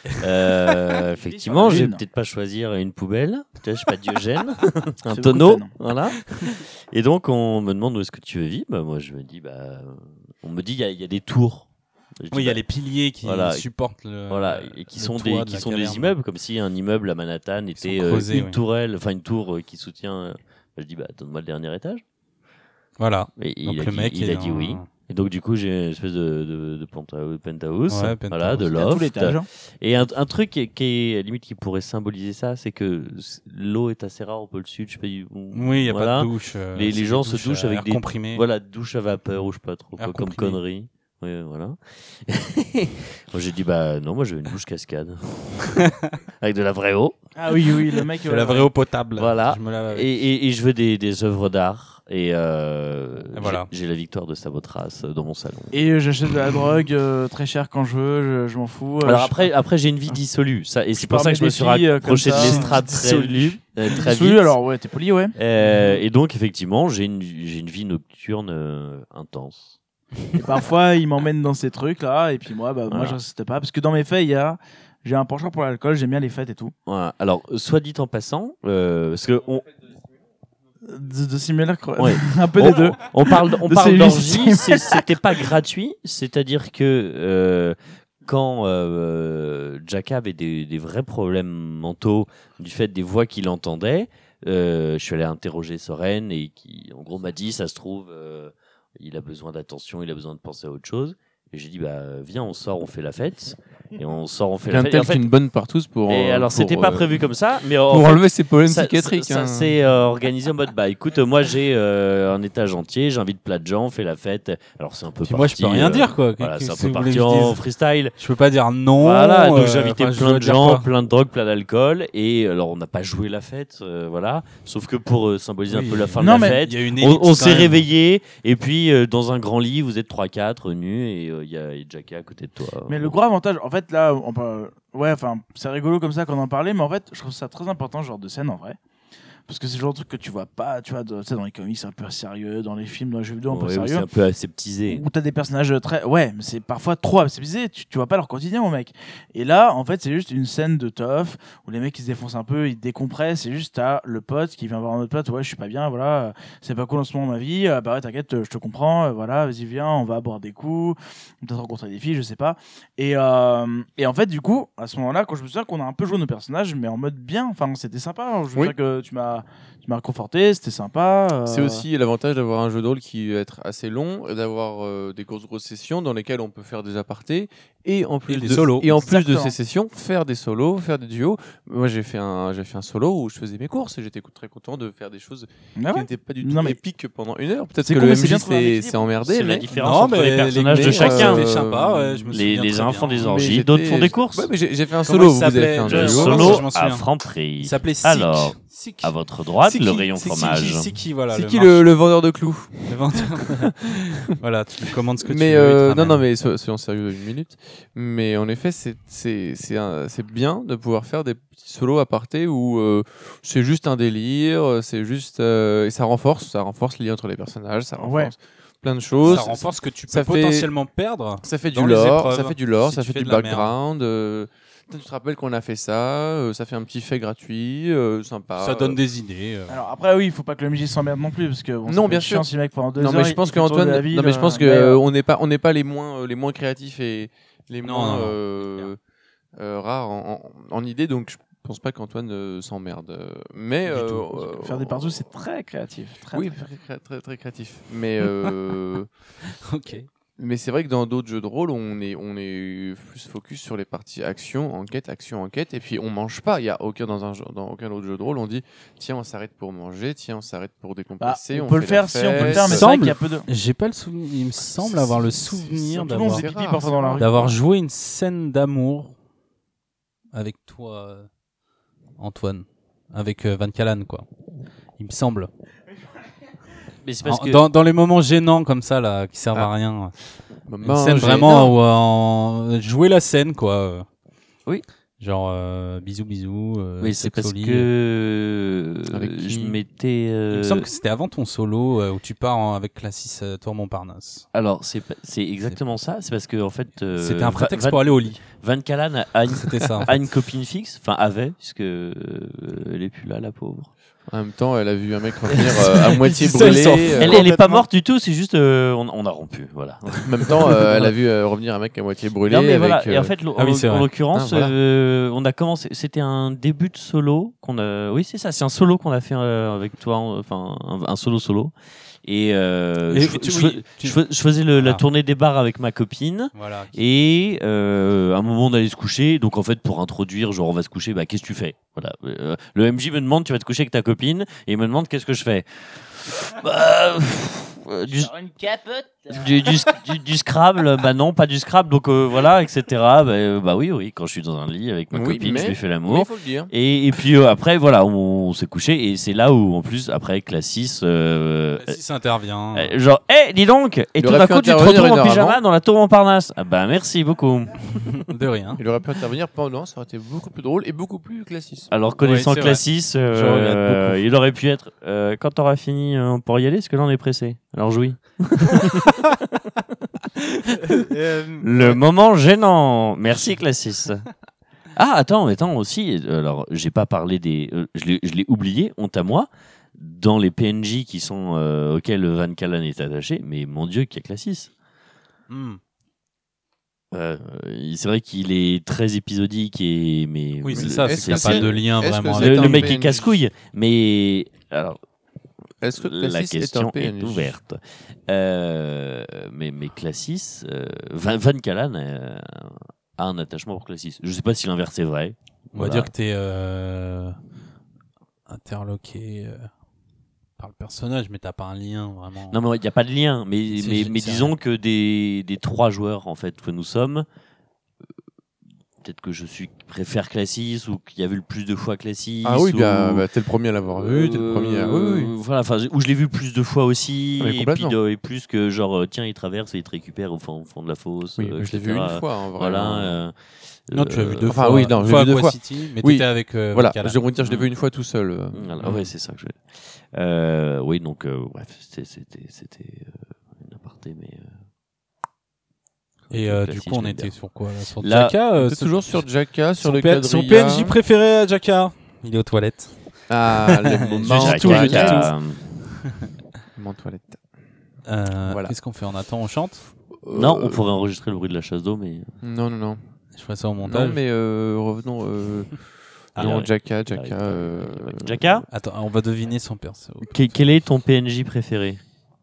Euh, effectivement, je vais Lune. peut-être pas choisir une poubelle. Peut-être je suis pas Diogène. un C'est tonneau. beaucoup de peine. Voilà. Et donc, on me demande où est-ce que tu veux vivre. Bah, moi, je me dis, bah, euh, on me dit, il y, a- il y a des tours. Je dis, Oui, il y a bah, les piliers qui Voilà. supportent le. Voilà, le- et qui le sont toit des, de qui la sont caverne. des immeubles, comme si un immeuble à Manhattan était sont euh, creusés, une oui. tourelle, enfin une tour euh, qui soutient. euh, je dis, bah, donne-moi le dernier étage. Voilà. Et Donc il a le dit, mec il est a dit dans- oui. Et donc du coup j'ai une espèce de, de, de penthouse, penthouse, Ouais, penthouse. voilà, de il y a tout loft. l'étage. hein. Et un, un truc qui est, qui est, à la limite qui pourrait symboliser ça, c'est que c- l'eau est assez rare au pôle sud. Je sais pas, où- Oui, il n'y a voilà. pas de douche. euh, Les- les c'est des gens se douches douchent à avec air des- comprimé. Voilà, douche à vapeur ou je sais pas trop Air quoi, comme comprimé. connerie. Oui, voilà. Moi j'ai dit bah non, moi je veux une douche cascade avec de la vraie eau. Ah oui, oui, le mec. C'est ouais, la ouais. vraie eau potable. Voilà. Je me lave Et, avec. et, et je veux des, des œuvres d'art. Et, euh, Et voilà. j'ai j'ai la victoire de Samothrace dans mon salon. Et euh, j'achète de la drogue euh, très chère quand je veux, je, je m'en fous. euh, Alors je- après, après j'ai une vie dissolue. Ça, et c'est pour pars ça que je me des suis filles, euh, rapproché de comme ça. l'estrade très, Dissolue. euh, très Dissolu, vite. alors ouais, t'es poli, ouais. Euh, et donc effectivement, j'ai une, j'ai une vie nocturne euh, intense. Et parfois, il m'emmène dans ces trucs-là, et puis moi, bah, moi, Voilà. je résiste pas. Parce que dans mes faits, il y a. J'ai un penchant pour l'alcool, j'aime bien les fêtes et tout. Voilà. Alors, soit dit en passant, euh, parce que on, De, de simulacre, Ouais. un peu on, des deux. on parle, on De parle celui- d'orgie, c'est- c'était pas gratuit, c'est-à-dire que euh, quand euh, Jack avait des, des vrais problèmes mentaux du fait des voix qu'il entendait, euh, je suis allé interroger Soren et qui, en gros, m'a dit, ça se trouve, euh, il a besoin d'attention, il a besoin de penser à autre chose. Et j'ai dit, bah viens, on sort, on fait la fête. Et on sort, on fait la Bien fête. Et tel en fait, qu'une bonne partouze pour. et euh, alors, pour, c'était pas euh, prévu comme ça, mais en Pour fait, enlever ses problèmes ça, psychiatriques. ça, hein. ça s'est euh, organisé en mode bah écoute, euh, moi j'ai euh, un étage entier, j'invite plein de gens, on fait la fête. Alors c'est un peu Puis parti. moi, je peux rien euh, dire, quoi. Voilà, Qu'est-ce c'est un que peu vous voulez parti que je en dise freestyle. Je peux pas dire non. Voilà, donc euh, j'ai invité enfin, je plein dois de dire gens, quoi plein de drogues, plein d'alcool. Et alors on n'a pas joué la fête, euh, voilà. Sauf que pour euh, symboliser Oui. un peu la fin Non, de la mais fête, Il y a une on, élite, on quand s'est même. réveillé. Et puis euh, dans un grand lit, vous êtes trois quatre nus et euh, il y a Jacka à côté de toi. Mais le gros avantage, en fait, là, on peut... ouais, enfin, c'est rigolo comme ça qu'on en parlait, mais en fait, je trouve ça très important, ce genre de scène, en vrai. parce que c'est le genre de truc que tu vois pas, tu vois, de- tu sais, dans les comics un peu sérieux, dans les films, dans les jeux vidéo un peu Ouais, sérieux. c'est un peu aseptisé. Où t'as des personnages très. Ouais, mais c'est parfois trop aseptisé, tu, tu vois pas leur quotidien, mon mec. Et là, en fait, c'est juste une scène de teuf où les mecs ils se défoncent un peu, ils décompressent. C'est juste t'as le pote qui vient voir un autre pote, ouais, je suis pas bien, voilà, c'est pas cool en ce moment ma vie, euh, bah ouais, t'inquiète, je te comprends, euh, voilà, vas-y, viens, on va boire des coups, peut-être rencontrer des filles, je sais pas. Et, euh, et en fait, du coup, à ce moment-là, quand je me souviens qu'on a un peu joué nos personnages, mais en mode bien, enfin, c'était sympa. Je veux Oui. dire que tu m'as. Tu m'as réconforté, c'était sympa. euh, C'est aussi l'avantage d'avoir un jeu de rôle qui va être assez long, et d'avoir euh, des grosses grosses sessions dans lesquelles on peut faire des apartés et en plus Et des de, solos. et en plus de Exactement. ces sessions faire des solos, faire des duos. Moi j'ai fait un j'ai fait un solo où je faisais mes courses et j'étais très content de faire des choses Ah qui ouais. n'étaient pas du Non, tout mais- épiques pendant une heure. Peut-être C'est que cool, le mais c'est bien M J trouvé un s'est équilibre. s'est emmerdé, C'est la mais différence entre les personnages de mais, chacun. C'était sympa, ouais, je me Les, souviens les très uns bien. font des Mais orgies, j'étais- d'autres font des courses. Ouais, mais j'ai j'ai fait un Comment solo. il Vous avez s'appelait fait un Je- duo. Solo, Solo je m'en à souviens. Franprix. Il s'appelait Sick. Alors, Sick. à votre droite, Siki, le rayon Siki, fromage. Siki, Siki, voilà. C'est le qui marché. le, le vendeur de clous? Le vendeur. Voilà, tu lui commandes ce que tu Mais veux. il te euh, non, ramène. non, mais so- soyons sérieux une minute. Mais en effet, c'est c'est c'est un- c'est bien de pouvoir faire des petits solos apartés où euh, c'est juste un délire, c'est juste euh, et ça renforce, ça renforce le lien entre les personnages, ça renforce Ouais. plein de choses. Ça renforce ce que tu peux ça fait- potentiellement perdre. Ça fait du dans les lore, épreuves, ça fait du lore, si ça tu fait fais du de la merde. background. euh, Tu te rappelles qu'on a fait ça, euh, ça fait un petit fait gratuit, euh, sympa. Ça donne des idées. euh. Alors après, oui, il faut pas que le M J s'emmerde non plus, parce que bon, ça Non, peut bien être chiant sûr. si le mec pendant deux Non, heures. mais je il- pense il fait le tour de qu'Antoine, la ville, non mais je pense euh, que mais, euh, euh, on n'est pas, on n'est pas les moins, euh, les moins créatifs et les Non, moins non, non. euh, euh, rares en, en, en idée, donc je pense pas qu'Antoine euh, s'emmerde. Euh, Mais Du euh, tout. euh, Faire des partout, c'est très créatif. Très, oui, très- très, très, très créatif. Mais euh, Ok. mais c'est vrai que dans d'autres jeux de rôle, on est, on est plus focus sur les parties action, enquête, action, enquête, et puis on mange pas. Il y a aucun dans un jeu- dans aucun autre jeu de rôle, on dit tiens on s'arrête pour manger, tiens on s'arrête pour Bah, décompresser. on peut le fait faire la si on peut le fête. faire, mais Il c'est vrai semble- qu'il y a peu de. J'ai pas le souvenir. Il me semble avoir le C'est- souvenir Tout le monde d'avoir faisait pipi rare, parfois c'est dans la rare. rue. d'avoir joué une scène d'amour avec toi, euh, Antoine, avec euh, Van Callan, quoi. Il me semble. Mais c'est parce En- que dans, dans les moments gênants comme ça, là, qui servent Ah. à rien. Bah, Une manger. scène vraiment où euh, jouer la scène, quoi. euh. Oui. Genre euh, bisous bisous. euh, oui, c'est sexe parce au lit. euh, que Avec qui je m'étais. euh, Il me semble que c'était avant ton solo euh, où tu pars en- avec Classis euh, Tour Montparnasse. Alors c'est pas- c'est exactement ça. C'est parce que en fait. euh, C'était un Va- prétexte Van, pour aller au lit. Van Callan a une, C'était ça. en a fait. une copine fixe, enfin avait, puisque euh, elle est plus là, la pauvre. En même temps, elle a vu un mec revenir euh, à moitié Ça, brûlé. il s'en fout. euh, Elle, elle est pas complètement. morte du tout, c'est juste euh, on, on a rompu, voilà. En même temps, euh, elle a vu euh, revenir un mec à moitié brûlé. Non mais avec, voilà. Et euh, en fait, lo- ah oui, en, c'est en vrai. l'occurrence, Ah, voilà. euh, on a commencé. C'était un début de solo qu'on a. Oui, c'est ça. C'est un solo qu'on a fait euh, avec toi. en- Enfin, un, un solo solo. Et, euh, Et je, tu- je- oui, tu- je fais- je faisais le- la Ah. tournée des bars avec ma copine. Voilà. Et euh, à un moment d'aller se coucher, donc en fait pour introduire, genre on va se coucher, bah qu'est-ce que tu fais? Voilà. Euh, le M J me demande tu vas te coucher avec ta copine et il me demande qu'est-ce que je fais. Bah, pff, euh, du, Une capote. du, du, du- du Scrabble, bah non, pas du Scrabble, donc euh, voilà, et cetera. Bah, euh, bah oui, oui, quand je suis dans un lit avec ma Oui, copine, mais- je lui fais mais l'amour. il faut le dire. Et, et puis euh, après, voilà, on, on s'est couché et c'est là où en plus après Classis, euh, Classis intervient. euh, genre, hé, dis donc, et Il tout aurait d'un pu coup tu te intervenir retrouves une en heure pyjama avant. dans la tour Montparnasse. Ah bah merci beaucoup. De rien. Il aurait pu intervenir pendant, ça aurait été beaucoup plus drôle et beaucoup plus classiste. Alors connaissant Ouais, c'est Classis, Je regrette euh, beaucoup. il aurait pu être. euh, quand t'auras fini, euh, on pourra y aller, parce que là on est pressé. Alors jouis. Le moment gênant. Merci Classis. Ah attends, attends aussi. Alors j'ai pas parlé des. euh, je l'ai- je l'ai oublié. Honte à moi. Dans les P N J qui sont euh, auxquels Van Callan est attaché, mais mon Dieu, qu'il y a Classis. Hmm. Euh, c'est vrai qu'il est très épisodique et mais Oui, c'est Mais ça. est-ce C'est qu'il n'y a que pas c'est- de lien est-ce que vraiment. c'est avec le, un le mec P N J. est casse-couille. Mais alors Est-ce que la Classis est un question P est, N J? ouverte. Euh, mais mais Classis, euh, Van, Van Callan euh, a un attachement pour Classis. Je sais pas si l'inverse est vrai. On va Voilà. dire que t'es euh, interloqué euh, par le personnage, mais t'as pas un lien vraiment. Non mais il n'y a pas de lien. Mais C'est- mais, c'est mais vrai. disons que des des trois joueurs en fait que nous sommes, peut-être que je suis préfère Classis ou qui a vu le plus de fois Classis. Ah oui, ou... bah, bah, t'es le premier à l'avoir vu, t'es le Euh, premier à... Oui, oui. Voilà, enfin, où je l'ai vu plus de fois aussi, Ah, mais et puis complètement. de- et plus que genre, euh, tiens, il traverse et il te récupère au fond, au fond de la fosse. Oui, euh, mais je l'ai et cetera. vu une fois, en vrai. Voilà. euh, Non, tu l'as vu deux enfin, fois. oui, non, une je fois l'ai vu à deux fois. Aquacity, mais Oui. t'étais avec. Euh, Voilà, Valkala. je devrais dire, je l'ai vu une fois tout seul. euh. Voilà, ouais, c'est ça que je. Euh, oui, donc, euh, bref, c'était, c'était, c'était euh, une aparté, mais. euh, Et euh, du Classis, coup, je on l'aime était bien. sur quoi là, sur Là, Jaka euh, C'est ce- toujours sur Jaka, sur son, le P- quadrilla. son P N J préféré à Jaka. Il est aux toilettes. Ah, les moments dis Jacka, tout, je dis Jacka, Moments toilette. Euh, Voilà. Qu'est-ce qu'on fait? On attend, on chante. Non, on Euh, pourrait enregistrer le bruit de la chasse d'eau, mais. Non, non, non. Je ferai ça au montage. Non, mais euh, revenons. Euh... Ah, non, ouais. Jaka, Ah, Jaka. ouais. euh, Jacka, Attends, on va deviner son perso. que- quel est ton P N J préféré?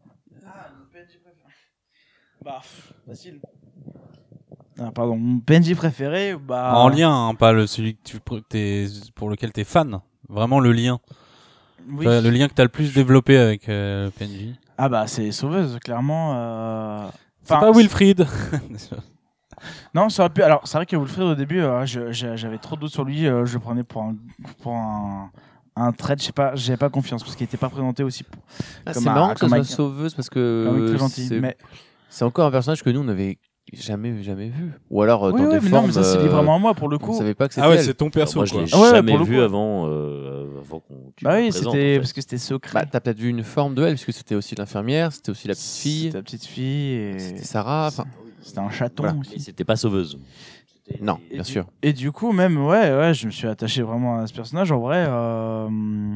Bah, facile. Ah, pardon, mon P N J préféré, bah. En lien, hein, pas le celui que tu pr- t'es, pour lequel t'es fan. Vraiment le lien. Oui. Enfin, le lien que t'as le plus développé avec euh, le P N J. Ah bah c'est Sauveuse, clairement. euh, C'est enfin, pas Wilfried. Non, ça aurait pu. Alors, c'est vrai que Wilfried, au début, euh, je- je- j'avais trop de doutes sur lui. euh, je le prenais pour un, pour un, un trait. Je sais pas, j'avais pas confiance parce qu'il était pas présenté aussi. Pour... Ah, Comme c'est un- marrant que ça comme soit un- sauveuse parce comme un mec que très gentil. c'est Mais c'est encore un personnage que nous on n'avait jamais jamais vu. Ou alors euh, oui, dans ouais, des mais formes. non, mais ça c'est lié euh, vraiment à moi pour le On coup. savait pas que c'était Ah ouais, elle. c'est ton Alors, perso moi, je quoi. l'ai Ah ouais, jamais pour le vu coup. avant, euh, avant qu'on. tu Bah me oui, présentes, c'était en fait. parce que c'était secret. Bah, t'as peut-être vu une forme de elle puisque c'était aussi l'infirmière, c'était aussi la petite fille, C'était la petite fille et c'était Sarah. Enfin, c'était un chaton Voilà. Et aussi. c'était pas sauveuse. non, Et bien du- sûr. Et du coup, même, ouais, ouais, je me suis attaché vraiment à ce personnage. En vrai, euh,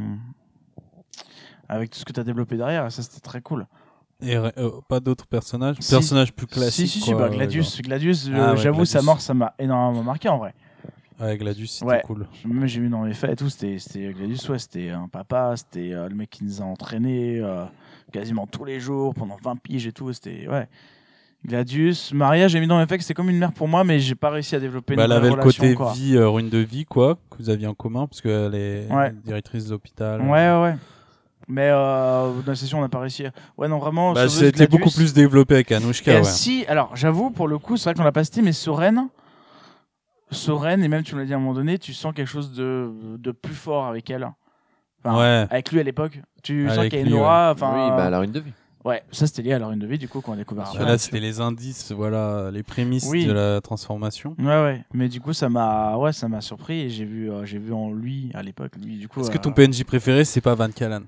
avec tout ce que tu as développé derrière, ça c'était très cool. Et euh, pas d'autres personnages. Si. Personnages plus classiques. si, si, si, quoi, bah, Gladius, Gladius, Ah euh, ouais, j'avoue, sa Gladius. mort, ça m'a énormément marqué en vrai. genre. Ouais, Gladius, c'était Ouais. cool. Même j'ai vu dans les faits et tout, c'était c'était Gladius, ouais, c'était un papa, c'était euh, le mec qui nous a entraînés euh, quasiment tous les jours pendant vingt piges et tout, c'était ouais. Gladius, Maria, j'ai mis dans mes faits que c'était comme une mère pour moi, mais j'ai pas réussi à développer Bah, une elle vraie avait le relation, côté quoi. vie, euh, ruine de vie, quoi, que vous aviez en commun, parce qu'elle est Ouais. directrice de l'hôpital. Ouais, ouais, ouais. Mais euh, dans la session, on n'a pas réussi. à- Ouais, non, vraiment. Bah, Sauveuse, c'était beaucoup Gladius. plus développé avec Et Anouchka, ouais. si, alors j'avoue, pour le coup, c'est vrai qu'on l'a pas cité, mais Soren, Soren, et même tu me l'as dit à un moment donné, tu sens quelque chose de, de plus fort avec elle. Enfin, Ouais. avec lui à l'époque. Tu sens Avec qu'il y a une lui, aura. Enfin, Oui, bah la ruine de vie. ouais, ça c'était lié à la rune de vie, du coup, qu'on a découvert. Bah, après. là, c'était les indices, voilà, les prémices Oui. de la transformation. Ouais, ouais. Mais du coup, ça m'a, ouais, ça m'a surpris et j'ai vu, euh, j'ai vu en lui à l'époque, lui, du coup. Est-ce que euh, ton P N J préféré, c'est pas Van Callan?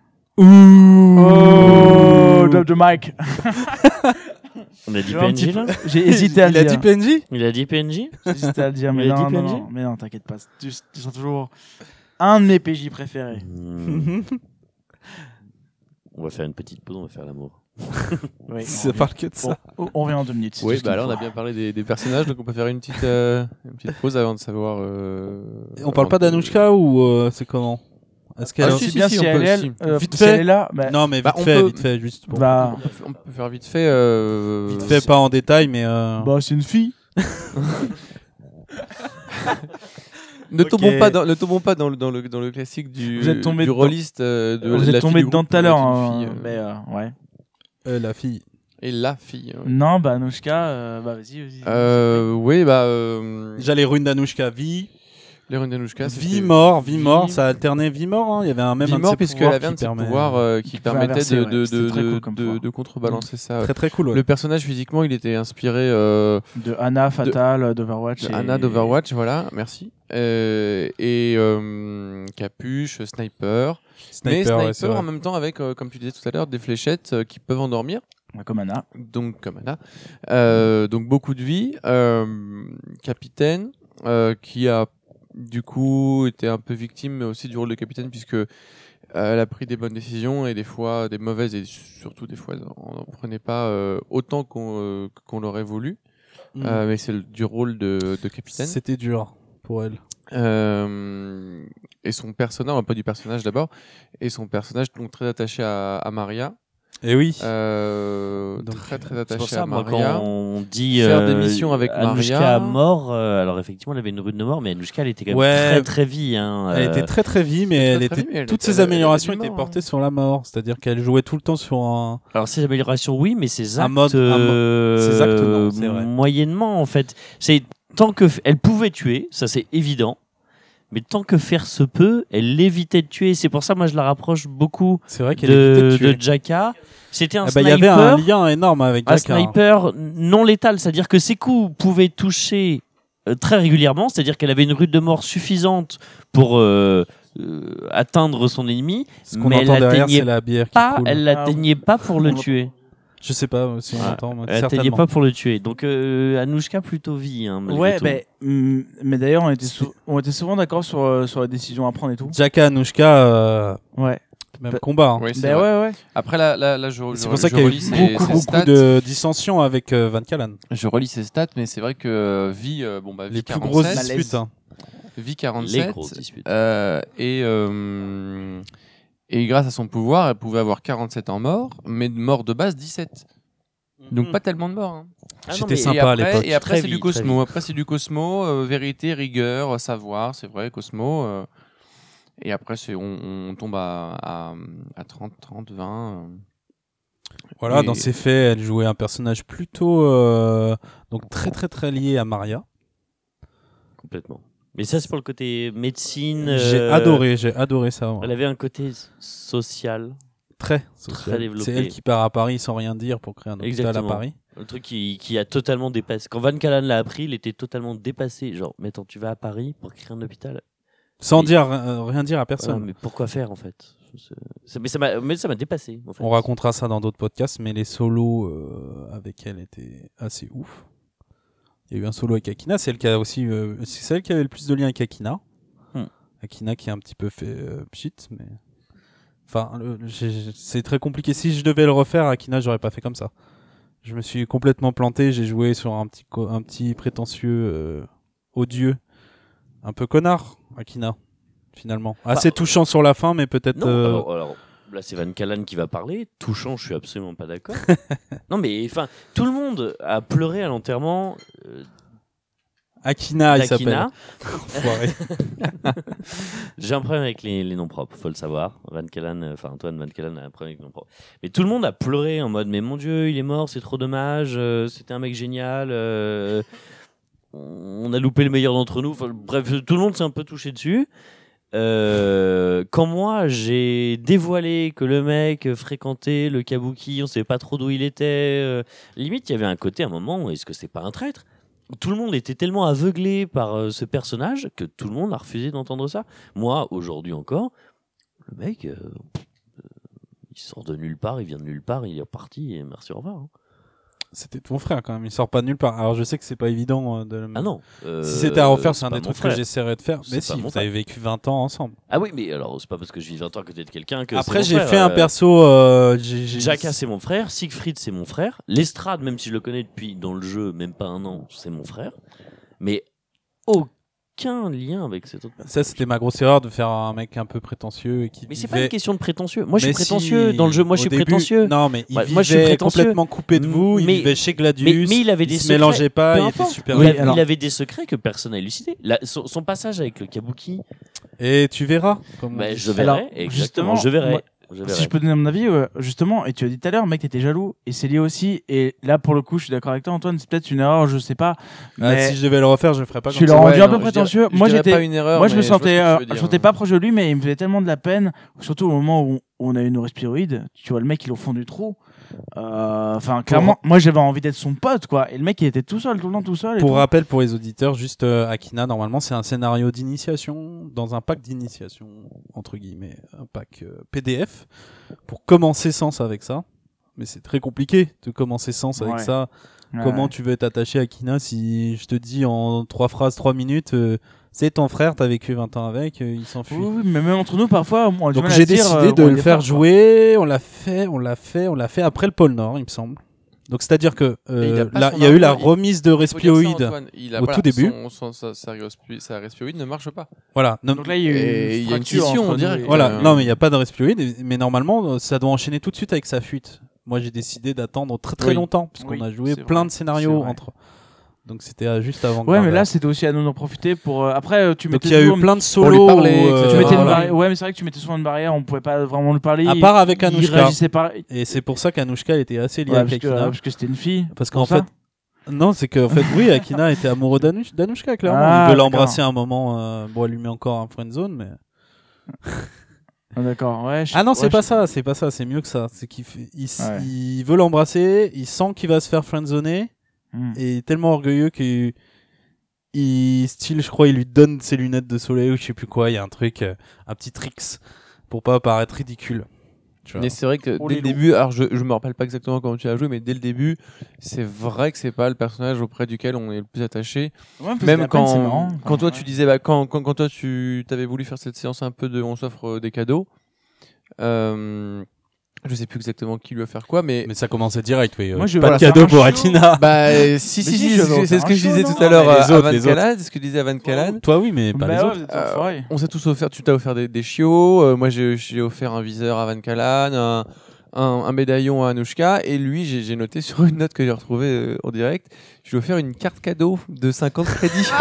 Oh, drop the mic. On a dit J'ai un P N petit J peu- là J'ai hésité à Il le a dire. dit P N J? Il a dit P N J J'ai hésité à le dire, mais Il a non, dit non, P N J non, mais non, t'inquiète pas. Tu, tu sens toujours un de mes P J préférés. Hmm. On va faire une petite pause, on va faire l'amour. Oui, Ça on, parle que de ça. on- on revient en deux minutes. c'est Oui, tout ce bah qu'il là on faut. a bien parlé des, des personnages, donc on peut faire une petite, euh, une petite pause avant de savoir. euh, On parle avant pas de- d'Anouchka ou euh, c'est comment? Est-ce qu'elle Ah, a si, Aussi si, bien si, si on elle peut est elle, aussi. euh, Vite si fait. elle est là, bah, Non, mais vite Bah, on fait, peut- vite fait, juste pour... bah, On peut, on peut faire vite fait. Euh, Vite fait, pas en détail, mais... euh, bah, c'est une fille. Ne Ok. tombons pas dans, ne tombons pas dans le, dans le, dans le classique du, Vous êtes tombé du dedans. rôliste euh, de Vous la êtes fille tombé du dedans groupe, tout à l'heure, qui est une hein, fille, euh, mais euh, ouais. euh, la fille. Et la fille. ouais. Non, bah, Anouchka, euh, bah, vas-y, vas-y. Euh, oui, bah. Euh, Déjà, les runes d'Anouchka, vie, les runes d'Anouchka. vie, c'était- mort, vie, vie- mort, ça alternait vie-mort, hein. Il y avait un même vie un de mort, ses puisqu'elle pouvoirs avait un qui de ses permet- pouvoirs euh, qui Qui pouvait permettait inverser, de, ouais. de, C'était de, très cool de, comme de- pouvoir. de contrebalancer ça. Très très cool, ouais. Le personnage physiquement, il était inspiré euh, De Anna, Fatal, d'Overwatch. de et- Anna d'Overwatch, voilà, merci. Euh, et euh, Capuche, Sniper. Mais Sniper, ouais, Sniper c'est vrai. en même temps avec, euh, comme tu disais tout à l'heure, des fléchettes euh, qui peuvent endormir. Ouais, comme Anna. Donc comme Anna. Euh, donc beaucoup de vie. Euh, capitaine euh, qui a du coup été un peu victime mais aussi du rôle de capitaine puisque euh, elle a pris des bonnes décisions et des fois des mauvaises et surtout des fois on n'en prenait pas euh, autant qu'on euh, qu'on l'aurait voulu. Mm. Euh, mais c'est le- du rôle de, de capitaine. C'était dur pour elle. Euh, et son personnage, enfin, pas du personnage d'abord, et son personnage donc très attaché à, à Maria. Et oui. Euh, Donc, très très C'est attaché pour ça, à moi, Maria. quand on dit Faire des euh, missions avec Anouchka Maria. mort, euh, alors effectivement, elle avait une rune de mort, mais Anouchka, elle était quand même Ouais. très très vie. Hein, Elle euh, était très très vie, mais très, elle très était vie, mais elle toutes était- ses elle avait améliorations du étaient mort, portées hein. sur la mort, c'est-à-dire qu'elle jouait tout le temps sur un. Alors ces améliorations, oui, mais ces Un actes, mode- un mo- euh, ces actes, non, c'est vrai. moyennement en fait. C'est tant que f- elle pouvait tuer, ça c'est évident. Mais tant que faire se peut, elle évitait de tuer. C'est pour ça, moi, je la rapproche beaucoup C'est vrai qu'elle évitait de, de tuer. de Jaka. C'était un Ah bah, il y sniper, avait un lien énorme avec un Jaka. hein. sniper non létal, c'est-à-dire que ses coups pouvaient toucher euh, très régulièrement, c'est-à-dire qu'elle avait une rue de mort suffisante pour euh, euh, atteindre son ennemi, Ce qu'on mais elle entend derrière, l'atteignait c'est la bière qui pas, coule. elle l'atteignait pas pour le tuer. Je sais pas si on Ouais. entend, mais Elle l'atteignait certainement. pas pour le tuer. Donc euh, Anouchka plutôt vie. Hein, malgré Ouais, tout. ben, mm, mais d'ailleurs, on était, sou- on était souvent d'accord sur, euh, sur la décision à prendre et tout. Jaka, Anouchka, euh, Ouais. même Bah, combat. hein. Oui, c'est Ben vrai. ouais, ouais. Après, là, là, là je, C'est je- pour ça je qu'il y a eu relis ses- beaucoup, ses beaucoup stats. de dissensions avec euh, Van Callen. Je relis ses stats, mais c'est vrai que euh, vie, euh, bon bah Les vie plus quarante-sept, grosses Malaise. disputes. hein. vie les quarante-sept, grosses disputes. euh, et euh, et grâce à son pouvoir, elle pouvait avoir quarante-sept en mort, mais de mort de base dix-sept. Donc pas tellement de morts. Hein. Ah non, J'étais mais- sympa et à après, l'époque. et après Très c'est vite, du très Cosmo. vite. Après c'est du Cosmo, euh, vérité, rigueur, euh, savoir, c'est vrai, Cosmo. euh, et après c'est on, on tombe à, à, à trente, trente, vingt. euh. Voilà, Et- dans ces faits, elle jouait un personnage plutôt euh, donc très très très lié à Maria. Complètement. Mais ça, c'est pour le côté médecine. J'ai euh, adoré, j'ai adoré ça. ouais. Elle avait un côté s- social. Très, très social. développé. C'est elle qui part à Paris sans rien dire pour créer un hôpital Exactement. à Paris. Le truc qui, qui a totalement dépassé. Quand Van Callen l'a appris, il était totalement dépassé. Genre, mais attends, tu vas à Paris pour créer un hôpital. Sans Et- dire euh, rien dire à Voilà, personne. mais pourquoi faire en fait C'est- c'est- Mais ça m'a, mais ça m'a dépassé. En fait. On racontera ça dans d'autres podcasts, mais les solos euh, avec elle étaient assez ouf. Il y a eu un solo avec Akina, c'est elle qui a aussi, euh, c'est celle qui avait le plus de liens avec Akina. Hmm. Akina qui a un petit peu fait euh, pchit, mais enfin, le- j'ai- j'ai- c'est très compliqué. Si je devais le refaire, Akina, j'aurais pas fait comme ça. Je me suis complètement planté. J'ai joué sur un petit, co- un petit prétentieux, euh, odieux, un peu connard, Akina, finalement. Assez Bah, touchant sur la fin, mais peut-être. Non, euh, alors, alors, là c'est Van Callen qui va parler. Touchant, je suis absolument pas d'accord. Non, mais enfin, tout le monde a pleuré à l'enterrement euh, Akina, il s'appelle. d'Akina. Enfoiré. J'ai un problème avec les, les noms propres, faut le savoir. Van Callen, euh, enfin Antoine Van Callen a un problème avec les noms propres. Mais tout le monde a pleuré en mode mais mon Dieu, il est mort, c'est trop dommage. euh, C'était un mec génial. euh, on a loupé le meilleur d'entre nous. Enfin, bref, tout le monde s'est un peu touché dessus. Euh, quand moi j'ai dévoilé que le mec fréquentait le kabuki, on savait pas trop d'où il était. euh, limite, il y avait un côté à un moment où est-ce que c'est pas un traître? Tout le monde était tellement aveuglé par euh, ce personnage que tout le monde a refusé d'entendre ça. Moi, aujourd'hui encore, le mec, euh, pff, euh, il sort de nulle part, il vient de nulle part, il est reparti et merci, au revoir. hein. C'était ton frère quand même, il sort pas de nulle part. Alors je sais que c'est pas évident euh, de le... Ah non. euh, Si c'était à refaire, c'est un pas des mon trucs frère. que j'essaierais de faire. C'est Mais pas si, mon vous frère. avez vécu vingt ans ensemble. Ah oui, mais alors, c'est pas parce que je vis vingt ans à côté de quelqu'un que. Après, c'est mon j'ai frère, fait un euh, perso. Euh, j'ai- j'ai- Jaka, c'est mon frère. Siegfried, c'est mon frère. Lestrade, même si je le connais depuis dans le jeu, même pas un an, c'est mon frère. Mais aucun lien avec cet autre personne. Ça, c'était ma grosse erreur de faire un mec un peu prétentieux et qui Mais c'est vivait... pas une question de prétentieux. Moi, je suis Mais prétentieux si, dans le jeu. Moi, je au suis début- prétentieux. Non, mais il Ouais, vivait moi, je suis prétentieux. complètement coupé de vous. Il Mais- vivait chez Gladius. Mais, mais il avait des il se secrets. mélangeait pas. Peu Il était importe. super. Il, Oui, a- alors- il avait des secrets que personne n'a élucidés. La- son, son passage avec le kabuki, Et tu verras. Comme on bah, dit. je verrai. Alors, exactement. justement, Je verrai. moi, Je verrai. Si je peux donner mon avis, euh, justement, et tu as dit tout à l'heure, mec, t'étais jaloux, et c'est lié aussi, et là, pour le coup, je suis d'accord avec toi, Antoine, c'est peut-être une erreur, je sais pas, Ah, mais si je devais le refaire, je le ferais pas tu comme l'as ça. rendu Ouais, un peu non, je prétentieux. dirais- je Moi, dirais j'étais, pas une erreur, moi, je me mais vois ce que sentais, tu euh, veux dire. je sentais pas proche de lui, mais il me faisait tellement de la peine, surtout au moment où on a eu nos respiroïdes, tu vois le mec, il est au fond du trou. Euh, Enfin, clairement, moi, j'avais envie d'être son pote, quoi, et le mec, il était tout seul, tout le temps, tout seul. et Pour tout. rappel, pour les auditeurs, juste euh, Akina, normalement, c'est un scénario d'initiation dans un pack d'initiation, entre guillemets, un pack euh, P D F, pour commencer Sens avec ça. Mais c'est très compliqué de commencer Sens avec Ouais. ça. Ouais, Comment ouais. tu veux être attaché à Akina si je te dis en trois phrases, trois minutes, euh, c'est ton frère, t'as vécu vingt ans avec, euh, il s'enfuit. Oui, oui, mais même entre nous, parfois, on a du Donc mal à j'ai se dire, décidé euh, de on le est faire frères, quoi. jouer, on l'a fait, on l'a fait, on l'a fait après le pôle Nord, il me semble. Donc c'est-à-dire que euh, Et il a pas là, son il y a eu la arme, il- remise de Faut dire ça, respioïdes. Antoine, il a- au tout début. son- son- sa, sa respio- sa respioïde ne marche pas. Voilà. Non, Donc là, il y a eu Et une il y a une fracture scission, entre on dirait. nous et- voilà, Euh, non mais il n'y a pas de respioïde, mais normalement euh, ça doit enchaîner tout de suite avec sa fuite. Moi j'ai décidé d'attendre très très Oui. longtemps parce qu'on Oui, a joué c'est plein vrai, de scénarios c'est vrai. entre. Donc c'était euh, juste avant. Ouais, mais Graveur. là, c'était aussi à nous en profiter pour. euh, Après, euh, tu Donc mettais il y a eu toujours- plein de lui solos. parler, où, et cetera. Tu mettais une voilà. barrière. Ouais, mais c'est vrai que tu mettais souvent une barrière, on pouvait pas vraiment le parler. À part avec Il Anouchka. réagissait pas. Et c'est pour ça qu'Anouchka était assez liée Ouais, avec parce que, Akina. parce que c'était une fille. Parce pour qu'en ça. fait, Non, c'est que en fait, oui, Akina était amoureux d'Anush- d'Anushka, clairement. Ah, il veut d'accord. l'embrasser un moment. Euh... Bon, elle lui met encore un friendzone, mais. Ah, d'accord, ouais. je- Ah non, ouais, c'est je- pas ça, c'est pas ça, c'est mieux que ça. C'est qu'il fait... il, s- Ouais. il veut l'embrasser, il sent qu'il va se faire friendzoner, Hmm. et il est tellement orgueilleux qu'il. Il style, je crois, il lui donne ses lunettes de soleil ou je sais plus quoi. Il y a un truc, euh, un petit tricks pour pas paraître ridicule. Tu vois. Mais c'est vrai que Oh, dès les le début, alors je, je me rappelle pas exactement comment tu as joué, mais dès le début, c'est vrai que c'est pas le personnage auprès duquel on est le plus attaché. Ouais, parce que Même la peine, c'est quand, marrant. quand toi Ouais. tu disais, bah, quand, quand, quand toi tu avais voulu faire cette séance un peu de on s'offre euh, des cadeaux, euh, je sais plus exactement qui lui va faire quoi, mais. Mais ça commençait direct, oui. Moi, euh, je pas vais de faire cadeau un pour show. Akina. Bah, euh, si, si, Mais si, si, je c'est vais ce que- c'est ce que je faire un disais show, tout à non l'heure Mais les à autres, Van les autres. Calade, c'est ce que je disais à Van Calade. Toi, oui, mais pas Bah les ouais, autres. vous êtes Euh, enfoirés. On s'est tous offert, tu t'as offert des, des chiots, euh, moi j'ai j'ai offert un viseur à Van Calade, un, un, un médaillon à Anushka, et lui j'ai j'ai noté sur une note que j'ai retrouvée euh, en direct, je lui ai offert une carte cadeau de cinquante crédits.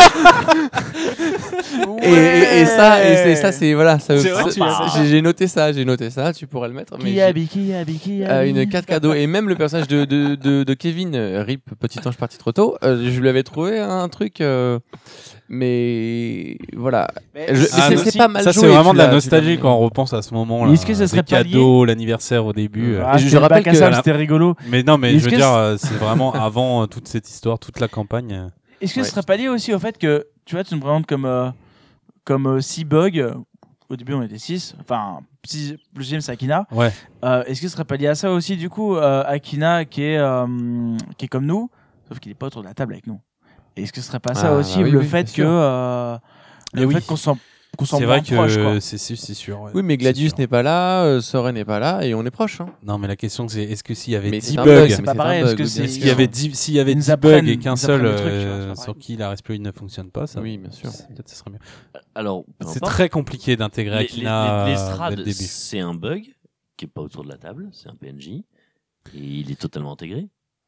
et, et, et ça, et c'est- ça c'est voilà, ça, C'est vrai que ça- tu l'as j'ai j'ai noté ça, j'ai noté ça, tu pourrais le mettre. mais j'ai- euh, une carte cadeau et même le personnage de, de, de, de Kevin, euh, Rip, petit ange parti trop tôt, euh, je lui avais trouvé un truc, euh, mais voilà. Je- mais Ah, c'est- mais c'est si. pas mal Ça, joué. c'est vraiment tu de la l'as- tu nostalgie l'as- quand on repense à ce moment-là. Est-ce que ça serait Des pas cadeaux, l'anniversaire au début. euh. Ah, je- je je rappelle rappelle qu'à que ça, la- c'était rigolo. Mais non, mais Est-ce je veux que dire, c'est- euh, c'est vraiment avant euh, toute cette histoire, toute la campagne. euh. Est-ce que Ouais. ce serait pas lié aussi au fait que, tu vois, tu nous présentes comme, euh, comme euh, six bugs. Au début, on était six. Enfin, six, le deuxième, c'est Akina. Ouais. Euh, Est-ce que ce serait pas lié à ça aussi, du coup, euh, Akina qui est, euh, qui est comme nous, sauf qu'il est pas autour de la table avec nous. Et est-ce que ce serait pas ça Ah, aussi, bah oui, le oui, fait bien que, sûr. euh, Eh le oui. fait qu'on s'en qu'on s'en C'est vrai proche, quoi. que c'est c'est c'est sûr. ouais. Oui, mais C'est Gladius sûr. n'est pas là, euh, Soren n'est pas là, et on est proche. Hein. Non, mais la question c'est est-ce que s'il y avait Mais dix c'est un bugs, bug, c'est mais pas c'est pareil, un est-ce bug, que bien c'est- est-ce sûr. qu'il y avait dix s'il y avait Ils nous dix apprennent- bugs et qu'un ils seul apprennent le truc, tu vois, euh, c'est pas sur pareil. qui la Raspberry ne fonctionne pas, ça Oui, bien sûr. peut-être ce serait mieux. Alors, peu C'est importe. très compliqué d'intégrer Les- Akina les- les- euh, dès l'estrade, le début. c'est un bug qui est pas autour de la table, c'est un P N J et il est totalement intégré.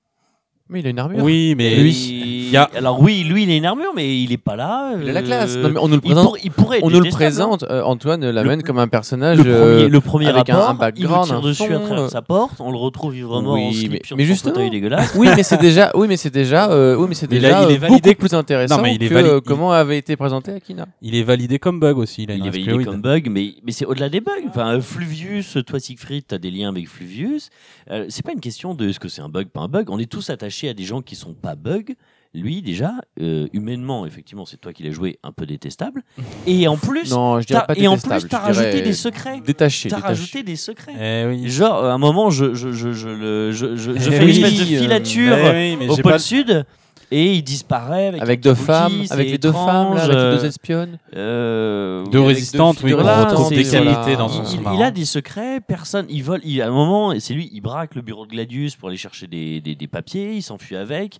Mais il a une armure. Oui, mais Et lui, il- il y a- alors oui, lui il a une armure, mais il est pas là. Il a la euh, classe. Non, mais on nous le il, présente. pour- il pourrait être On nous le détestable, hein. présente, euh, Antoine l'amène Le- comme un personnage. Le premier, euh, le premier avec un- rapport, un background, il nous tire un dessus fond, à travers euh. sa porte, on le retrouve vraiment Oui, en slip mais- sur mais son justement- fauteuil dégueulasse. Oui, mais c'est déjà, oui, mais c'est déjà, euh, oui, mais c'est Mais il a- déjà il est euh, validé- beaucoup plus intéressant Non, mais il est que valide- euh, il- comment avait été présenté Akina. il est validé comme bug aussi. Il a Il une est validé Raspberry. comme bug, mais, mais c'est au-delà des bugs. Enfin, euh, Fluvius, toi Siegfried, t'as des liens avec Fluvius. Euh, c'est pas une question de est-ce que c'est un bug, pas un bug. On est tous attachés à des gens qui sont pas bugs. Lui, déjà, euh, humainement, effectivement, c'est toi qui l'as joué, un peu détestable. Et en plus, Non, je dirais t'as- pas et en détestable. plus, t'as je dirais rajouté des secrets. Détaché. T'as détaché. rajouté des secrets. Eh oui. Genre, à un moment, je, je, je, je, le- je, je, je Eh fais oui, une espèce de euh, filature Eh oui, mais au j'ai pôle pas- sud. Et il disparaît avec, Avec un deux petit femmes, bouquet, avec c'est les deux femmes, là, étrange, avec les euh, deux espionnes. euh, Deux avec résistantes, deux oui, filles on de voilà, retrouve c'est- des voilà. qualités dans son il, sous-marin. il a des secrets, personne, il vole, il, à un moment, c'est lui, il braque le bureau de Gladius pour aller chercher des, des, des papiers, il s'enfuit avec.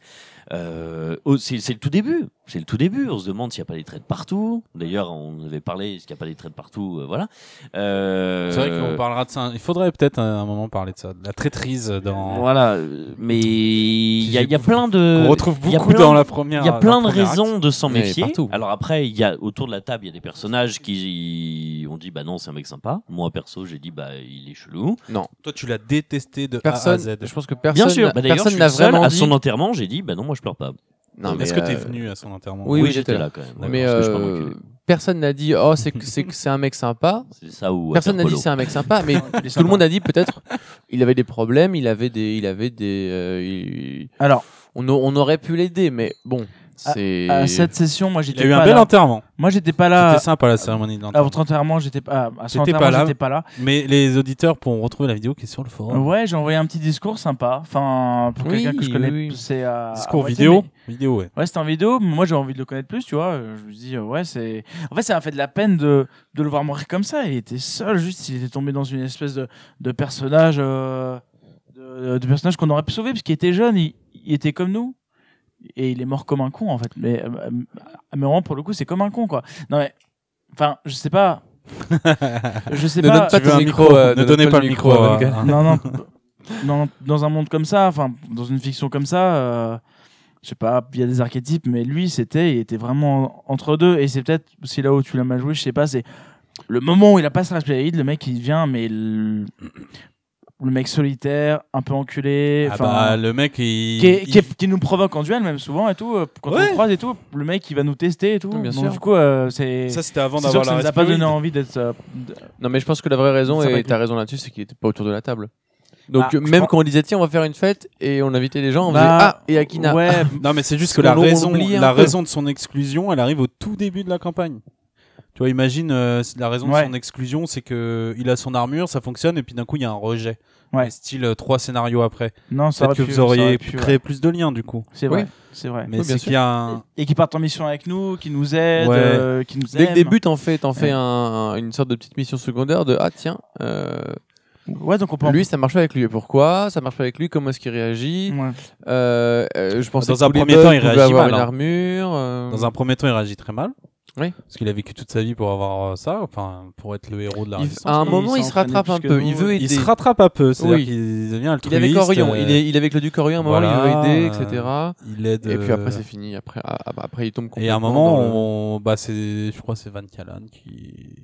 Euh, oh, c'est c'est le tout début, c'est le tout début. On se demande s'il n'y a pas des trades partout. D'ailleurs, on avait parlé, est-ce qu'il n'y a pas des trades partout, euh, voilà. Euh, C'est vrai qu'on parlera de ça. Il faudrait peut-être à un moment parler de ça, de la traîtrise dans. Voilà, euh, mais il y, a- il y a plein de. On retrouve il y a beaucoup plein dans de- la première. Il y a dans plein le de premier raisons acte. de s'en Mais méfier. partout. Alors après, il y a autour de la table, il y a des personnages qui ont dit bah non, c'est un mec sympa. Moi perso, j'ai dit bah il est chelou. Toi, tu l'as détesté de A à Personne, Z. je pense que personne, Bien sûr. Bah, d'ailleurs, je personne suis n'a le seul, vraiment à dit. son enterrement, j'ai dit bah non, moi je pleure pas. Non, mais, Est-ce que t'es euh, venu à son enterrement oui, Oui, oui, j'étais j'étais là quand même. Mais Parce que je suis pas euh, enculé. personne n'a dit oh c'est que c'est que c'est un mec sympa. C'est ça ou Personne n'a dit Waterpolo. c'est un mec sympa, mais tout le monde a dit peut-être il avait des problèmes, il avait des, il avait des, euh, il- Alors, on, a- on aurait pu l'aider, mais bon, c'est. à cette session, moi Il j'étais a eu pas un bel là. enterrement. Moi j'étais pas là. C'était sympa la cérémonie de À l'enterrement. votre enterrement, j'étais pas. À son T'étais pas enterrement, là. j'étais pas là. Mais les auditeurs pourront retrouver la vidéo qui est sur le forum. Ouais, j'ai envoyé un petit discours sympa. Enfin, pour Oui, quelqu'un que je connais, oui, oui. c'est à. Discours à moitié, vidéo. mais- Vidéo, ouais. Ouais, c'était en vidéo. mais Moi, j'ai envie de le connaître plus, tu vois. Je me dis, euh, ouais, c'est. En fait, ça m'a fait de la peine de, de le voir mourir comme ça. Il était seul, juste, il était tombé dans une espèce de, de personnage. euh, de, de personnage qu'on aurait pu sauver, parce qu'il était jeune, il, il était comme nous. Et il est mort comme un con, en fait. Mais, euh, euh, mais vraiment, pour le coup, c'est comme un con, quoi. Non, mais. Enfin, je sais pas. Je sais Ne pas. donne pas Tu veux ton un micro, micro, euh, ne ne donnez donne pas le micro. à à- Van Gaal. à- non, non, non, dans un monde comme ça, enfin, dans une fiction comme ça, euh, je sais pas, il y a des archétypes, mais lui, c'était, il était vraiment entre deux, et c'est peut-être aussi là où tu l'as mal joué, je sais pas, c'est le moment où il a pas sa responsabilité, le mec, il vient, mais le- le mec solitaire, un peu enculé, Ah enfin, bah, le mec, il. qui, est- il- qui, est- qui nous provoque en duel même souvent et tout. euh, Quand on Ouais. le croise et tout, le mec il va nous tester et tout. Bien Donc sûr. du coup, euh, c'est. Ça, c'était avant c'est sûr d'avoir que ça la nous a pas donné respiroïde. envie d'être. euh, de- Non, mais je pense que la vraie raison, Ça va et être t'as lui. raison là-dessus, c'est qu'il était pas autour de la table. Donc, Ah, euh, je même pense- quand on disait, tiens, on va faire une fête, et on invitait les gens, on Bah, faisait, ah, et Akina. Ouais. Non, mais c'est juste Parce que la qu'on raison, l'oubliait un la peu. raison de son exclusion, elle arrive au tout début de la campagne. Tu vois, imagine, euh, la raison Ouais. de son exclusion, c'est que il a son armure, ça fonctionne, et puis d'un coup, il y a un rejet. Ouais. Mais style euh, trois scénarios après. Non, ça Peut-être aurait que pu, vous auriez ça aurait pu pu, créer ouais. plus de liens, du coup. C'est vrai. Oui. C'est vrai. Mais Oui, bien c'est sûr. qu'il y a un. Et qui partent en mission avec nous, qui nous aident, Ouais. euh, qui nous Dès le aiment. début, t'en fais, t'en fais Ouais. un, un- une sorte de petite mission secondaire de, ah, tiens, euh, Ouais, donc on peut. en- lui, ça marche pas avec lui. Pourquoi? Ça marche pas avec lui. Comment est-ce qu'il réagit? Ouais. Euh, euh, je pensais Dans que un tous les premier bugs temps, il pouvaient réagit avoir mal, une hein. armure. euh, Dans un premier temps, il réagit très mal. Oui. Parce qu'il a vécu toute sa vie pour avoir euh, ça, enfin, pour être le héros de la il- résistance. à un il moment, il s'est se rattrape entraîné un plus peu. que Il nous. veut aider. Il se rattrape un peu, c'est-à-dire Oui. qu'il devient Il altruiste. est avec Orion. euh, Il est, il est avec le duc Orion. À un moment, voilà, il veut aider, euh, et cetera. Il aide. Et puis après, euh, c'est fini. Après, ah, ah, bah, après, il tombe complètement. Et à un dans le- moment, on... bah, c'est, je crois, que c'est Van Callan qui,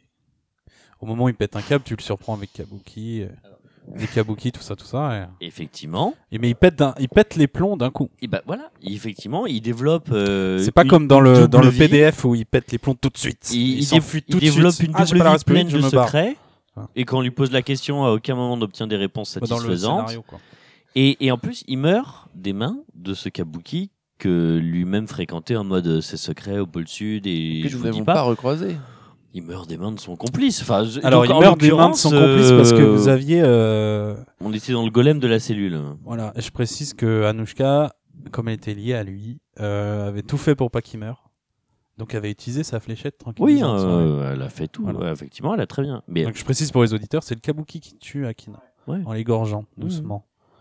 au moment où il pète un câble, tu le surprends avec Kabuki, euh, des Kabuki, tout ça, tout ça. Et... Effectivement. et mais il pète, d'un- il pète les plombs d'un coup. Et bah voilà, effectivement, il développe. euh, c'est pas une- comme dans une le double dans le vie. P D F où il pète les plombs tout de suite. Il, il, s'enfuit dé- tout il de développe suite. une Ah, j'ai double pas la vie respiroïde, pleine je de me barre. secrets. Ah. Et quand on lui pose la question, à aucun moment n'obtient des réponses Dans le satisfaisantes. scénario, quoi. Et, et en plus, il meurt des mains de ce Kabuki que lui-même fréquentait en mode euh, c'est secret au pôle sud et Que je nous vous dis n'avons pas. pas recroisé. Il meurt des mains de son complice. Enfin, je- Alors donc, il en meurt des mains de son l'occurrence, complice parce que euh, vous aviez. euh, On était dans le golem de la cellule. Voilà, je précise que Anushka, comme elle était liée à lui, euh, avait tout fait pour pas qu'il meure. Donc elle avait utilisé sa fléchette tranquillement. Oui, hein, euh, elle a fait tout. Voilà. Ouais, effectivement, elle a très bien. Mais Donc je précise pour les auditeurs, c'est le Kabuki qui tue Akina Ouais. en l'égorgeant doucement.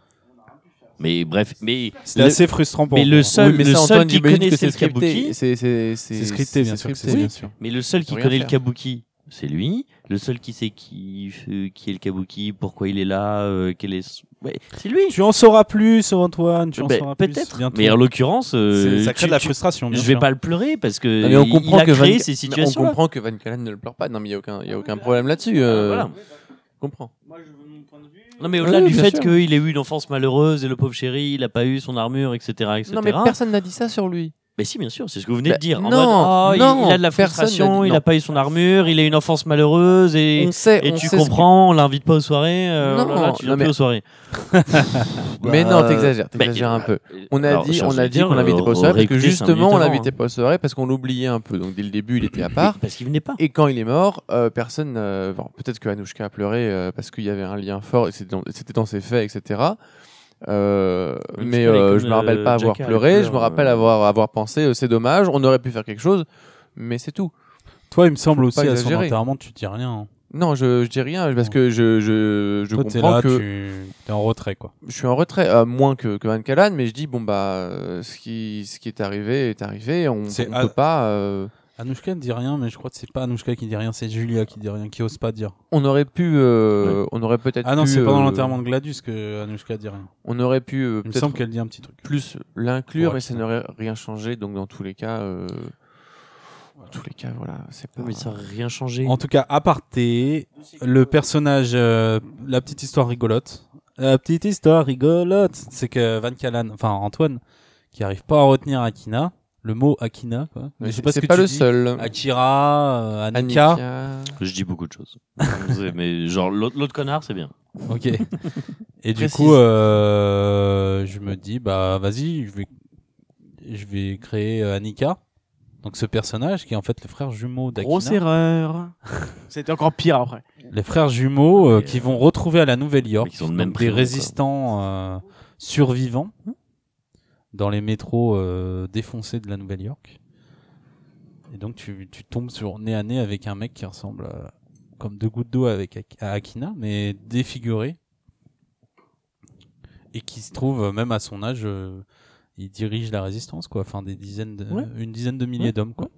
Mais bref, mais C'était le- assez frustrant pour mais moi. le seul, Oui, mais le ça, seul Antoine, qui j'imagine que connaissait c'est le scripté. Kabuki, C'est c'est- C'est scripté, bien sûr que c'est oui. bien sûr. mais le seul qui Rien connaît le faire. Kabuki, c'est lui. Le seul qui sait qui, euh, qui est le Kabuki, pourquoi il est là, euh, quel est, son- ouais, c'est lui. Tu en sauras plus, Antoine. Tu en Ben, sauras plus. peut-être. bientôt. Mais en l'occurrence, euh, C'est- ça crée tu- de la tu- frustration. bien je vais sûr. pas le pleurer parce que Non, mais on il- comprend il a que créé Van- ces on situations. comprend que Van Callen ne le pleure pas. Non, mais il y a aucun, il y a aucun problème là-dessus. euh, Voilà. On comprend. Non, mais au-delà Oui, du bien fait sûr. qu'il ait eu une enfance malheureuse et le pauvre chéri, il a pas eu son armure, et cetera, et cetera. Non, mais personne n'a dit ça sur lui. Mais si, bien sûr, c'est ce que vous venez Bah, de dire. En non, mode, oh, il- non, il, a de la personne frustration, n'a dit il non. a pas eu son armure, il a une enfance malheureuse et, On sait. et on tu sait ce comprends, on l'invite pas aux soirées. euh, Non, oh là là, tu non, viens plus mais- aux soirées. que- Mais non, t'exagères, Bah, t'exagères un peu. On a alors, dit, je on veux a dit dire, qu'on l'invitait pas aux euh, soirées parce que réécoutez cinq justement, on minutes avant, l'invitait pas aux soirées parce qu'on l'oubliait un peu. Donc dès le début, il était à part. Parce qu'il venait pas. Et quand il est mort, euh, personne. euh, bon, peut-être que Anushka a pleuré euh, parce qu'il y avait un lien fort, et c'était dans, c'était dans ses faits, et cetera. Euh, Un petit mais peu euh, comme, je me rappelle euh, pas avoir Jacka, elle pleuré. pleure, Je me rappelle euh. avoir avoir pensé, euh, c'est dommage. On aurait pu faire quelque chose, mais c'est tout. Toi, il me semble Faut aussi pas à son exagérer. enterrement, tu dis rien. hein. Non, je, je dis rien parce que je je, je Toi, t'es comprends là, que tu es en retrait, quoi. je suis en retrait, euh, moins que, que Van Callan, mais je dis bon bah euh, ce qui ce qui est arrivé est arrivé. On, C'est on à- peut pas. euh, Anushka ne dit rien, mais je crois que c'est pas Anushka qui dit rien, c'est Julia qui dit rien, qui ose pas dire. on aurait pu, euh, on aurait peut-être. Ah non, pu, c'est pendant euh, l'enterrement de Gladius que Anushka dit rien. On aurait pu euh, Il me peut-être semble qu'elle dit un petit truc. plus l'inclure Pour et ça Akina. n'aurait rien changé. Donc dans tous les cas, euh, dans tous les cas, voilà, c'est pas. Mais ça n'a rien changé. En tout cas, aparté, le personnage, euh, la petite histoire rigolote. La petite histoire rigolote, c'est que Van Callan, enfin Antoine, qui arrive pas à retenir Akina, le mot Akina, quoi. Mais Je sais c'est pas ce c'est que pas tu le dis. seul. Akira, euh, Annika. Annika. Je dis beaucoup de choses. Mais genre, l'autre l'autre connard, c'est bien. Ok. Et du Précise. coup, euh, je me dis, bah vas-y, je vais, je vais créer euh, Annika. Donc ce personnage qui est en fait le frère jumeau Grosse d'Akina. erreur. C'était encore pire après. Les frères jumeaux euh, Et, qui euh, vont retrouver à la Nouvelle-York mais qui sont de même donc des prénom, quoi. résistants euh, survivants dans les métros euh, défoncés de la Nouvelle-York. Et donc tu, tu tombes sur nez à nez avec un mec qui ressemble à- comme deux gouttes d'eau avec Ak- à Akina, mais défiguré. Et qui se trouve, euh, même à son âge, euh, il dirige la résistance, quoi. Enfin, des dizaines, de, Ouais. une dizaine de milliers Ouais. d'hommes, quoi.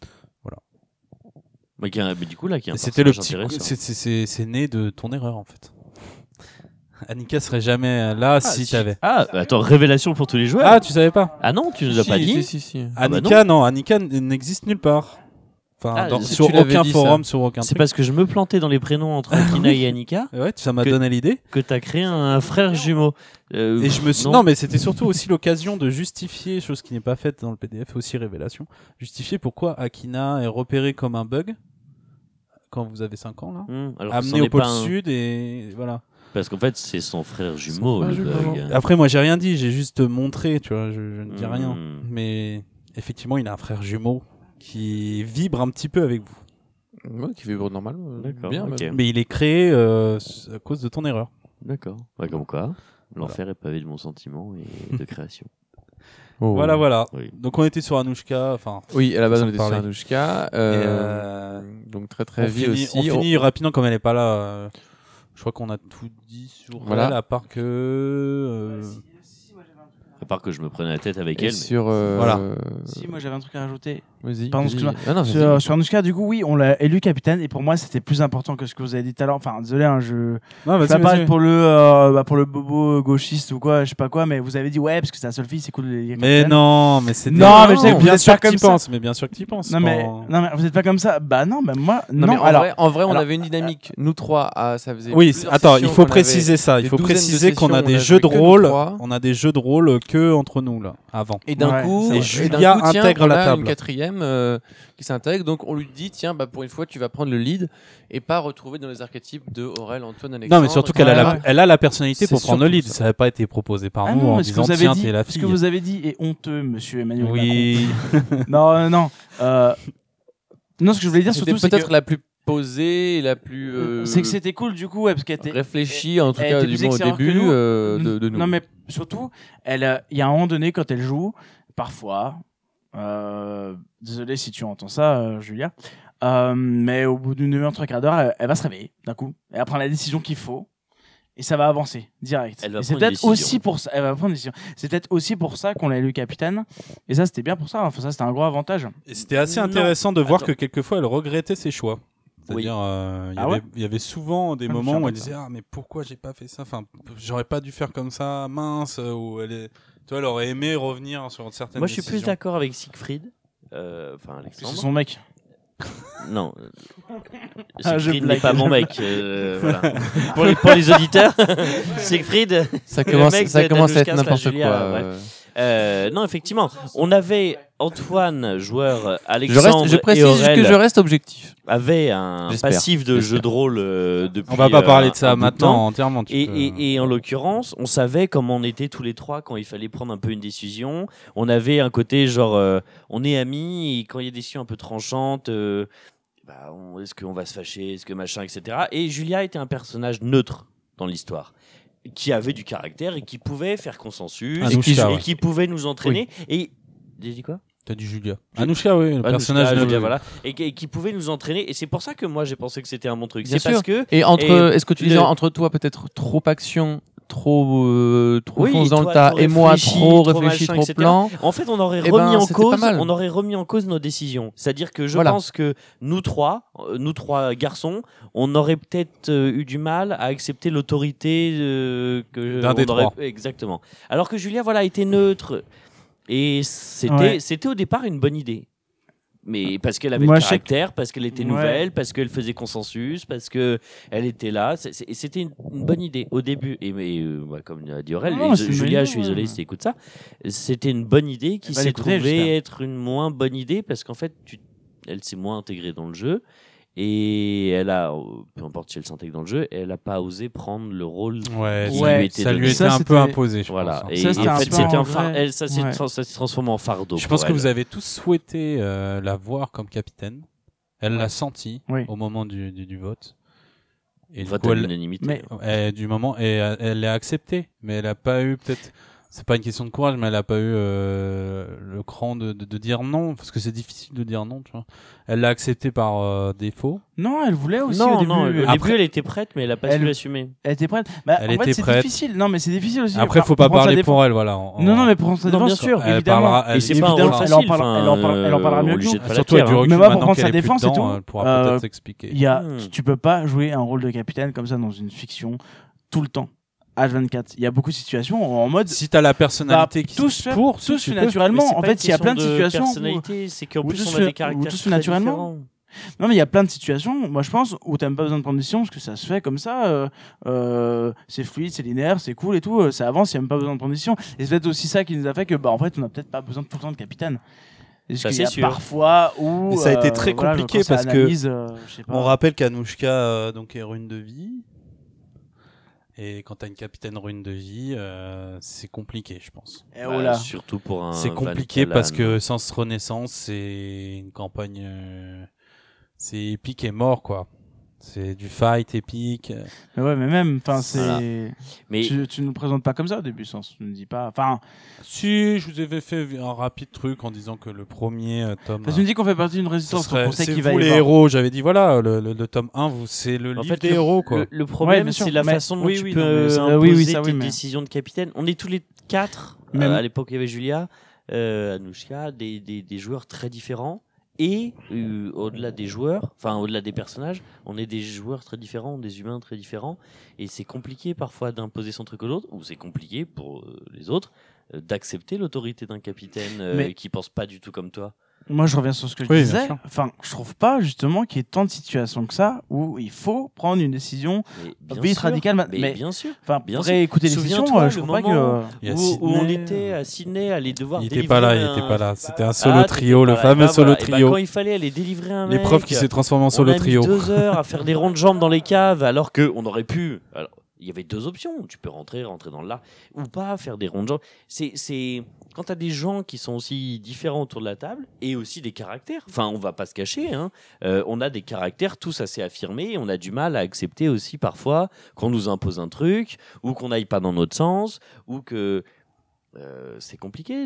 Mais, qui a- mais du coup, là, qui est un C'était le personnage petit, intéressant. c'est, c'est, c'est, c'est né de ton erreur, en fait. Annika serait jamais là si t'avais. Ah, attends, révélation pour tous les joueurs. Ah, tu savais pas? Ah non, tu nous as Si, pas dit. si, si, si. Ah bah Annika, non. Annika n- n'existe nulle part. Enfin, Ah, dans- si sur tu l'avais aucun dit, forum, sur aucun C'est truc. parce que je me plantais dans les prénoms entre Akina et Annika Ouais, ça m'a que- donné l'idée. que t'as créé un frère jumeau. Euh, Et je me suis... non. non. mais c'était surtout aussi l'occasion de justifier, chose qui n'est pas faite dans le P D F, aussi révélation, justifier pourquoi Akina est repéré comme un bug quand vous avez cinq ans là, Hmm, alors que amené c'en au est pôle pas un. sud et voilà. Parce qu'en fait, c'est son frère jumeau, frère le jumeau. bug. Après moi j'ai rien dit, j'ai juste montré, tu vois, je, je ne dis Hmm. rien. Mais effectivement il a un frère jumeau qui vibre un petit peu avec vous. Ouais, qui vibre normalement. euh, D'accord, Bien, ok. même. Mais il est créé euh, à cause de ton erreur. D'accord. Ouais, comme quoi, l'enfer est pavé de bons sentiments et de création. Oh. Voilà voilà. Oui. Donc on était sur Anouchka, enfin Oui, à la base, Sans on était sur parler. Anouchka. Et, Euh, euh, Donc, très très on vite finit, aussi. on finit rapidement comme elle est pas là. euh, je crois qu'on a tout dit sur Voilà. elle, à part que. euh, À part que je me prenais la tête avec Et elle. mais- sur. euh, Voilà. Si, moi j'avais un truc à rajouter. Vas-y. Pardon, vas-y. excuse-moi. Ah non, vas-y. Sur, sur Anouchka, du coup, oui, on l'a élu capitaine et pour moi c'était plus important que ce que vous avez dit tout à l'heure. Enfin, désolé, hein, je. Non, Je vas-y, vais pas vas-y. parler pour le, euh, bah, pour le bobo gauchiste ou quoi, je sais pas quoi, mais vous avez dit ouais, parce que c'est la seule fille, c'est cool. les Mais capitaines. non, mais c'était. Non, mais je sais que vous bien êtes sûr pas que tu comme ça. penses, mais bien sûr que tu penses. Non, mais, quand- non, mais vous êtes pas comme ça. Bah non, mais moi, Non, non. mais en, alors, vrai, en vrai, on alors- avait une dynamique. Nous trois, ah, ça faisait. Oui, plusieurs attends, il sessions faut qu'on avait préciser ça. Il des faut douzaines de préciser qu'on a sessions, des on jeux de joué que nous rôle. trois. On a des jeux de rôle que entre nous là, avant. Et d'un Ouais, coup, c'est et vrai. d'un Julia coup, tiens, intègre on la a table. une quatrième euh, qui s'intègre, donc on lui dit tiens, bah pour une fois, tu vas prendre le lead et pas retrouver dans les archétypes de Aurel, Antoine, Alexandre. Non, mais surtout qu'elle a, Ouais, la, ouais. elle a la personnalité C'est pour prendre le surtout lead. ça. Ça n'a pas été proposé par Ah nous non, en mais ce que disant vous avez tiens, dit, t'es la ce fille. que vous avez dit est honteux, monsieur Emmanuel Macron. Oui. Non, non. Euh... Non, ce que je voulais dire C'était surtout, c'est peut-être que, la plus posée, et la plus euh, c'est que c'était cool du coup, ouais, parce qu'elle était. réfléchie, en tout elle cas était du plus moins au extérieure que début nous. euh, de, de nous. Non, mais surtout, elle, euh, il y a un moment donné quand elle joue, parfois. Euh... Désolé si tu entends ça, euh, Julia. Euh, mais au bout d'une demi-heure, trois quarts d'heure, elle, elle va se réveiller d'un coup. Elle va prendre la décision qu'il faut. Et ça va avancer direct. Elle va Et c'est prendre une peut-être aussi décision. pour ça. Elle va prendre une décision. C'est peut-être aussi pour ça qu'on l'a élu capitaine. Et ça, c'était bien pour ça. Enfin, ça, c'était un gros avantage. Et c'était assez Non. intéressant de voir Attends. que quelquefois elle regrettait ses choix. Oui. C'est-à-dire, euh, il y Ah avait- ouais il y avait souvent des Ah, je me moments où souviens elle pas de disait ah mais pourquoi j'ai pas fait ça. Enfin, j'aurais pas dû faire comme ça, mince. Ou elle est, tu vois, elle aurait aimé revenir sur certaines. Moi, je suis plus décisions. d'accord avec Siegfried. Euh, Enfin, C'est Alexandre. son mec. Non. Ah, je Siegfried n'est blague. pas mon mec. euh, voilà. pour, les, pour les auditeurs, Siegfried. ça le commence, mec ça de- commence à être d'Anouchka n'importe slash Julia, quoi. bref. euh. Euh, non, effectivement, on avait Antoine, joueur, Je, Alexandre reste, je et précise Aurel que je reste objectif. avait un J'espère. passif de J'espère. jeu de rôle euh, depuis. On va pas euh, parler de un ça bout de maintenant temps. entièrement. tu Et, peux- et, et en l'occurrence, on savait comment on était tous les trois quand il fallait prendre un peu une décision. On avait un côté genre, euh, on est amis et quand il y a des décisions un peu tranchantes, euh, bah, on- est-ce qu'on va se fâcher, est-ce que machin, et cetera. Et Julia était un personnage neutre dans l'histoire, qui avait du caractère et qui pouvait faire consensus, Anouchka, et, qui, ouais. et qui pouvait nous entraîner. Et j'ai dit quoi? T'as dit Julia. Ju- Anouchka, oui, le Anouchka, personnage. Julia, neutre. voilà, et, qui- et qui pouvait nous entraîner. Et c'est pour ça que moi j'ai pensé que c'était un bon truc. Bien C'est parce sûr. que Et entre, Et est-ce que tu le- disais entre toi peut-être trop action, trop, euh, trop Oui, fonce dans toi, le tas, trop et moi réfléchi, trop trop réfléchi, machin, trop et cetera. plan. En fait, on aurait Eh remis ben, en c'était cause, pas mal. on aurait remis en cause nos décisions. C'est-à-dire que je Voilà. pense que nous trois, euh, nous trois garçons, on aurait peut-être euh, eu du mal à accepter l'autorité euh, que D'un on des aurait- trois. Exactement. Alors que Julia, voilà, était neutre et c'était, Ouais. c'était au départ une bonne idée. Mais parce qu'elle avait Moi, le je sais que- caractère, parce qu'elle était Ouais. nouvelle, parce qu'elle faisait consensus, parce que elle était là. C'est- c'est- C'était une, une bonne idée au début. Et mais euh, bah, comme l'a dit Aurel, Non, et c'est une Julia, bonne je suis idée, désolé ouais. si tu écoutes ça. C'était une bonne idée qui Elle va s'est l'écouter, trouvée j'espère. être une moins bonne idée parce qu'en fait, tu, elle s'est moins intégrée dans le jeu. Et elle a, euh, peu importe si elle s'intègre dans le jeu, elle n'a pas osé prendre le rôle. Ouais, qui ça, lui était ça lui donné. était Ça, un peu c'était- imposé, je Voilà. pense. hein. Et, Ça, et c'était en un fait, peu c'était un un phare- vrai- elle, ça s'est Ouais. tra- ça s'est transformé en fardeau. Je pense pour que elle. vous avez tous souhaité euh, la voir comme capitaine. Elle l'a senti Oui. au moment du, du, du vote. Et du Vote coup, à elle, l'unanimité. Mais- et du moment, et euh, elle l'a accepté, mais elle a pas eu peut-être. C'est pas une question de courage, mais elle a pas eu euh, le cran de, de, de dire non, parce que c'est difficile de dire non, tu vois. Elle l'a accepté par euh, défaut. Non, elle voulait aussi non, au début. non, au Après, début, elle était prête, mais elle n'a pas Elle- su l'assumer. elle était prête. Bah, Elle en était fait, c'est prête. difficile. Non, mais c'est difficile aussi. Après, Enfin, faut pas prendre sa parler défense. pour elle, voilà. en- Non, non, en- mais pour sa Non, défense, bien sûr, elle évidemment. parlera- Et elle- c'est pas un rôle évidemment, facile. elle en parle- enfin, elle en parle- elle en parlera euh, mieux on que lui nous. jette pas la Surtout pierre, avec du hein. recul, Mais moi, pour maintenant prendre qu'elle sa est plus défense et dedans, tout, elle pourra euh, peut-être s'expliquer. Il y a, Hmm. tu, tu peux pas jouer un rôle de capitaine comme ça dans une fiction tout le temps. H vingt-quatre. Il y a beaucoup de situations en mode. Si t'as la personnalité Bah, qui tous se fait- pour, tous tu fait peux. naturellement. Mais c'est En pas fait, une il y a plein de question situations où- personnalité, c'est qu'en où plus tous on fait- a des où caractères tous fait très naturellement. différents. Non, mais il y a plein de situations, moi je pense, où t'as même pas besoin de prendre de décision, parce que ça se fait comme ça, euh, euh, c'est fluide, c'est linéaire, c'est cool et tout, euh, ça avance, il y a même pas besoin de prendre de décision. Et c'est peut-être aussi ça qui nous a fait que, bah, en fait, on a peut-être pas besoin tout le temps de capitaine. Parce Ça, qu'il c'est y a sûr. parfois où. Mais ça a été euh, très voilà, compliqué quand ça parce que analyse, euh, je sais pas. On rappelle qu'Anouchka euh, donc est rune de vie. Et quand t'as une capitaine rune de vie, euh, c'est compliqué, je pense. Et Bah, voilà. surtout pour un. C'est Van compliqué Callan. parce que Sens Renaissance, c'est une campagne, euh, c'est épique et mort, quoi. C'est du fight épique. Mais ouais, mais même, enfin, c'est. Voilà. Mais Tu, tu nous présentes pas comme ça au début, Sens. Tu nous dis pas. Enfin, Si, je vous avais fait un rapide truc en disant que le premier euh, tome. tu nous dis qu'on fait partie d'une ce résistance, serait- donc on sait c'est qu'il va y vous les avoir. héros. J'avais dit voilà, le, le, le tome un, vous, c'est le en livre fait, des le, héros, quoi. le, le Ouais, problème, bien sûr, c'est la mais- façon dont oui, tu oui, peux non, mais ça- imposer oui, oui, ça, tes oui, mais- décisions de capitaine. On est tous les quatre. Même- euh, à l'époque, il y avait Julia, euh, Anouchka, des, des, des joueurs très différents. Et euh, au-delà des joueurs, enfin au-delà des personnages, on est des joueurs très différents, des humains très différents. Et c'est compliqué parfois d'imposer son truc aux autres, ou c'est compliqué pour euh, les autres euh, d'accepter l'autorité d'un capitaine euh, Mais- qui pense pas du tout comme toi. Moi, je reviens sur ce que je Oui, bien disais. sûr. Enfin, je trouve pas justement qu'il y ait tant de situations que ça où il faut prendre une décision Mais bien vite sûr, radicale. ma- Mais, Mais, bien sûr. enfin, bien après écouter les Souviens-toi, décisions, euh, le je trouve pas moment que. Il y a où, où on Sydney. était à Sydney, aller devoir Il était délivrer pas là, il un- était pas là. C'était un solo Ah, trio, t'étais le pas là. fameux Et bah solo voilà. Et bah, trio. quand il fallait aller délivrer un mec, L'épreuve qui s'est transformée en on solo a mis trio. deux heures à faire des ronds de jambes dans les caves, alors que on aurait pu. Alors, il y avait deux options. Tu peux rentrer, rentrer dans l'art, ou pas faire des ronds de jambes. C'est, c'est quand t'as des gens qui sont aussi différents autour de la table et aussi des caractères. Enfin, on va pas se cacher. Hein. Euh, on a des caractères tous assez affirmés. Et on a du mal à accepter aussi parfois qu'on nous impose un truc ou qu'on n'aille pas dans notre sens ou que euh, c'est compliqué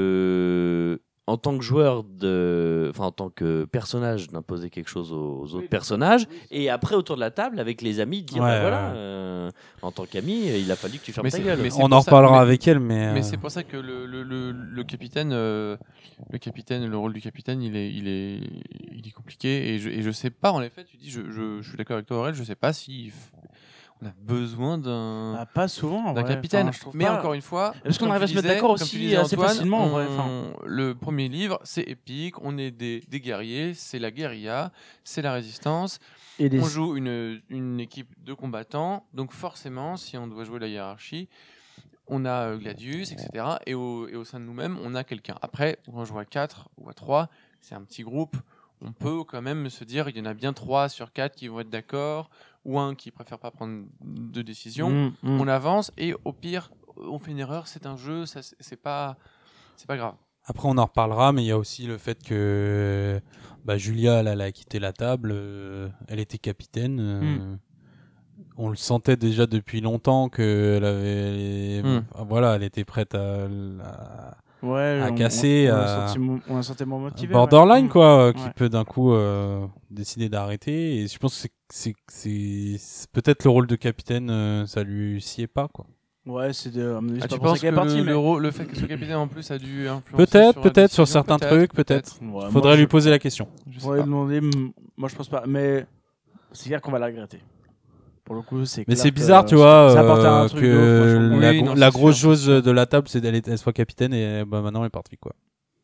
de. En tant que joueur, de, enfin en tant que personnage, d'imposer quelque chose aux, aux autres personnages, et après autour de la table avec les amis, de dire Ouais, bah, ouais, voilà, ouais. euh, en tant qu'ami, il a fallu que tu fermes Mais ta c'est- gueule. mais c'est On pour en ça- reparlera mais- avec elle, mais. Mais euh, c'est pour ça que le, le, le, le capitaine, euh, le capitaine, le rôle du capitaine, il est, il est, il est compliqué et je, et je sais pas. En effet, tu dis, je, je, je suis d'accord avec toi, Aurel. Je sais pas si f- on a besoin d'un Ah, pas souvent. d'un ouais. capitaine. Enfin, je trouve mais pas. encore une fois, Parce qu'on comme arrive à tu se mettre disais- d'accord comme tu aussi disais, assez Antoine, facilement, en vrai, on- enfin. Le premier livre, c'est épique. On est des, des guerriers, c'est la guérilla, c'est la résistance. Et les- On joue une, une équipe de combattants, donc forcément, si on doit jouer la hiérarchie, on a euh, Gladius, et cetera. Et au, et au sein de nous-mêmes, on a quelqu'un. Après, quand on joue à quatre ou à trois, c'est un petit groupe. On peut quand même se dire, il y en a bien trois sur quatre qui vont être d'accord, ou un qui préfère pas prendre de décision. Mm, mm. On avance, et au pire, on fait une erreur, c'est un jeu, ça, c'est c'est pas, c'est pas grave. Après, on en reparlera, mais il y a aussi le fait que bah, Julia, elle, elle a quitté la table, euh, elle était capitaine. euh, Mm. On le sentait déjà depuis longtemps qu'elle avait, Mm. voilà, elle était prête à, à- Ouais, à on- casser, On, on, à- a senti mo- on a senti moins motivé. borderline, ouais. quoi, euh, qui Ouais. peut d'un coup euh, décider d'arrêter. Et je pense que c'est, c'est, c'est, c'est peut-être le rôle de capitaine, euh, ça lui sied pas, quoi. Ouais, c'est de. à mon avis, c'est Ah, pas tu pour ça penses que qu'elle est partie, le, mais- le, rôle- le fait que ce capitaine en plus a dû influencer Peut-être, sur la peut-être sur décision, certains peut-être, trucs, peut-être. Ouais, moi, Faudrait je- lui poser la question. Je sais Ouais, pas. demander, mm, moi je pense pas, mais c'est clair qu'on va la regretter. Pour le coup, c'est Mais clair c'est que bizarre, tu ça- vois, ça apporte un euh, truc que de ouf, moi, je trouve. la, Oui, gro- non, la c'est grosse sûr, chose c'est sûr. de la table, c'est qu'elle soit capitaine et bah, maintenant elle est partie, quoi.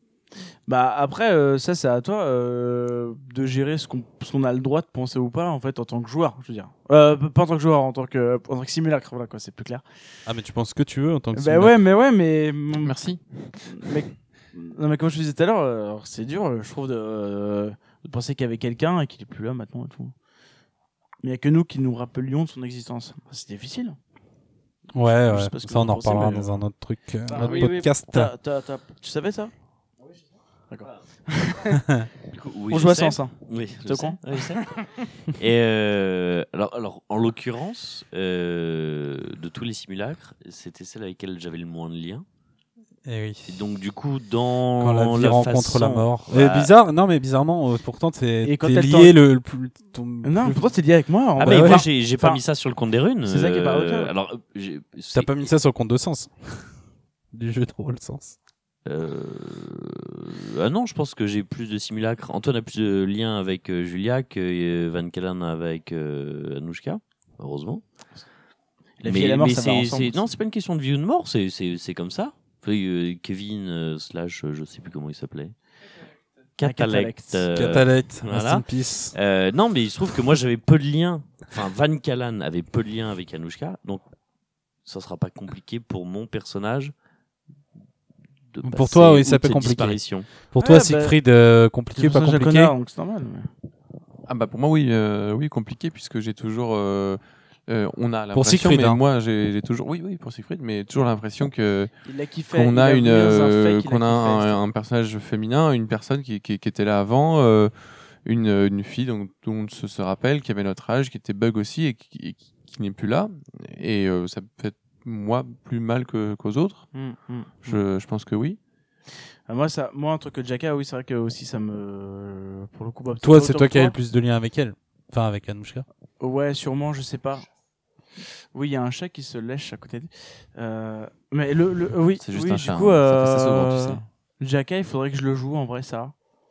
Bah après, euh, ça c'est à toi euh, de gérer ce qu'on ce qu'on a le droit de penser ou pas en fait en tant que joueur, je veux dire. Euh, pas en tant que joueur, en tant que en tant que simulacre, voilà quoi, c'est plus clair. Ah, mais tu penses que tu veux en tant que Bah simulacre. ouais, mais ouais, mais Merci. mais non mais comme je te disais tout à l'heure, euh, alors, c'est dur, euh, je trouve de, euh, de penser qu'il y avait quelqu'un et qu'il est plus là maintenant et tout. Mais il y a que nous qui nous rappelions de son existence. C'est difficile. Ouais, Je ouais. sais pas ce que Ça, on vous en en pensez, reparlera mais, dans un autre truc, euh, Ah, un autre oui, oui. podcast. T'as- t'as- t'as- Tu savais ça? D'accord. Du coup, oui, On je joue à sais. sens, hein. Oui, T'es je au sais. courant Oui, je sais. Et euh, alors, alors, en l'occurrence, euh, de tous les simulacres, c'était celle avec laquelle j'avais le moins de liens. Et oui. Et donc, du coup, dans Quand la vie la rencontre façon- la mort. Voilà. Et bizarre, non mais bizarrement, euh, pourtant t'es, Et quand t'es elle lié t'en- le, le plus. Ton, Non, plus- pourquoi t'es lié avec moi en Ah, vrai mais ouais. moi, j'ai j'ai pas Enfin, mis ça sur le compte des runes. c'est ça qui est pas euh, ok. Alors, euh, j'ai- T'as c'est- pas mis ça sur le compte de sens du jeu de rôle sens. Euh... Ah non, je pense que j'ai plus de simulacres. Antoine a plus de liens avec euh, Julia que euh, Van Callan avec euh, Anouchka, heureusement. La vie et la mort, ça va c'est- ensemble. c'est- non, c'est pas une question de vie ou de mort, c'est c'est- c'est comme ça. Enfin, euh, Kevin euh, slash, euh, je sais plus comment il s'appelait. Catalect. Catalect. euh, Catalect, voilà. rest in peace. euh, non, mais il se trouve que moi j'avais peu de liens. Enfin, Van Callan avait peu de liens avec Anouchka, donc ça sera pas compliqué pour mon personnage. De Pour passer toi, oui, ça outre peut cette compliquer. disparition. Pour Ouais, toi, bah, Siegfried, euh, compliqué, pas C'est un compliqué connard, donc c'est normal. mais- Ah bah pour moi oui, euh, oui compliqué puisque j'ai toujours, euh, euh, on a Pour l'impression, Siegfried, mais hein. moi j'ai j'ai toujours, oui oui pour Siegfried, mais toujours l'impression que Il a kiffé. qu'on il a vu une, dans un euh, fake, il qu'on a kiffé, un, un personnage féminin, une personne qui, qui, qui était là avant, euh, une, une fille dont tout le monde se, se rappelle, qui avait notre âge, qui était bug aussi et qui, et qui, qui n'est plus là, et euh, ça peut être moi plus mal que qu'aux autres. Hum, hum, hum. Je, je pense que oui. Ah, moi, ça, moi, un truc que Jaka, oui, c'est vrai que aussi ça me. Pour le coup, bah, Toi, pas c'est autant toi que qui as le plus de liens avec elle. Enfin, avec Anouchka. Ouais, sûrement, je sais pas. Oui, il y a un chat qui se lèche à côté de. Euh... Mais le, le oui, C'est juste oui, un du chat. coup, hein. Ça fait ça euh, souvent, tu sais. Jaka, il faudrait que je le joue en vrai, ça.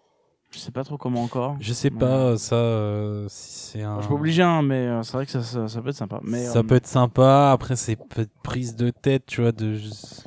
Je sais pas trop comment encore. Je sais Mais, pas, ça, euh, si c'est un. Je suis pas obligé, hein, mais euh, c'est vrai que ça, ça, ça peut être sympa. Mais, Ça euh, peut être sympa. Après, c'est peut-être prise de tête, tu vois, de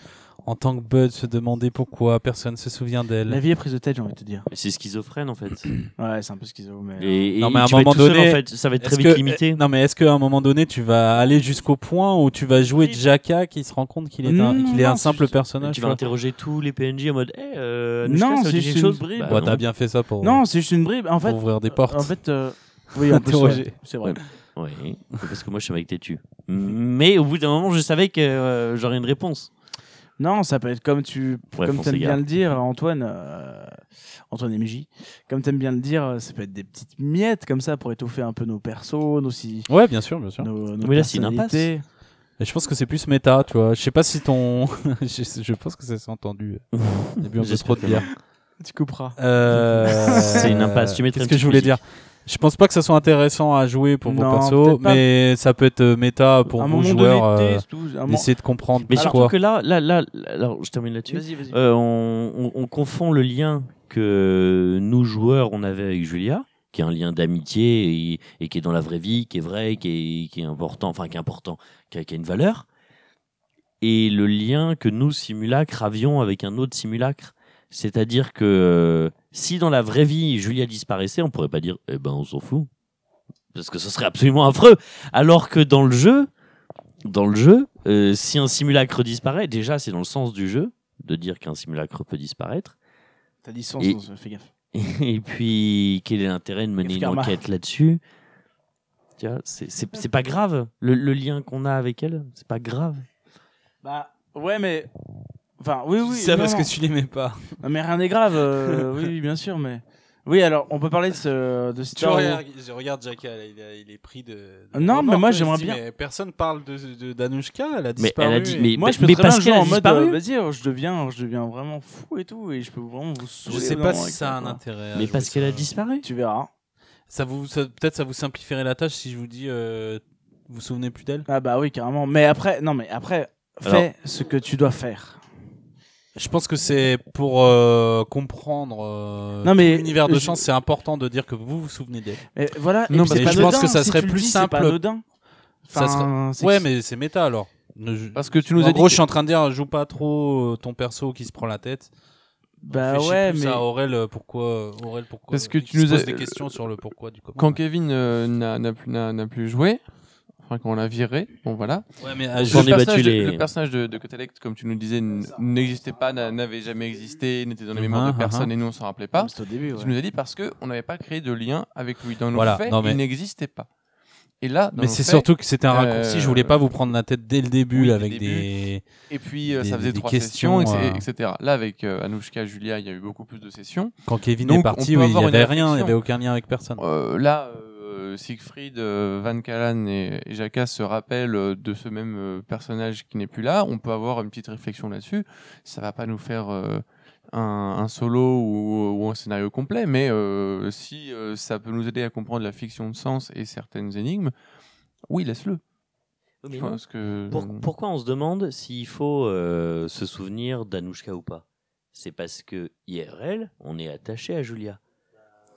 en tant que Bud se demander pourquoi personne se souvient d'elle. La vie est prise de tête, j'ai envie de te dire. Mais c'est schizophrène en fait. Ouais, c'est un peu schizo, mais. Et, et Non, mais à un tu vas être moment tout seul, donné, en fait, ça va être très Est-ce vite que- limité. eh, Non, mais est-ce qu'à un moment donné, tu vas aller jusqu'au point où tu vas jouer Jaka qui se rend compte qu'il est un, Non, qu'il est non, un c'est simple juste- personnage Tu tu vas vois. interroger tous les P N J en mode hey, euh, Anouchka, Non, ça veut c'est dire juste quelque chose une bribe. Bah Bon, non. t'as bien fait ça pour, Non, c'est juste une bribe. En fait, pour ouvrir des portes. en fait, euh, oui, en plus, Interroger. ouais, c'est vrai. Oui, parce que moi je suis avec têtu. Mais au bout d'un moment, je savais que euh, j'aurais une réponse. Non, ça peut être comme tu, Bref, comme on t'aimes s'égare. bien le dire, Antoine, euh, Antoine M J. Comme t'aimes bien le dire, ça peut être des petites miettes comme ça pour étoffer un peu nos persos, nos si, Ouais, bien sûr, bien sûr. nos, nos Mais là, c'est une personnalités. Et je pense que c'est plus méta, tu vois. Je sais pas si ton. je, je pense que ça s'est entendu. Il y a bu un peu trop J'espère de que bière. Tu couperas. Euh, C'est une impasse. Tu mettrais Qu'est-ce une que petite je voulais musique. dire Je pense pas que ça soit intéressant à jouer pour Non, vos persos, peut-être pas. mais ça peut être euh, méta pour À un vos moment joueurs donné, euh, teste ou- à un moment- d'essayer de comprendre Mais pourquoi. surtout que là, là, là, alors je termine là-dessus. Vas-y, vas-y. Euh, on, on- on confond le lien que nous joueurs on avait avec Julia, qui est un lien d'amitié et, et qui est dans la vraie vie, qui est vrai, qui est, qui est important, enfin qui est important, qui a, qui a une valeur, et le lien que nous simulacres avions avec un autre simulacre. C'est-à-dire que euh, si dans la vraie vie Julia disparaissait, on pourrait pas dire eh ben on s'en fout, parce que ce serait absolument affreux. Alors que dans le jeu, dans le jeu, euh, si un simulacre disparaît, déjà c'est dans le sens du jeu de dire qu'un simulacre peut disparaître. T'as dit sens, Et- non, fais gaffe. Et puis, quel est l'intérêt de mener une Karma. enquête là-dessus? Tu vois, c'est- c'est c'est pas grave. Le, le lien qu'on a avec elle, c'est pas grave. Bah, ouais, mais. Enfin, oui, oui. ça non, parce non. que tu l'aimais pas. Non, mais rien n'est grave. euh, oui, oui, bien sûr, mais. Oui, alors, on peut parler de ce, de Star Wars. je regarde Jaka, il, est pris de. Non, mais moi, j'aimerais bien- personne parle de d'Anouchka, elle a Mais elle a dit, mais, Moi, je peux mais très bien parce jouer qu'elle a en mode, disparu. euh, vas-y, euh, je deviens, je deviens vraiment fou et tout, et je peux vraiment vous Je sourire sais pas dedans si avec ça a un quoi. intérêt. à mais jouer parce qu'elle ça. a disparu. Tu verras. Ça vous, ça- peut-être ça vous simplifierait la tâche si je vous dis, euh, vous vous souvenez plus d'elle. Ah bah oui, carrément. Mais après, non, mais après, fais ce que tu dois faire. Je pense que c'est pour euh, comprendre euh, Non, mais tout l'univers de je- chance, c'est important de dire que vous vous souvenez d'elle. Mais voilà. Non, et puis parce c'est que pas je pense anodin, que ça si serait tu le plus dis, c'est pas simple. anodin. Ça Enfin, c'est Ouais, que- mais c'est méta alors. Ne- Parce que tu nous en as gros, dit je suis en train de dire, joue pas trop euh, ton perso qui se prend la tête. Bah Fais chier ouais, plus mais. à Aurel, euh, pourquoi, Aurel, pourquoi Parce que qui tu se nous pose as- des questions sur le pourquoi du comment. quand Kevin euh, n'a n'a plus, n'a- n'a plus joué, enfin quand on l'a viré, bon voilà. Ouais, mais J'en Le ai personnage, battu de, les- le personnage de, de Catalect, comme tu nous disais, n- n'existait pas, n'a- n'avait jamais existé, n'était dans les Mhm, mémoires de mhm. personne et nous on s'en rappelait pas. C'est au début, ouais. Tu nous as dit parce qu'on n'avait pas créé de lien avec lui. Dans nos Voilà, faits, non, mais- il n'existait pas. Et là, dans Mais nos c'est faits- surtout que c'était un euh, raccourci. Je voulais pas vous prendre la tête dès le début oui, dès le avec début. des. Et puis euh, des- ça faisait des trois questions, sessions, euh. et cetera. Là, avec euh, Anouchka, Julia, il y a eu beaucoup plus de sessions. Quand Kevin Donc, est on parti, peut oui, il y avoir une avait rien, il y réflexion. avait aucun lien avec personne. Euh, là, euh, Siegfried, euh, Van Callan et, et Jaka se rappellent euh, de ce même euh, personnage qui n'est plus là. On peut avoir une petite réflexion là-dessus. Ça va pas nous faire euh, un, un solo ou, ou un scénario complet, mais euh, si euh, ça peut nous aider à comprendre la fiction de sens et certaines énigmes, oui, laisse-le. Mais Je non. pense que... Pour- pourquoi on se demande s'il faut euh, se souvenir d'Anouchka ou pas? C'est parce que I R L, on est attaché à Julia.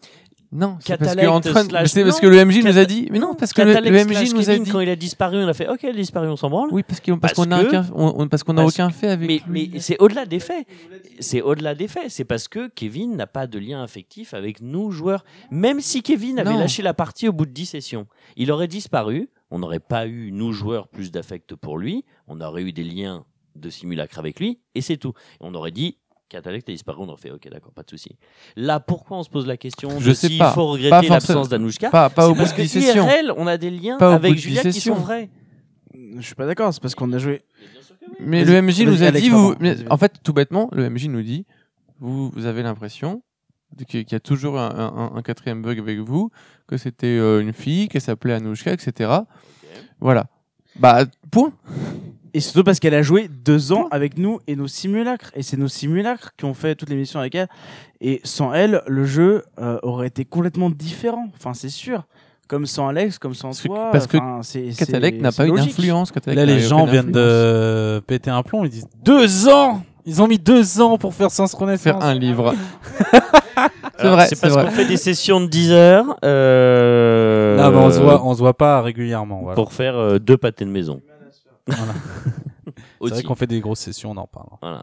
Non, c'est parce que Catalect Antoine, slash- c'est parce non, que le M J nous Cata- a dit. Mais non, parce que le, Catalect le M J slash nous a Kevin, dit. quand il a disparu, on a fait OK, il a disparu, on s'en branle. Oui, parce que parce Parce qu'on a que- aucun, on- on- parce qu'on n'a parce aucun fait avec. Mais, lui. mais c'est au-delà des faits. C'est au-delà des faits. C'est parce que Kevin n'a pas de lien affectif avec nous, joueurs. Même si Kevin avait Non. lâché la partie au bout de dix sessions, il aurait disparu. On n'aurait pas eu, nous, joueurs, plus d'affect pour lui. On aurait eu des liens de simulacre avec lui. Et c'est tout. Et on aurait dit, Catalect a disparu. On aurait fait, OK, d'accord, pas de souci. Là, pourquoi on se pose la question Je de sais s'il pas. faut Pas regretter forcément. l'absence d'Anouchka? Pas, pas C'est au bout parce de que dix sessions. I R L, on a des liens Pas au bout avec de Julia dix qui sont sessions. vrais. Je suis pas d'accord, c'est parce qu'on a joué. Mais Vas-y, le M J nous vas-y, a Alex, dit, pardon. vous, mais Vas-y, en fait, tout bêtement, le M J nous dit, vous, vous avez l'impression qu'il y a toujours un, un- un quatrième bug avec vous, que c'était euh, une fille, qu'elle s'appelait Anouchka, et cetera. Voilà. Bah, point. Et surtout parce qu'elle a joué deux ans avec nous et nos simulacres. Et c'est nos simulacres qui ont fait toutes les missions avec elle. Et sans elle, le jeu euh, aurait été complètement différent. Enfin, c'est sûr. Comme sans Alex, comme sans Parce que- toi. parce que enfin, c'est- Catalec c'est- n'a c'est pas eu logique. d'influence. Catalec Là, n'a les eu gens aucune viennent influence. de péter un plomb. Ils disent deux ans. Ils ont mis deux ans pour faire Sens Renaissance. Faire un livre. C'est Alors, vrai, C'est c'est parce vrai. qu'on fait des sessions de dix heures euh, Non, mais on se voit, on se voit pas régulièrement. Voilà. pour faire euh, deux pâtés de maison. Voilà. C'est vrai Aussi. qu'on fait des grosses sessions, on en parle. Voilà.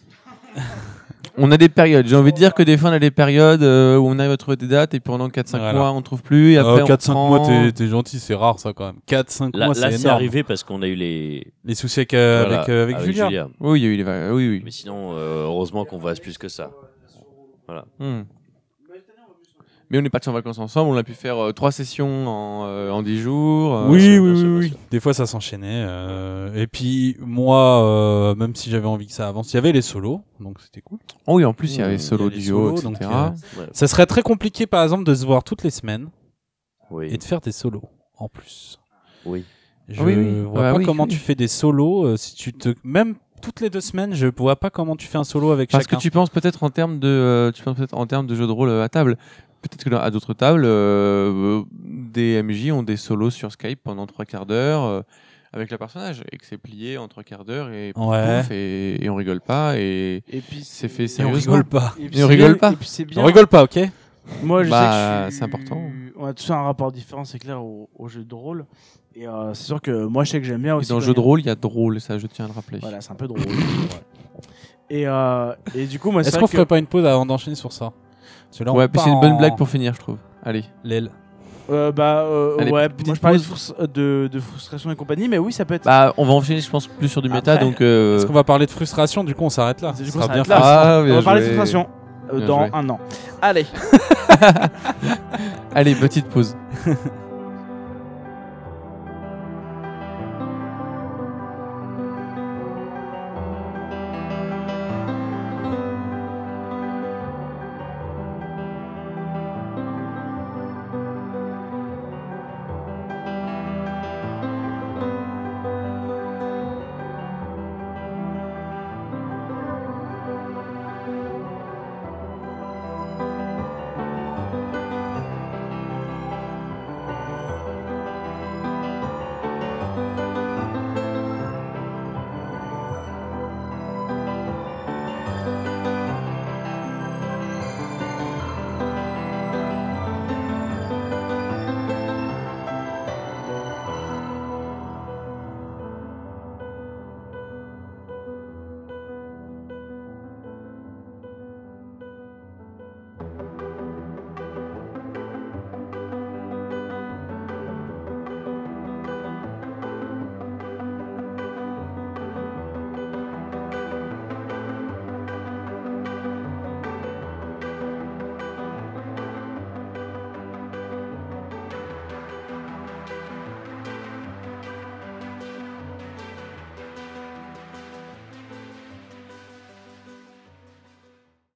On a des périodes. J'ai envie de dire que des fois, on a des périodes euh, où on arrive à trouver des dates et pendant quatre cinq Voilà. mois, on trouve plus. Et après, on quatre cinq prend- mois, t'es, t'es gentil, c'est rare ça quand même. quatre cinq Là, mois, là, c'est c'est énorme. arrivé parce qu'on a eu les. Les soucis avec, euh, voilà, avec, euh, avec Julia. Oui, il y a eu les va- Oui, oui. Mais sinon, euh, heureusement qu'on voit plus que ça. Hmm. Mais on est partis en vacances ensemble. On a pu faire euh, trois sessions en, euh, en dix jours. euh, Oui, sûr, oui, bien sûr, oui, bien oui. sûr. Des fois, ça s'enchaînait. euh, Et puis, moi, euh, même si j'avais envie que ça avance, il y avait les solos, donc c'était cool. Oh oui, en plus, il y avait Hmm, solo, il y a les duo, solos, et cetera. donc, euh, Ouais. Ça serait très compliqué, par exemple, de se voir toutes les semaines Oui. et de faire des solos en plus. Oui. Je Oui, oui. vois Bah pas oui, comment oui. tu fais des solos euh, si tu te même toutes les deux semaines, je vois pas comment tu fais un solo avec Parce chacun. que tu penses peut-être en termes de, euh, tu penses peut-être en termes de jeu de rôle euh, à table. Peut-être que dans- à d'autres tables, euh, euh, des M J ont des solos sur Skype pendant trois quarts d'heure euh, avec le personnage et que c'est plié en trois quarts d'heure et, Ouais. pouf, et, et on rigole pas et Et puis c'est fait Et on sérieusement. rigole pas. Et puis Et c'est on rigole bien- pas. Et puis c'est bien. On rigole pas, ok. Moi, je Bah, sais que je suis- c'est important. On a tous un rapport différent, c'est clair, au, au jeu de rôle. Et euh, c'est sûr que moi, je sais que j'aime bien Et aussi. dans le quand jeu il y de a- rôle, il y a drôle, ça je tiens à le rappeler. Voilà, c'est un peu drôle. et, euh, et du coup, moi, c'est Est-ce vrai qu'on que... ferait pas une pause avant d'enchaîner sur ça? Parce que là, on Ouais, puis part c'est une bonne en- blague pour finir, je trouve. Allez. L'aile. Euh, bah, euh, Allez, ouais, petite moi je parlais de, pause. frus- de, de frustration et compagnie, mais oui, ça peut être. Bah, on va enchaîner, je pense, plus sur du méta, Après, donc. euh, Est-ce qu'on va parler de frustration? Du coup, on s'arrête là. Du Ce coup, sera on bien s'arrête là. frustrant. Ah, on bien va parler de joué. frustration euh, Bien dans joué. un an. Allez. Allez, petite pause.